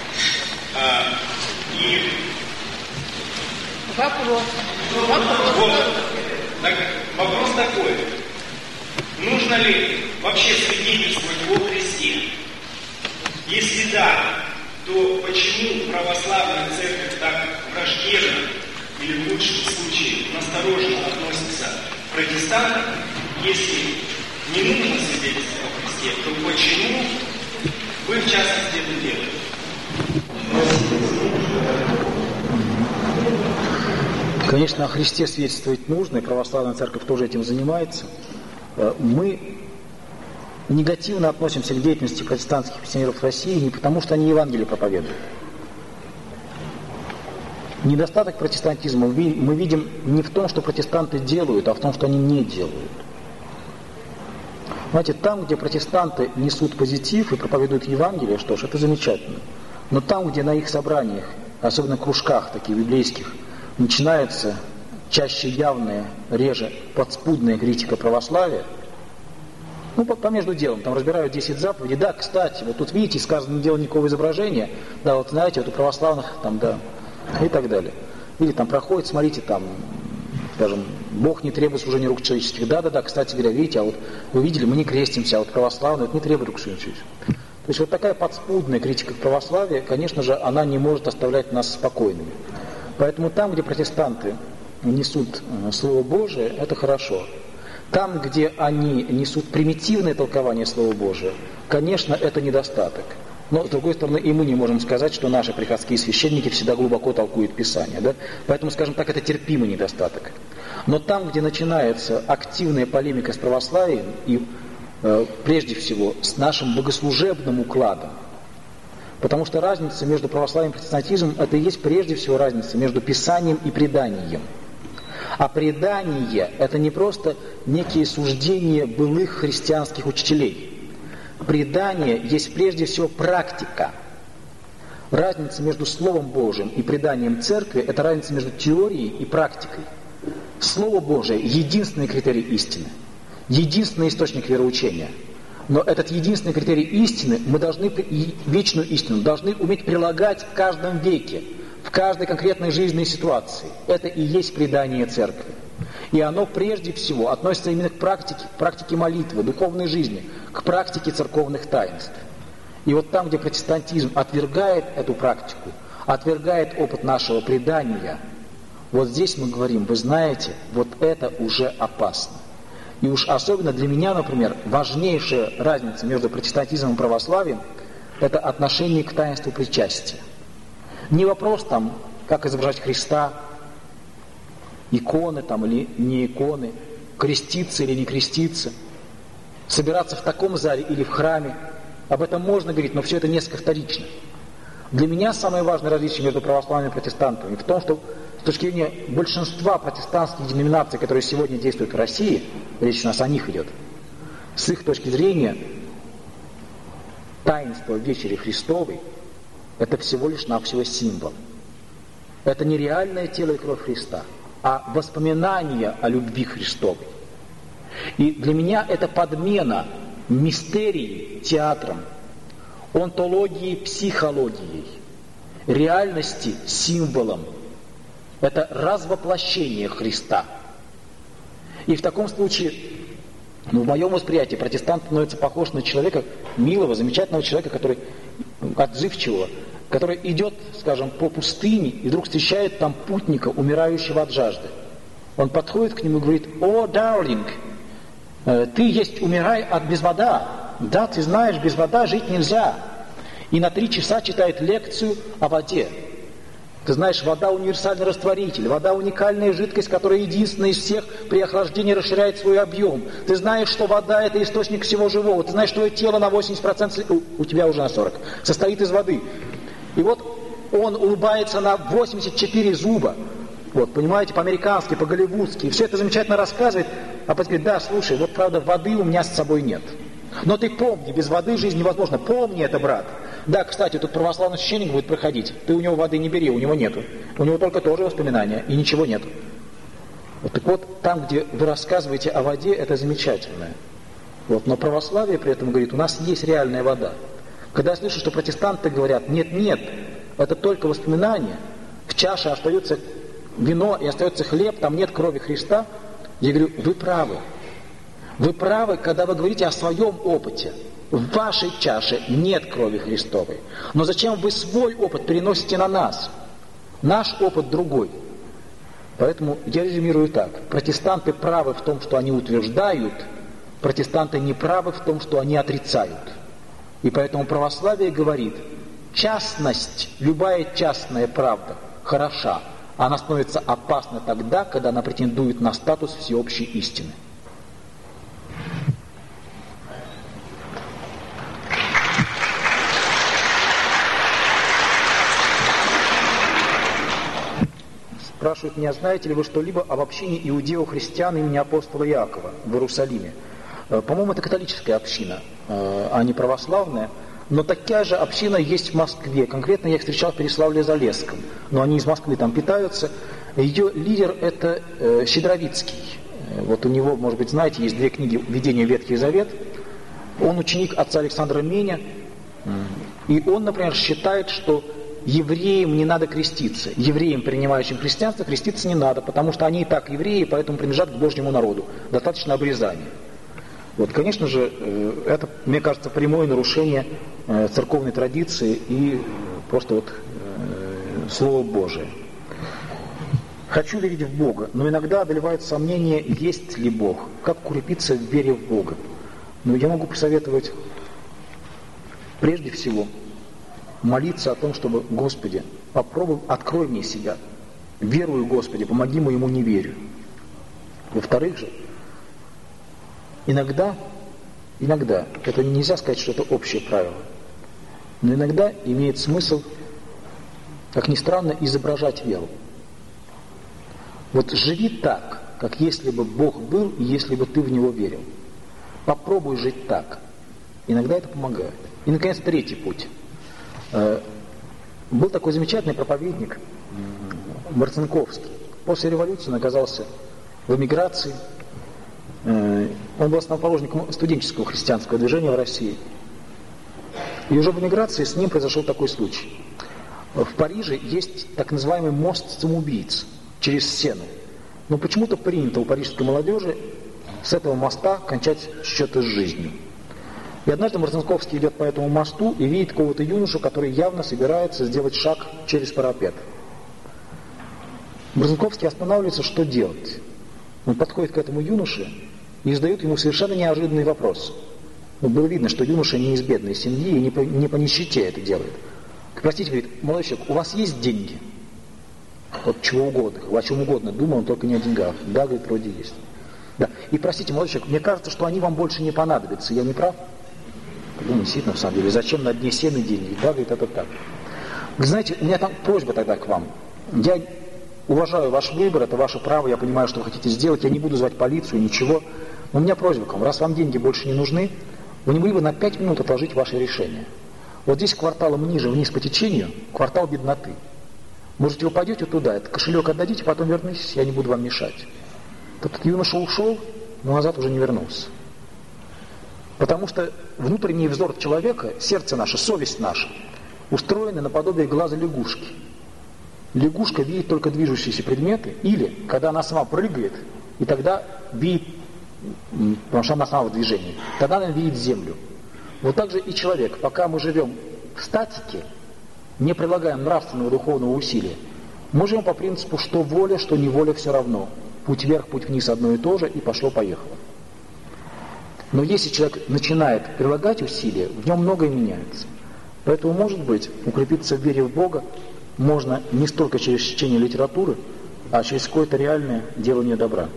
И вопрос. Вопрос такой. Нужно ли вообще свидетельствовать о Христе? Если да, то почему православная церковь так враждебно или в лучшем случае настороженно относится к протестантам? Если не нужно свидетельствовать о Христе, то почему вы в частности это делаете? Конечно, о Христе свидетельствовать нужно, и православная церковь тоже этим занимается. Мы негативно относимся к деятельности протестантских миссионеров в России не потому, что они Евангелие проповедуют. Недостаток протестантизма мы видим не в том, что протестанты делают, а в том, что они не делают. Знаете, там, где протестанты несут позитив и проповедуют Евангелие, что ж, это замечательно. Но там, где на их собраниях, особенно кружках таких библейских, начинается чаще явная, реже подспудная критика православия, по между делом, там разбирают 10 заповедей. Да, кстати, вот тут видите, сказано, не делай никакого изображения, да, вот знаете, вот у православных там, да, и так далее. Или там проходит, смотрите, там, скажем, Бог не требует служения рук человеческих. Да, кстати говоря, видите, а вот вы видели, мы не крестимся, а вот православные, это не требует рук человеческих. То есть вот такая подспудная критика православия, конечно же, она не может оставлять нас спокойными. Поэтому там, где протестанты несут Слово Божие, это хорошо. Там, где они несут примитивное толкование Слова Божия, конечно, это недостаток. Но, с другой стороны, и мы не можем сказать, что наши приходские священники всегда глубоко толкуют Писание. Да? Поэтому, скажем так, это терпимый недостаток. Но там, где начинается активная полемика с православием, и прежде всего с нашим богослужебным укладом, потому что разница между православием и протестантизмом, это и есть прежде всего разница между Писанием и преданием. А предание – это не просто некие суждения былых христианских учителей. Предание есть прежде всего практика. Разница между Словом Божьим и преданием Церкви – это разница между теорией и практикой. Слово Божие – единственный критерий истины, единственный источник вероучения. Но этот единственный критерий истины мы должны, и вечную истину, должны уметь прилагать в каждом веке, в каждой конкретной жизненной ситуации. Это и есть предание Церкви. И оно прежде всего относится именно к практике молитвы, духовной жизни, к практике церковных таинств. И вот там, где протестантизм отвергает эту практику, отвергает опыт нашего предания, вот здесь мы говорим, вы знаете, вот это уже опасно. И уж особенно для меня, например, важнейшая разница между протестантизмом и православием – это отношение к таинству причастия. Не вопрос там, как изображать Христа, иконы там или не иконы, креститься или не креститься, собираться в таком зале или в храме. Об этом можно говорить, но все это несколько вторично. Для меня самое важное различие между православными и протестантами в том, что с точки зрения большинства протестантских деноминаций, которые сегодня действуют в России, речь у нас о них идет, с их точки зрения таинство вечери Христовой – это всего лишь навсего символ. Это не реальное тело и кровь Христа, а воспоминание о любви Христовой. И для меня это подмена мистерии театром, онтологии психологией, реальности символом. Это развоплощение Христа. И в таком случае, в моем восприятии, протестант становится похож на человека, милого, замечательного человека, который отзывчивого, который идет, скажем, по пустыне и вдруг встречает там путника, умирающего от жажды. Он подходит к нему и говорит: «О, дарлинг, ты есть умирай без вода. Да, ты знаешь, без воды жить нельзя». И на 3 часа читает лекцию о воде. Ты знаешь, вода универсальный растворитель, вода уникальная жидкость, которая единственная из всех при охлаждении расширяет свой объем. Ты знаешь, что вода – это источник всего живого. Ты знаешь, что твое тело на 80%, у тебя уже на 40%, состоит из воды. И вот он улыбается на 84 зуба. Вот, понимаете, по-американски, по-голливудски. И все это замечательно рассказывает. А потом говорит: да, слушай, вот правда воды у меня с собой нет. Но ты помни, без воды жизнь невозможна. Помни это, брат. Да, кстати, тут православный священник будет проходить. Ты у него воды не бери, у него нету. У него только тоже воспоминания, и ничего нету. Вот, так вот, там, где вы рассказываете о воде, это замечательно. Вот, но православие при этом говорит: у нас есть реальная вода. Когда я слышу, что протестанты говорят: нет, это только воспоминания, в чаше остается вино и остается хлеб, там нет крови Христа, я говорю: вы правы. Вы правы, когда вы говорите о своем опыте. В вашей чаше нет крови Христовой. Но зачем вы свой опыт переносите на нас? Наш опыт другой. Поэтому я резюмирую так. Протестанты правы в том, что они утверждают, протестанты не правы в том, что они отрицают. И поэтому православие говорит: частность, любая частная правда хороша. Она становится опасна тогда, когда она претендует на статус всеобщей истины. Спрашивают меня: знаете ли вы что-либо об общине иудео-христиан имени апостола Иакова в Иерусалиме? По-моему, это католическая община, а не православная. Но такая же община есть в Москве. Конкретно я их встречал в Переславле-Залесском. Но они из Москвы там питаются. Ее лидер – это Щедровицкий. Вот у него, может быть, знаете, есть 2 книги «Введение в Ветхий Завет». Он ученик отца Александра Меня. И он, например, считает, что евреям не надо креститься. Евреям, принимающим христианство, креститься не надо, потому что они и так евреи, поэтому принадлежат к Божьему народу. Достаточно обрезания. Вот, конечно же, это, мне кажется, прямое нарушение церковной традиции и просто вот Слова Божия. Хочу верить в Бога, но иногда одолевает сомнение, есть ли Бог, как укрепиться в вере в Бога. Но я могу посоветовать прежде всего молиться о том, чтобы, Господи, попробуй, открой мне себя, верую, Господи, помоги моему неверию. Во-вторых же, иногда, это нельзя сказать, что это общее правило, но иногда имеет смысл, как ни странно, изображать веру. Вот живи так, как если бы Бог был и если бы ты в Него верил. Попробуй жить так. Иногда это помогает. И, наконец, третий путь. Был такой замечательный проповедник Марцинковский. После революции он оказался в эмиграции. Он был основоположником студенческого христианского движения в России. И уже в эмиграции с ним произошел такой случай. В Париже есть так называемый мост самоубийц через Сену. Но почему-то принято у парижской молодежи с этого моста кончать счеты с жизнью. И однажды Марцинковский идет по этому мосту и видит какого-то юношу, который явно собирается сделать шаг через парапет. Марцинковский останавливается, что делать. Он подходит к этому юноше и задает ему совершенно неожиданный вопрос. Но было видно, что юноша не из бедной семьи и не по нищете это делает. Простите, говорит, молодой человек, у вас есть деньги? Вот чего угодно, о чем угодно думал, он только не о деньгах. Да, говорит, вроде есть. Да. И простите, молодой человек, мне кажется, что они вам больше не понадобятся. Я не прав? Думаю, действительно, на самом деле, зачем на дне сены деньги? Да, говорит, это так. Вы знаете, у меня там просьба тогда к вам. Я уважаю ваш выбор, это ваше право, я понимаю, что вы хотите сделать, я не буду звать полицию, ничего. Но у меня просьба к вам, раз вам деньги больше не нужны, вы не могли бы на 5 минут отложить ваше решение. Вот здесь кварталом ниже, вниз по течению, квартал бедноты. Можете вы пойдете туда, этот кошелек отдадите, потом вернитесь, я не буду вам мешать. Этот юноша ушел, но назад уже не вернулся. Потому что внутренний взор человека, сердце наше, совесть наша, устроены наподобие глаза лягушки. Лягушка видит только движущиеся предметы, или, когда она сама прыгает, и тогда видит, потому что она сама в движении, тогда она видит землю. Вот так же и человек, пока мы живем в статике, не прилагаем нравственного духовного усилия, мы живем по принципу, что воля, что неволя, все равно. Путь вверх, путь вниз одно и то же, и пошло-поехало. Но если человек начинает прилагать усилия, в нем многое меняется. Поэтому, может быть, укрепиться в вере в Бога можно не столько через чтение литературы, а через какое-то реальное делание добра.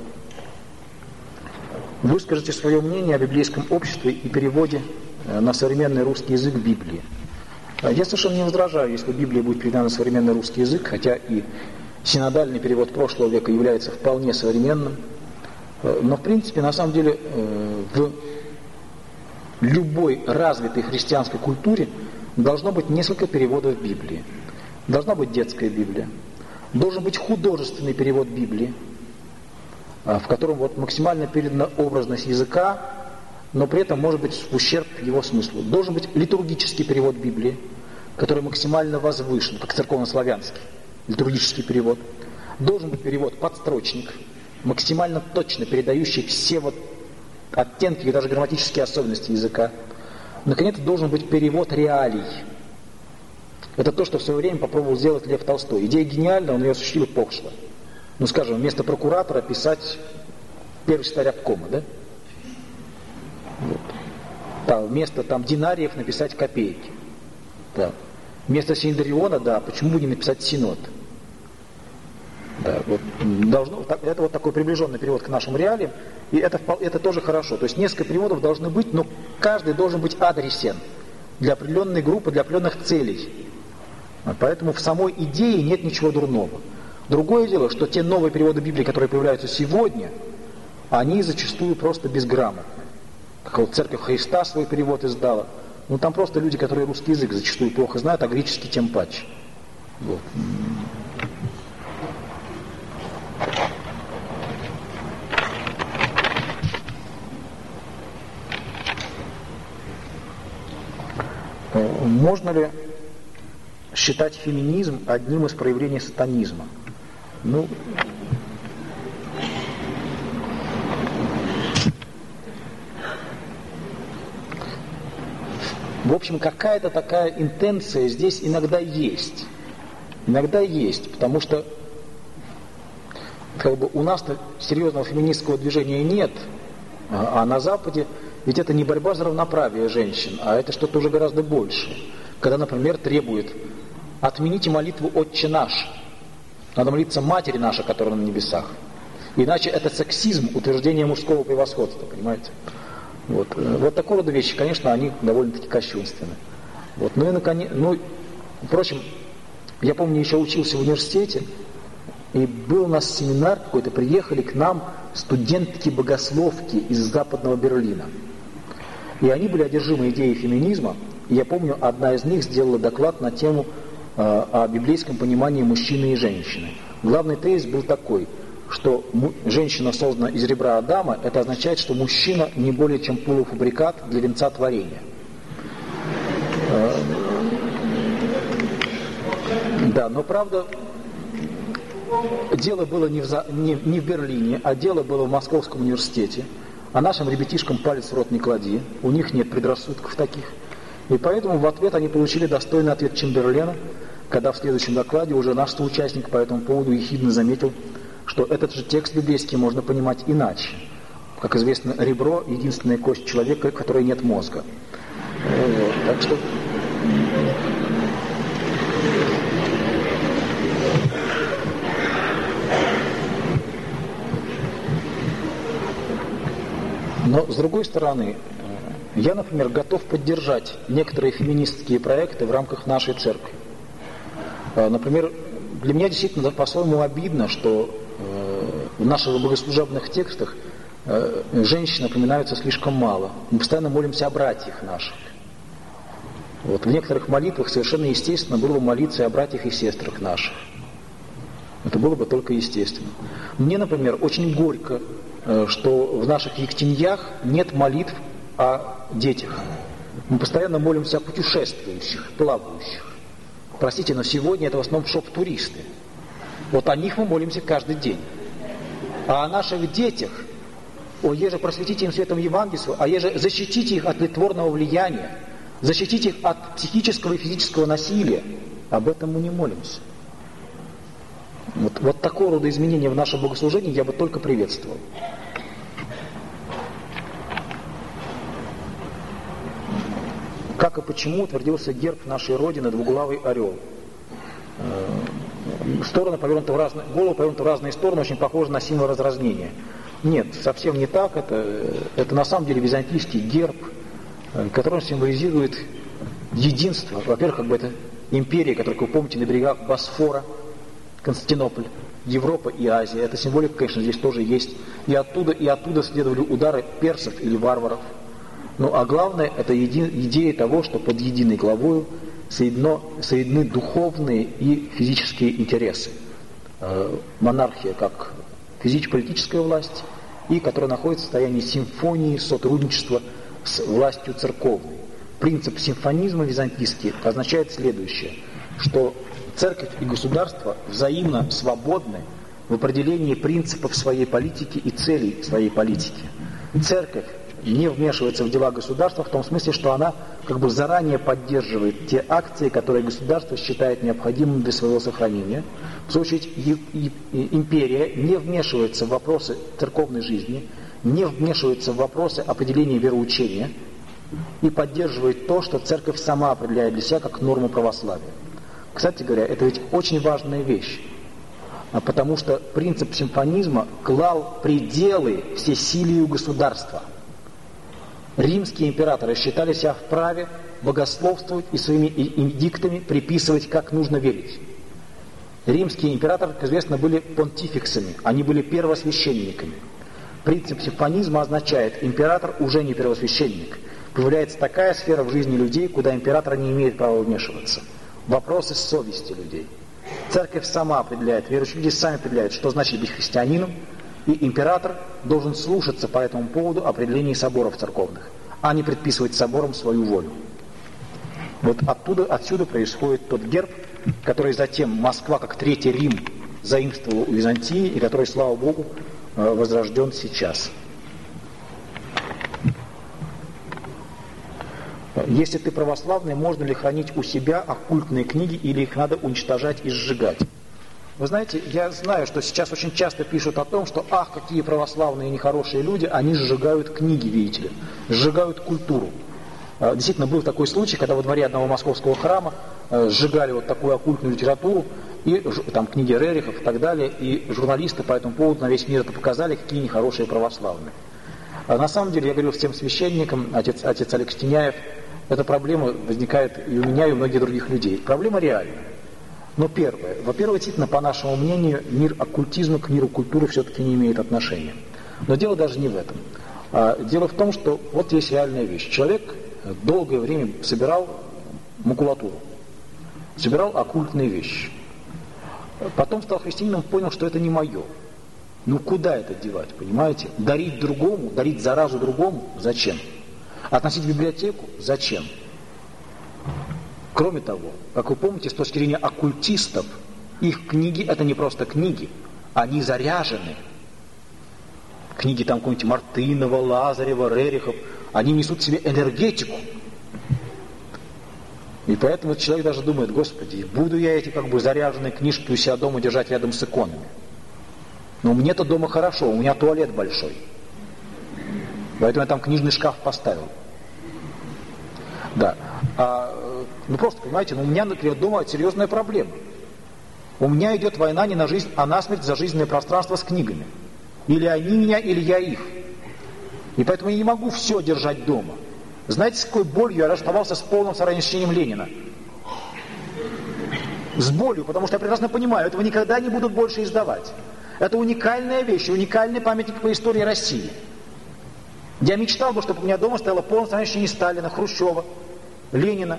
Выскажите свое мнение о библейском обществе и переводе на современный русский язык Библии. Я совершенно не возражаю, если Библия будет передана на современный русский язык, хотя и синодальный перевод прошлого века является вполне современным. Но, в принципе, на самом деле, в любой развитой христианской культуре должно быть несколько переводов Библии. Должна быть детская Библия. Должен быть художественный перевод Библии, в котором вот максимально передана образность языка, но при этом может быть в ущерб его смыслу. Должен быть литургический перевод Библии, который максимально возвышен, как церковно-славянский литургический перевод. Должен быть перевод подстрочник, максимально точно передающий все вот оттенки и даже грамматические особенности языка. Наконец, должен быть перевод реалий. Это то, что в свое время попробовал сделать Лев Толстой. Идея гениальна, он ее осуществил пошло. Ну, скажем, вместо прокуратора писать первый секретарь обкома, да? Вот. Да, вместо там динариев написать копейки. Да. Вместо синодриона, да, почему бы не написать синод? Да, вот, это вот такой приближенный перевод к нашим реалиям, и это тоже хорошо. То есть несколько переводов должны быть, но каждый должен быть адресен для определенной группы, для определенных целей. Поэтому в самой идее нет ничего дурного. Другое дело, что те новые переводы Библии, которые появляются сегодня, они зачастую просто безграмотны. Как вот Церковь Христа свой перевод издала. Ну там просто люди, которые русский язык зачастую плохо знают, а греческий тем паче. Вот. Можно ли считать феминизм одним из проявлений сатанизма. Ну, в общем, какая-то такая интенция здесь иногда есть. Иногда есть, потому что как бы у нас-то серьезного феминистского движения нет, а на Западе ведь это не борьба за равноправие женщин, а это что-то уже гораздо большее. Когда, например, требует: отмените молитву «Отче наш». Надо молиться Матери нашей, которая на небесах. Иначе это сексизм, утверждение мужского превосходства, понимаете? Вот такого рода вещи, конечно, они довольно-таки кощунственны. Вот. Ну и наконец, впрочем, я помню, еще учился в университете, и был у нас семинар какой-то, приехали к нам студентки-богословки из Западного Берлина. И они были одержимы идеей феминизма. И я помню, одна из них сделала доклад на тему о библейском понимании мужчины и женщины. Главный тезис был такой, что женщина создана из ребра Адама, это означает, что мужчина не более чем полуфабрикат для венца творения. Да, но правда, дело было не в Берлине, а дело было в Московском университете. А нашим ребятишкам палец в рот не клади, у них нет предрассудков таких. И поэтому в ответ они получили достойный ответ Чемберлена, когда в следующем докладе уже наш соучастник по этому поводу ехидно заметил, что этот же текст библейский можно понимать иначе. Как известно, ребро — единственная кость человека, в которой нет мозга. Так что... Но, с другой стороны, я, например, готов поддержать некоторые феминистские проекты в рамках нашей церкви. Например, для меня действительно по-своему обидно, что в наших богослужебных текстах женщины упоминаются слишком мало. Мы постоянно молимся о братьях наших. В некоторых молитвах совершенно естественно было бы молиться о братьях и сестрах наших. Это было бы только естественно. Мне, например, очень горько, что в наших ектеньях нет молитв о детях. Мы постоянно молимся о путешествующих, плавающих. Простите, но сегодня это в основном шоп-туристы. О них мы молимся каждый день. А о наших детях: о еже просветите им светом Евангелия, а еже защитите их от литворного влияния, защитите их от психического и физического насилия. Об этом мы не молимся. Вот такого рода изменения в нашем богослужении я бы только приветствовал. Как и почему утвердился герб нашей Родины — двуглавый орел? Стороны повернуты голову повернуты в разные стороны, очень похоже на символ разразнения. Нет, совсем не так. Это на самом деле византийский герб, который символизирует единство. Во-первых, это империя, которая, как вы помните, на берегах Босфора, Константинополь, Европа и Азия. Эта символика, конечно, здесь тоже есть. И оттуда следовали удары персов или варваров. Ну а главное, это идея того, что под единой главою соединены духовные и физические интересы. Монархия как физическо-политическая власть, и которая находится в состоянии симфонии, сотрудничества с властью церковной. Принцип симфонизма византийский означает следующее, что церковь и государство взаимно свободны в определении принципов своей политики и целей своей политики. Церковь не вмешивается в дела государства в том смысле, что она как бы заранее поддерживает те акции, которые государство считает необходимыми для своего сохранения. В свою очередь, империя не вмешивается в вопросы церковной жизни, не вмешивается в вопросы определения вероучения и поддерживает то, что церковь сама определяет для себя как норму православия. Кстати говоря, это ведь очень важная вещь, потому что принцип симфонизма клал пределы всесилию государства. Римские императоры считали себя вправе богословствовать и своими эдиктами приписывать, как нужно верить. Римские императоры, как известно, были понтификсами, они были первосвященниками. Принцип симфонизма означает: император уже не первосвященник. Появляется такая сфера в жизни людей, куда император не имеет права вмешиваться. Вопросы совести людей. Церковь сама определяет, верующие люди сами определяют, что значит быть христианином, и император должен слушаться по этому поводу определений соборов церковных, а не предписывать соборам свою волю. Вот отсюда происходит тот герб, который затем Москва, как Третий Рим, заимствовала у Византии, и который, слава Богу, возрожден сейчас. Если ты православный, можно ли хранить у себя оккультные книги, или их надо уничтожать и сжигать? Вы знаете, я знаю, что сейчас очень часто пишут о том, что ах, какие православные нехорошие люди, они сжигают книги, видите ли, сжигают культуру. Действительно, был такой случай, когда во дворе одного московского храма сжигали вот такую оккультную литературу, и там книги Рерихов и так далее, и журналисты по этому поводу на весь мир это показали, какие нехорошие православные. На самом деле, я говорил всем священникам, отец Олег Стеняев, эта проблема возникает и у меня, и у многих других людей. Проблема реальная. Но первое. Во-первых, действительно, по нашему мнению, мир оккультизма к миру культуры все-таки не имеет отношения. Но дело даже не в этом. Дело в том, что вот есть реальная вещь. Человек долгое время собирал макулатуру, собирал оккультные вещи. Потом стал христианином, понял, что это не мое. Ну куда это девать, понимаете? Дарить другому, дарить заразу другому, зачем? Относить в библиотеку, зачем? Кроме того, как вы помните, с точки зрения оккультистов, их книги это не просто книги, они заряжены. Книги там какого-нибудь Мартынова, Лазарева, Рерихов, они несут в себе энергетику. И поэтому человек даже думает, господи, буду я эти как бы заряженные книжки у себя дома держать рядом с иконами. Но мне-то дома хорошо, у меня туалет большой. Поэтому я там книжный шкаф поставил. Да. Ну просто, понимаете, у меня, например, дома серьезная проблема. У меня идет война не на жизнь, а на смерть за жизненное пространство с книгами. Или они меня, или я их. И поэтому я не могу все держать дома. Знаете, с какой болью я расставался с полным соранищением Ленина? С болью, потому что я прекрасно понимаю, этого никогда не будут больше издавать. Это уникальная вещь, уникальный памятник по истории России. Я мечтал бы, чтобы у меня дома стояло полное соранищение Сталина, Хрущева, Ленина.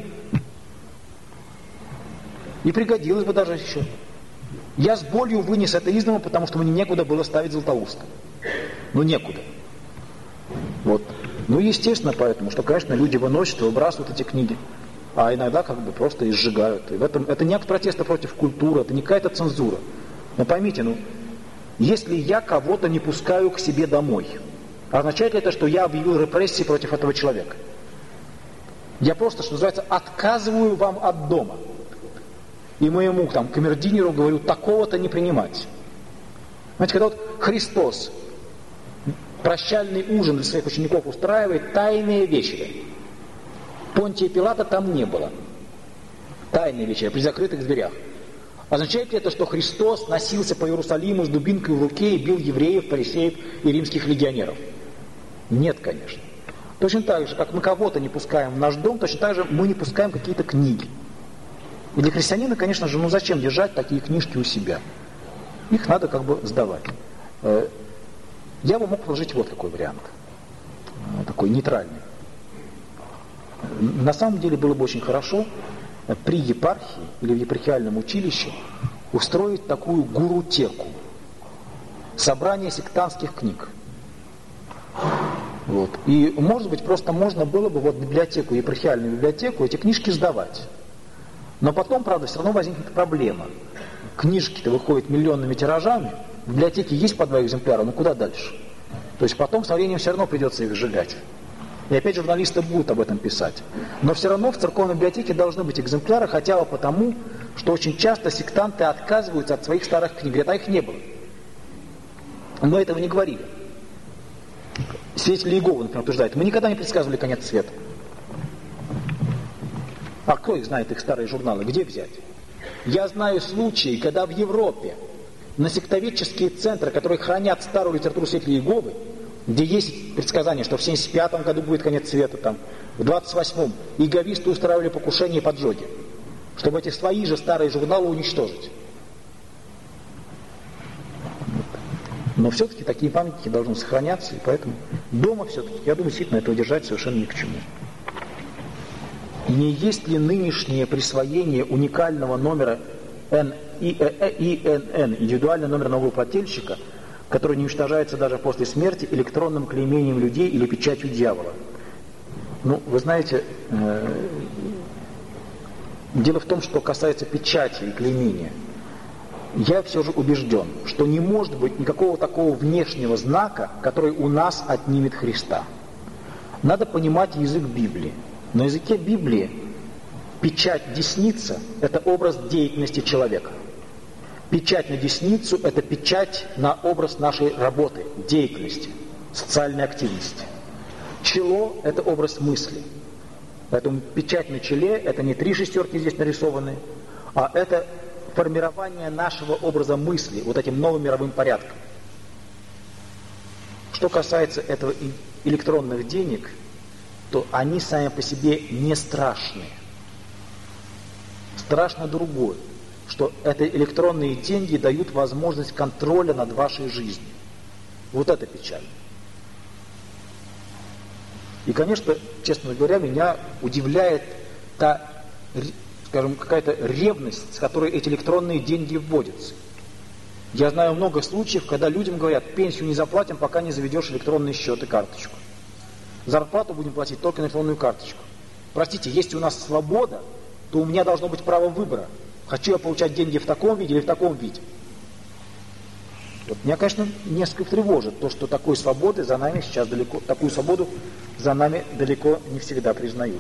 И пригодилось бы даже еще. Я с болью вынес это из дома, потому что мне некуда было ставить Златоуста. Ну некуда. Вот. Ну естественно поэтому, что, конечно, люди выносят и выбрасывают эти книги. А иногда как бы просто и сжигают. И в этом, это не акт протеста против культуры, это не какая-то цензура. Но поймите, если я кого-то не пускаю к себе домой, означает ли это, что я объявил репрессии против этого человека? Я просто, что называется, отказываю вам от дома. И моему там камердинеру говорю, такого-то не принимать. Знаете, когда вот Христос прощальный ужин для своих учеников устраивает, тайные вечери. Понтия Пилата там не было. Тайные вечери, при закрытых дверях. Означает ли это, что Христос носился по Иерусалиму с дубинкой в руке и бил евреев, фарисеев и римских легионеров? Нет, конечно. Точно так же, как мы кого-то не пускаем в наш дом, точно так же мы не пускаем какие-то книги. И для христианина, конечно же, зачем держать такие книжки у себя? Их надо как бы сдавать. Я бы мог предложить вот какой вариант. Такой нейтральный. На самом деле было бы очень хорошо при епархии или в епархиальном училище устроить такую гурутеку. Собрание сектантских книг. Вот. И, может быть, просто можно было бы вот библиотеку, епархиальную библиотеку, эти книжки сдавать. Но потом, правда, все равно возникнет проблема. Книжки-то выходят миллионными тиражами, в библиотеке есть по 2 экземпляра, но куда дальше? То есть потом со временем все равно придется их сжигать. И опять журналисты будут об этом писать. Но все равно в церковной библиотеке должны быть экземпляры, хотя бы потому, что очень часто сектанты отказываются от своих старых книг. Говорят, а их не было. Мы этого не говорили. Свидетели Иеговы, например, утверждают, мы никогда не предсказывали конец света. А кто их знает, их старые журналы? Где взять? Я знаю случаи, когда в Европе на сектоведческие центры, которые хранят старую литературу свидетелей Иеговы, где есть предсказание, что в 75-м году будет конец света, там, в 28-м, иеговисты устраивали покушения и поджоги, чтобы эти свои же старые журналы уничтожить. Но все-таки такие памятники должны сохраняться, и поэтому дома все-таки, я думаю, действительно этого держать совершенно ни к чему. Не есть ли нынешнее присвоение уникального номера ИНН, индивидуальный номер налогоплательщика, который не уничтожается даже после смерти, электронным клеймением людей или печатью дьявола? Ну, вы знаете, Дело в том, что касается печати и клеймения. Я все же убежден, что не может быть никакого такого внешнего знака, который у нас отнимет Христа. Надо понимать язык Библии. На языке Библии печать десница – это образ деятельности человека. Печать на десницу – это печать на образ нашей работы, деятельности, социальной активности. Чело – это образ мысли. Поэтому печать на челе – это не 3 шестерки здесь нарисованы, а это формирование нашего образа мысли вот этим новым мировым порядком. Что касается этого электронных денег, то они сами по себе не страшные. Страшно другое, что это электронные деньги дают возможность контроля над вашей жизнью. Вот это печально. И, конечно, честно говоря, меня удивляет та, скажем, какая-то ревность, с которой эти электронные деньги вводятся. Я знаю много случаев, когда людям говорят: пенсию не заплатим, пока не заведешь электронный счет и карточку. Зарплату будем платить только на электронную карточку. Простите, если у нас свобода, то у меня должно быть право выбора. Хочу я получать деньги в таком виде или в таком виде. Вот меня, конечно, несколько тревожит то, что такой свободы за нами сейчас далеко, такую свободу за нами далеко не всегда признают.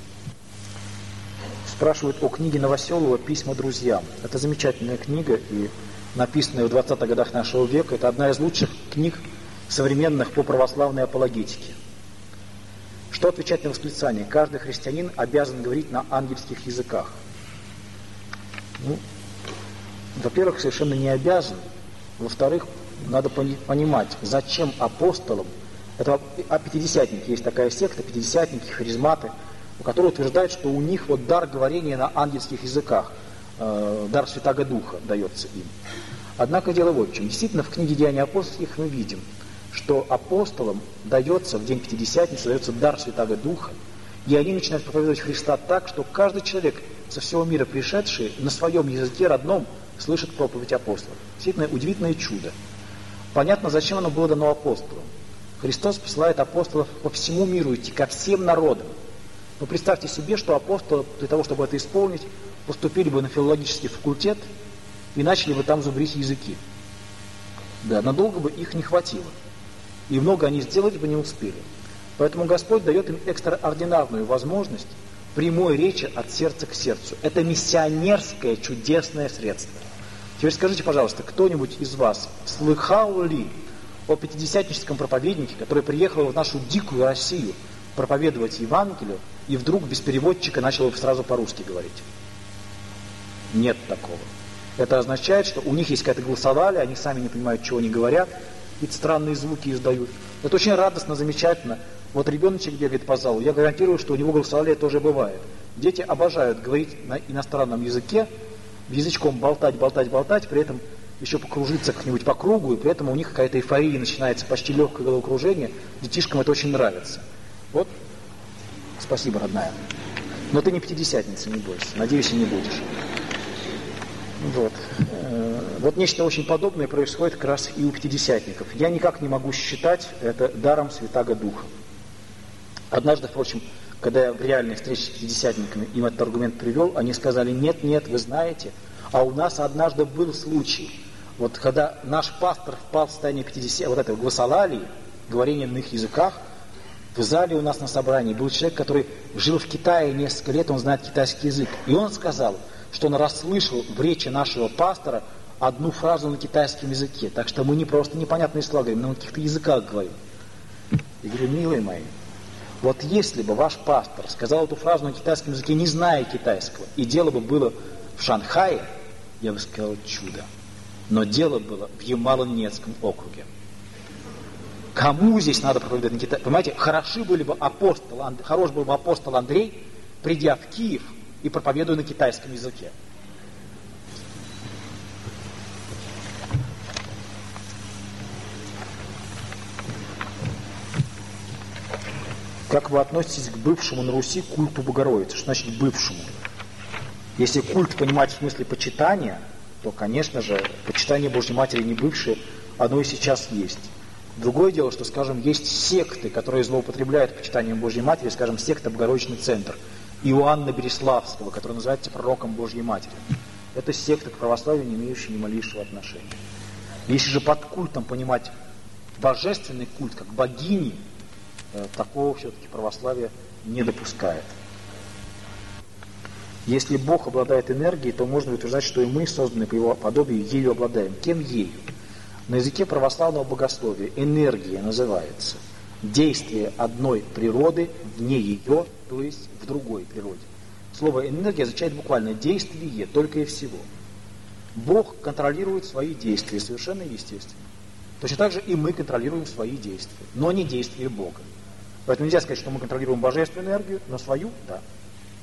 Спрашивают о книге Новоселова «Письма друзьям». Это замечательная книга, и написанная в 20-х годах нашего века. Это одна из лучших книг современных по православной апологетике. Что отвечать на восклицание? Каждый христианин обязан говорить на ангельских языках. Ну, во-первых, совершенно не обязан. Во-вторых, надо понимать, зачем апостолам, это о пятидесятнике, есть такая секта, пятидесятники, харизматы, которые утверждают, что у них вот дар говорения на ангельских языках, дар Святаго Духа дается им. Однако дело вот в чем. Действительно, в книге Деяний апостольских мы видим, что апостолам дается, в день Пятидесятницы, дается дар Святаго Духа, и они начинают проповедовать Христа так, что каждый человек со всего мира пришедший на своем языке родном слышит проповедь апостолов. Действительно, удивительное чудо. Понятно, зачем оно было дано апостолам. Христос посылает апостолов по всему миру идти, ко всем народам. Но представьте себе, что апостолы, для того, чтобы это исполнить, поступили бы на филологический факультет и начали бы там зубрить языки. Да, надолго бы их не хватило. И много они сделать бы не успели. Поэтому Господь дает им экстраординарную возможность прямой речи от сердца к сердцу. Это миссионерское чудесное средство. Теперь скажите, пожалуйста, кто-нибудь из вас слыхал ли о пятидесятническом проповеднике, который приехал в нашу дикую Россию проповедовать Евангелие, и вдруг без переводчика начал сразу по-русски говорить? Нет такого. Это означает, что у них есть какая-то голосовалия, они сами не понимают, чего они говорят, какие-то странные звуки издают. Это очень радостно, замечательно. Вот ребеночек бегает по залу, я гарантирую, что у него голосовалия тоже бывает. Дети обожают говорить на иностранном языке, язычком болтать, при этом еще покружиться как-нибудь по кругу, и при этом у них какая-то эйфория начинается, почти легкое головокружение. Детишкам это очень нравится. Вот. Спасибо, родная. Но ты не пятидесятница, не бойся. Надеюсь, и не будешь. Вот. Вот нечто очень подобное происходит как раз и у пятидесятников. Я никак не могу считать это даром Святаго Духа. Однажды, впрочем, когда я в реальной встрече с пятидесятниками им этот аргумент привел, они сказали: нет, вы знаете, а у нас однажды был случай. Вот когда наш пастор впал в состояние вот этого гласолалии, говорения на их языках, в зале у нас на собрании был человек, который жил в Китае несколько лет, он знает китайский язык. И он сказал, что он расслышал в речи нашего пастора одну фразу на китайском языке. Так что мы не просто непонятные слова говорим, но на каких-то языках говорим. Я говорю: милые мои, вот если бы ваш пастор сказал эту фразу на китайском языке, не зная китайского, и дело бы было в Шанхае, я бы сказал: чудо. Но дело было в Ямало-Ненецком округе. Кому здесь надо проповедовать на китайском? Понимаете, хорош был бы апостол Андрей, придя в Киев и проповедуя на китайском языке. Как вы относитесь к бывшему на Руси культу Богородицы? Что значит бывшему? Если культ понимать в смысле почитания, то, конечно же, почитание Божьей Матери не бывшее, оно и сейчас есть. Другое дело, что, скажем, есть секты, которые злоупотребляют почитанием Божьей Матери, скажем, секта Богородичный центр. Иоанна Береславского, который называется пророком Божьей Матери. Это секта к православию, не имеющая ни малейшего отношения. Если же под культом понимать божественный культ, как богини, такого все-таки православие не допускает. Если Бог обладает энергией, то можно утверждать, что и мы, созданные по Его подобию, ею обладаем. Кем ею? На языке православного богословия энергия называется действие одной природы вне ее, то есть в другой природе. Слово энергия означает буквально действие, только и всего. Бог контролирует свои действия, совершенно естественно. Точно так же и мы контролируем свои действия, но не действия Бога. Поэтому нельзя сказать, что мы контролируем божественную энергию, но свою – да.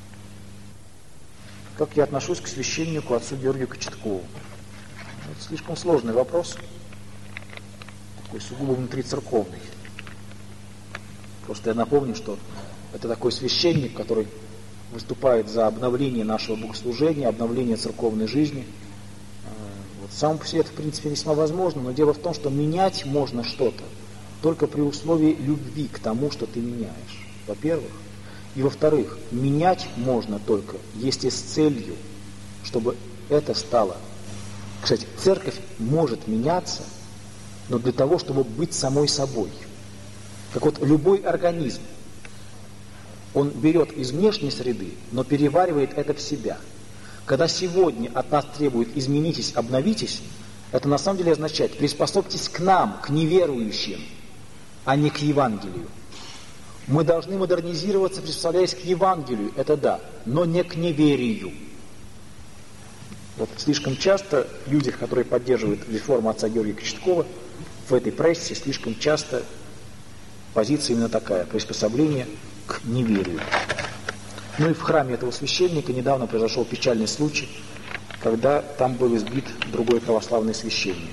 Как я отношусь к священнику отцу Георгию Кочеткову? Это слишком сложный вопрос, такой сугубо внутрицерковный. Просто я напомню, что это такой священник, который выступает за обновление нашего богослужения, обновление церковной жизни. Вот сам по себе это, в принципе, весьма возможно, но дело в том, что менять можно что-то только при условии любви к тому, что ты меняешь, во-первых. И во-вторых, менять можно только, если с целью, чтобы это стало... Кстати, церковь может меняться, но для того, чтобы быть самой собой. Как вот любой организм, он берет из внешней среды, но переваривает это в себя. Когда сегодня от нас требуют «изменитесь, обновитесь», это на самом деле означает «приспособьтесь к нам, к неверующим, а не к Евангелию». Мы должны модернизироваться, приспособляясь к Евангелию, это да, но не к неверию. Вот слишком часто люди, которые поддерживают реформу отца Георгия Кочеткова, в этой прессе слишком часто позиция именно такая, приспособление к неверию. Ну и в храме этого священника недавно произошел печальный случай, когда там был избит другой православный священник.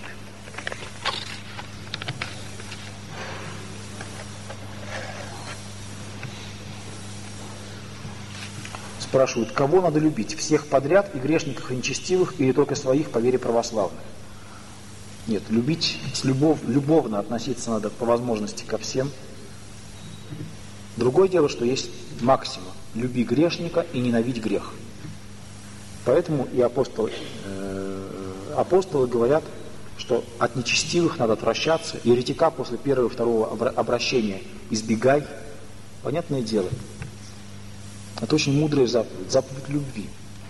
Спрашивают, кого надо любить? Всех подряд и грешников, и нечестивых, или только своих по вере православных? Нет, любить любовно относиться надо по возможности ко всем. Другое дело, что есть максима. Люби грешника и ненавидь грех. Поэтому и апостолы говорят, что от нечестивых надо отвращаться, еретика после первого и второго обращения избегай. Понятное дело. Это очень мудрая заповедь, заповедь любви.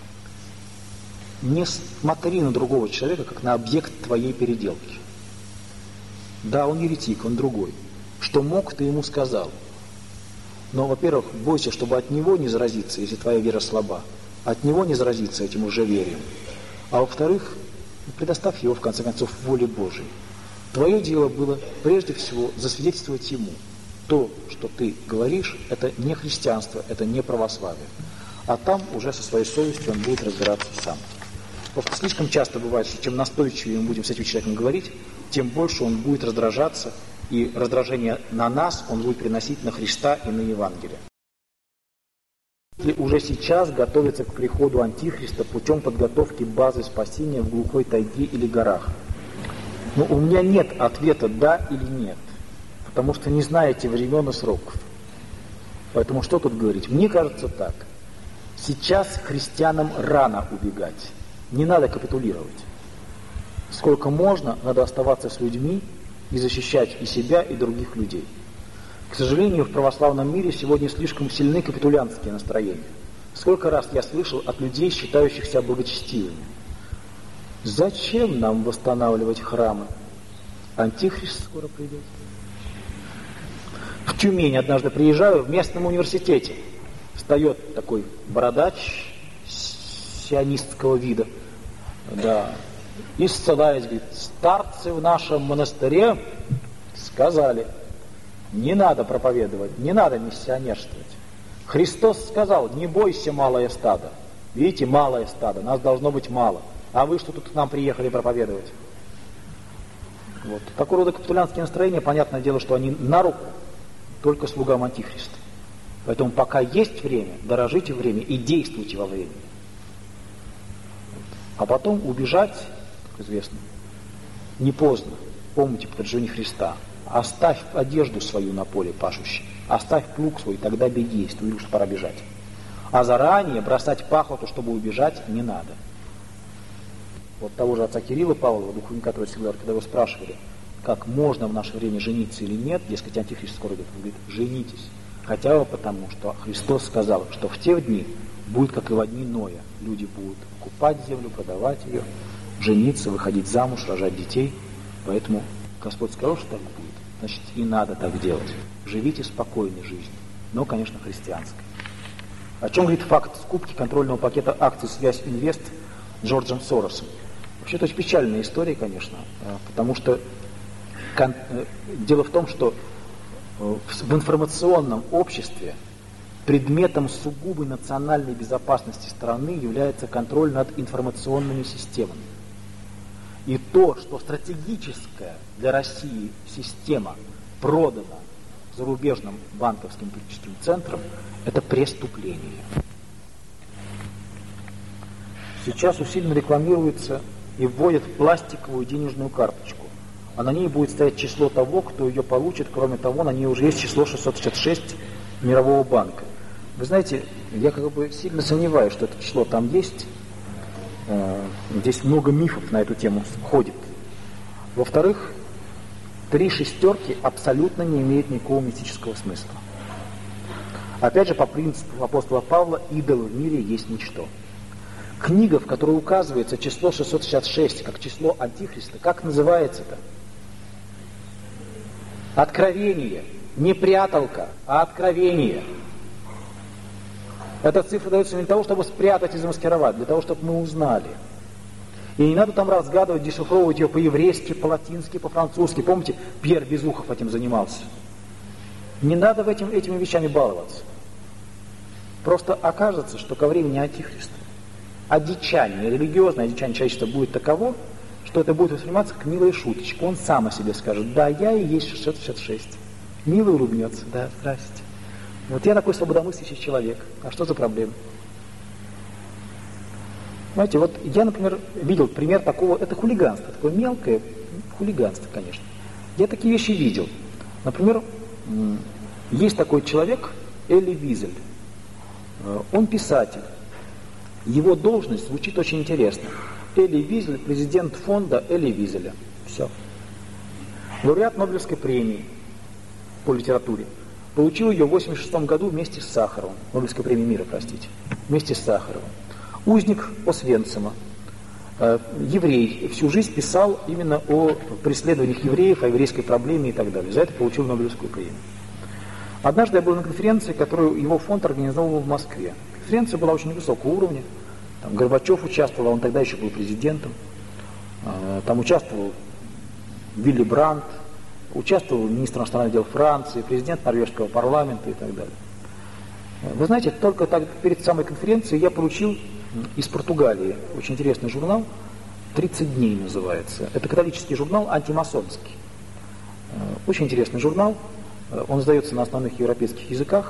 Не смотри на другого человека, как на объект твоей переделки. Да, он еретик, он другой. Что мог, ты ему сказал. Но, во-первых, бойся, чтобы от него не заразиться, если твоя вера слаба. От него не заразиться этим уже верием. А во-вторых, предоставь его, в конце концов, воле Божией. Твое дело было, прежде всего, засвидетельствовать ему. То, что ты говоришь, это не христианство, это не православие. А там уже со своей совестью он будет разбираться сам. Просто слишком часто бывает, что чем настойчивее мы будем с этим человеком говорить, тем больше он будет раздражаться, и раздражение на нас он будет приносить на Христа и на Евангелие. Если уже сейчас готовится к приходу Антихриста путем подготовки базы спасения в глухой тайге или горах. Но у меня нет ответа «да» или «нет». Потому что не знаете времен и сроков. Поэтому что тут говорить? Мне кажется так. Сейчас христианам рано убегать. Не надо капитулировать. Сколько можно, надо оставаться с людьми и защищать и себя, и других людей. К сожалению, в православном мире сегодня слишком сильны капитулянтские настроения. Сколько раз я слышал от людей, считающих себя благочестивыми. Зачем нам восстанавливать храмы? Антихрист скоро придет. В Тюмень однажды приезжаю, в местном университете встает такой бородач сионистского вида, да, и ссылаясь, говорит, старцы в нашем монастыре сказали, не надо проповедовать, не надо миссионерствовать. Христос сказал, не бойся, малое стадо. Видите, малое стадо, нас должно быть мало. А вы что тут к нам приехали проповедовать? Вот. Такого рода капитулянские настроения, понятное дело, что они на руку только слугам Антихриста. Поэтому пока есть время, дорожите время и действуйте во времени. А потом убежать, как известно, не поздно. Помните подражение Христа. Оставь одежду свою на поле пашущей, оставь плуг свой, тогда беги, если ты видишь, что пора бежать. А заранее бросать пахоту, чтобы убежать, не надо. Вот того же отца Кирилла Павлова, духовника Троицы Синклар, когда его спрашивали, как можно в наше время жениться или нет, дескать, антихрист скоро идет, он говорит, женитесь. Хотя бы потому, что Христос сказал, что в те дни будет, как и в дни Ноя. Люди будут купать землю, продавать ее, жениться, выходить замуж, рожать детей. Поэтому Господь сказал, что так будет. Значит, и надо так делать. Живите спокойной жизнью, но, конечно, христианской. О чем говорит факт скупки контрольного пакета акций «Связь Инвест» Джорджем Соросом? Вообще, это очень печальная история, конечно, потому что дело в том, что в информационном обществе предметом сугубой национальной безопасности страны является контроль над информационными системами. И то, что стратегическая для России система продана зарубежным банковским политическим центрам, это преступление. Сейчас усиленно рекламируется и вводят пластиковую денежную карточку. А на ней будет стоять число того, кто ее получит. Кроме того, на ней уже есть число 666 Мирового банка. Вы знаете, я как бы сильно сомневаюсь, что это число там есть. Здесь много мифов на эту тему ходит. Во-вторых, 3 шестерки абсолютно не имеют никакого мистического смысла. Опять же, по принципу апостола Павла, идол в мире есть ничто. Книга, в которой указывается число 666 как число Антихриста, как называется-то? Откровение. Не пряталка, а откровение. Эта цифра дается не для того, чтобы спрятать и замаскировать, для того, чтобы мы узнали. И не надо там разгадывать, дешифровывать ее по-еврейски, по-латински, по-французски. Помните, Пьер Безухов этим занимался. Не надо этими вещами баловаться. Просто окажется, что ко времени Антихриста одичание, религиозное одичание человечества будет таково, что это будет восприниматься как милая шуточка. Он сам о себе скажет, да, я и есть 666. Мило улыбнется, да, здрасте. Вот я такой свободомыслящий человек. А что за проблема? Знаете, вот я, например, видел пример такого, это хулиганство, такое мелкое хулиганство, конечно. Я такие вещи видел. Например, есть такой человек, Эли Визель. Он писатель. Его должность звучит очень интересно. Эли Визель, президент фонда Эли Визеля. Все. Лауреат Нобелевской премии по литературе. Получил ее в 1986 году вместе с Сахаровым. Нобелевской премии мира, простите. Вместе с Сахаровым. Узник Освенцима. Еврей. Всю жизнь писал именно о преследованиях евреев, о еврейской проблеме и так далее. За это получил Нобелевскую премию. Однажды я был на конференции, которую его фонд организовал в Москве. Конференция была очень высокого уровня. Там Горбачев участвовал, он тогда еще был президентом. Там участвовал Вилли Брандт, участвовал министр иностранных дел Франции, президент норвежского парламента и так далее. Вы знаете, только так, перед самой конференцией я получил из Португалии очень интересный журнал, «30 дней» называется. Это католический журнал, антимасонский. Очень интересный журнал. Он издается на основных европейских языках.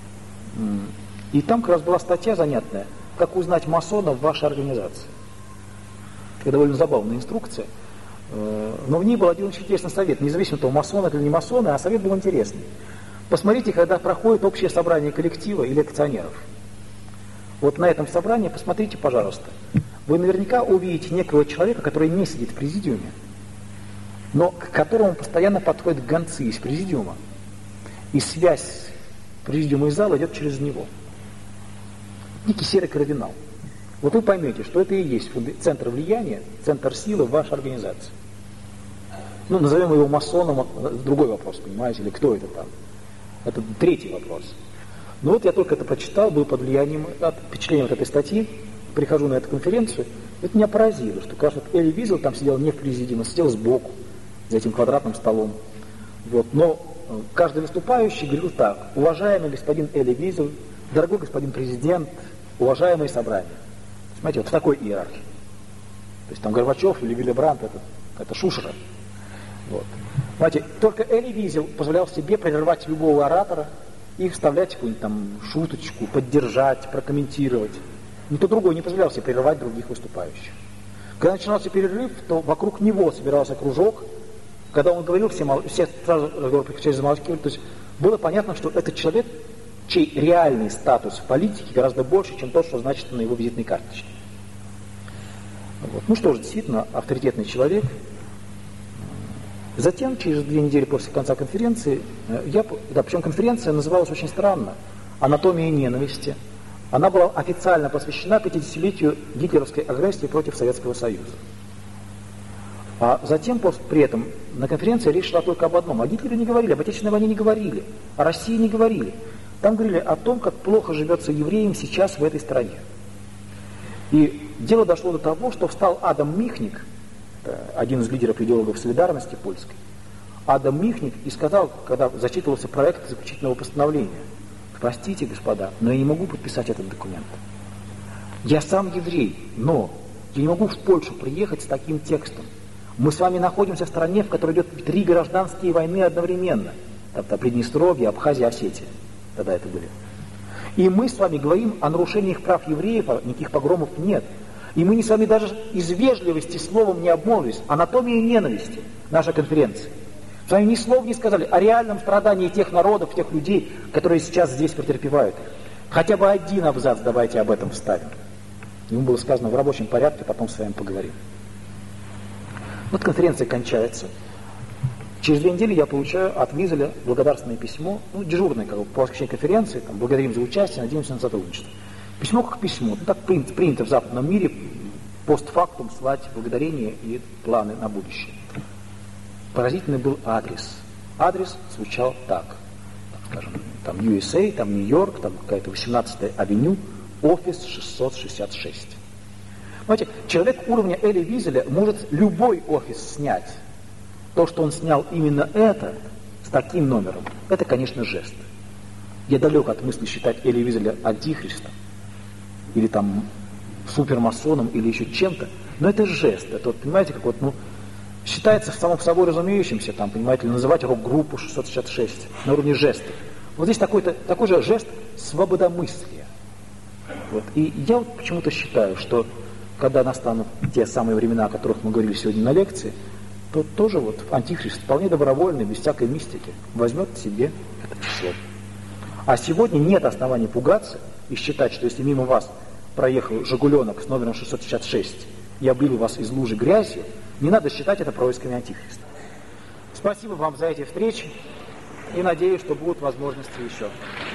И там как раз была статья занятная, как узнать масона в вашей организации. Это довольно забавная инструкция. Но в ней был один очень интересный совет, независимо от того, масоны или не масоны, а совет был интересный. Посмотрите, когда проходит общее собрание коллектива или акционеров. Вот на этом собрании посмотрите, пожалуйста. Вы наверняка увидите некого человека, который не сидит в президиуме, но к которому постоянно подходят гонцы из президиума. И связь президиума и зала идет через него. Некий серый кардинал. Вот вы поймете, что это и есть центр влияния, центр силы в вашей организации. Ну, назовем его масоном, другой вопрос, понимаете, или кто это там. Это третий вопрос. Но вот я только это прочитал, был под влиянием, от впечатления вот этой статьи, прихожу на эту конференцию, это меня поразило, что, кажется, Эли Визел там сидел не в президиуме, сидел сбоку, за этим квадратным столом. Вот. Но каждый выступающий говорил так: уважаемый господин Эли Визел, дорогой господин президент, уважаемые собрания. Смотрите, вот в такой иерархии. То есть там Горбачев или Вилли Брандт, это шушера. Вот. Знаете, только Эли Визел позволял себе прерывать любого оратора и вставлять какую-нибудь там шуточку, поддержать, прокомментировать. Никто другой не позволял себе прерывать других выступающих. Когда начинался перерыв, то вокруг него собирался кружок. Когда он говорил, все сразу разговор прекращались, замолчали. То есть было понятно, что этот человек чей реальный статус в политике гораздо больше, чем то, что значит на его визитной карточке. Вот. Ну что ж, действительно, авторитетный человек. Затем, через 2 недели после конца конференции, причем конференция называлась очень странно «Анатомия ненависти». Она была официально посвящена 50-летию гитлеровской агрессии против Советского Союза. А затем, при этом, на конференции речь шла только об одном. О Гитлере не говорили, об Отечественной войне не говорили, о России не говорили. Там говорили о том, как плохо живется евреям сейчас в этой стране. И дело дошло до того, что встал Адам Михник, один из лидеров идеологов солидарности польской, Адам Михник, и сказал, когда зачитывался проект заключительного постановления: простите, господа, но я не могу подписать этот документ. Я сам еврей, но я не могу в Польшу приехать с таким текстом. Мы с вами находимся в стране, в которой идет 3 гражданские войны одновременно. Там Приднестровье, Абхазия, Осетия. Тогда это были. И мы с вами говорим о нарушениях прав евреев, а никаких погромов нет. И мы с вами даже из вежливости словом не обмолвились. Анатомия ненависти, наша конференция. С вами ни слова не сказали о реальном страдании тех народов, тех людей, которые сейчас здесь претерпевают. Хотя бы один абзац давайте об этом вставим. Ему было сказано в рабочем порядке, потом с вами поговорим. Вот конференция кончается. Через 2 недели я получаю от Визеля благодарственное письмо, дежурное, как бы, по окончании конференции, там, благодарим за участие, надеемся на сотрудничество. Письмо как письмо. Так принято в западном мире постфактум слать благодарения и планы на будущее. Поразительный был адрес. Адрес звучал так скажем, там USA, там Нью-Йорк, там какая-то 18-я авеню, офис 666. Понимаете, человек уровня Эли Визеля может любой офис снять. То, что он снял именно это, с таким номером, это, конечно, жест. Я далек от мысли считать Эли Визеля антихристом, или там супермасоном, или еще чем-то, но это жест. Это, вот, понимаете, как вот, считается само собой разумеющимся, там, понимаете, называть рок-группу 666 на уровне жеста. Вот здесь такой же жест свободомыслия. Вот. И я вот почему-то считаю, что когда настанут те самые времена, о которых мы говорили сегодня на лекции, то тоже вот антихрист вполне добровольный, без всякой мистики, возьмет себе это число. А сегодня нет оснований пугаться и считать, что если мимо вас проехал «Жигуленок» с номером 666 и облил вас из лужи грязью, не надо считать это происками антихриста. Спасибо вам за эти встречи и надеюсь, что будут возможности еще.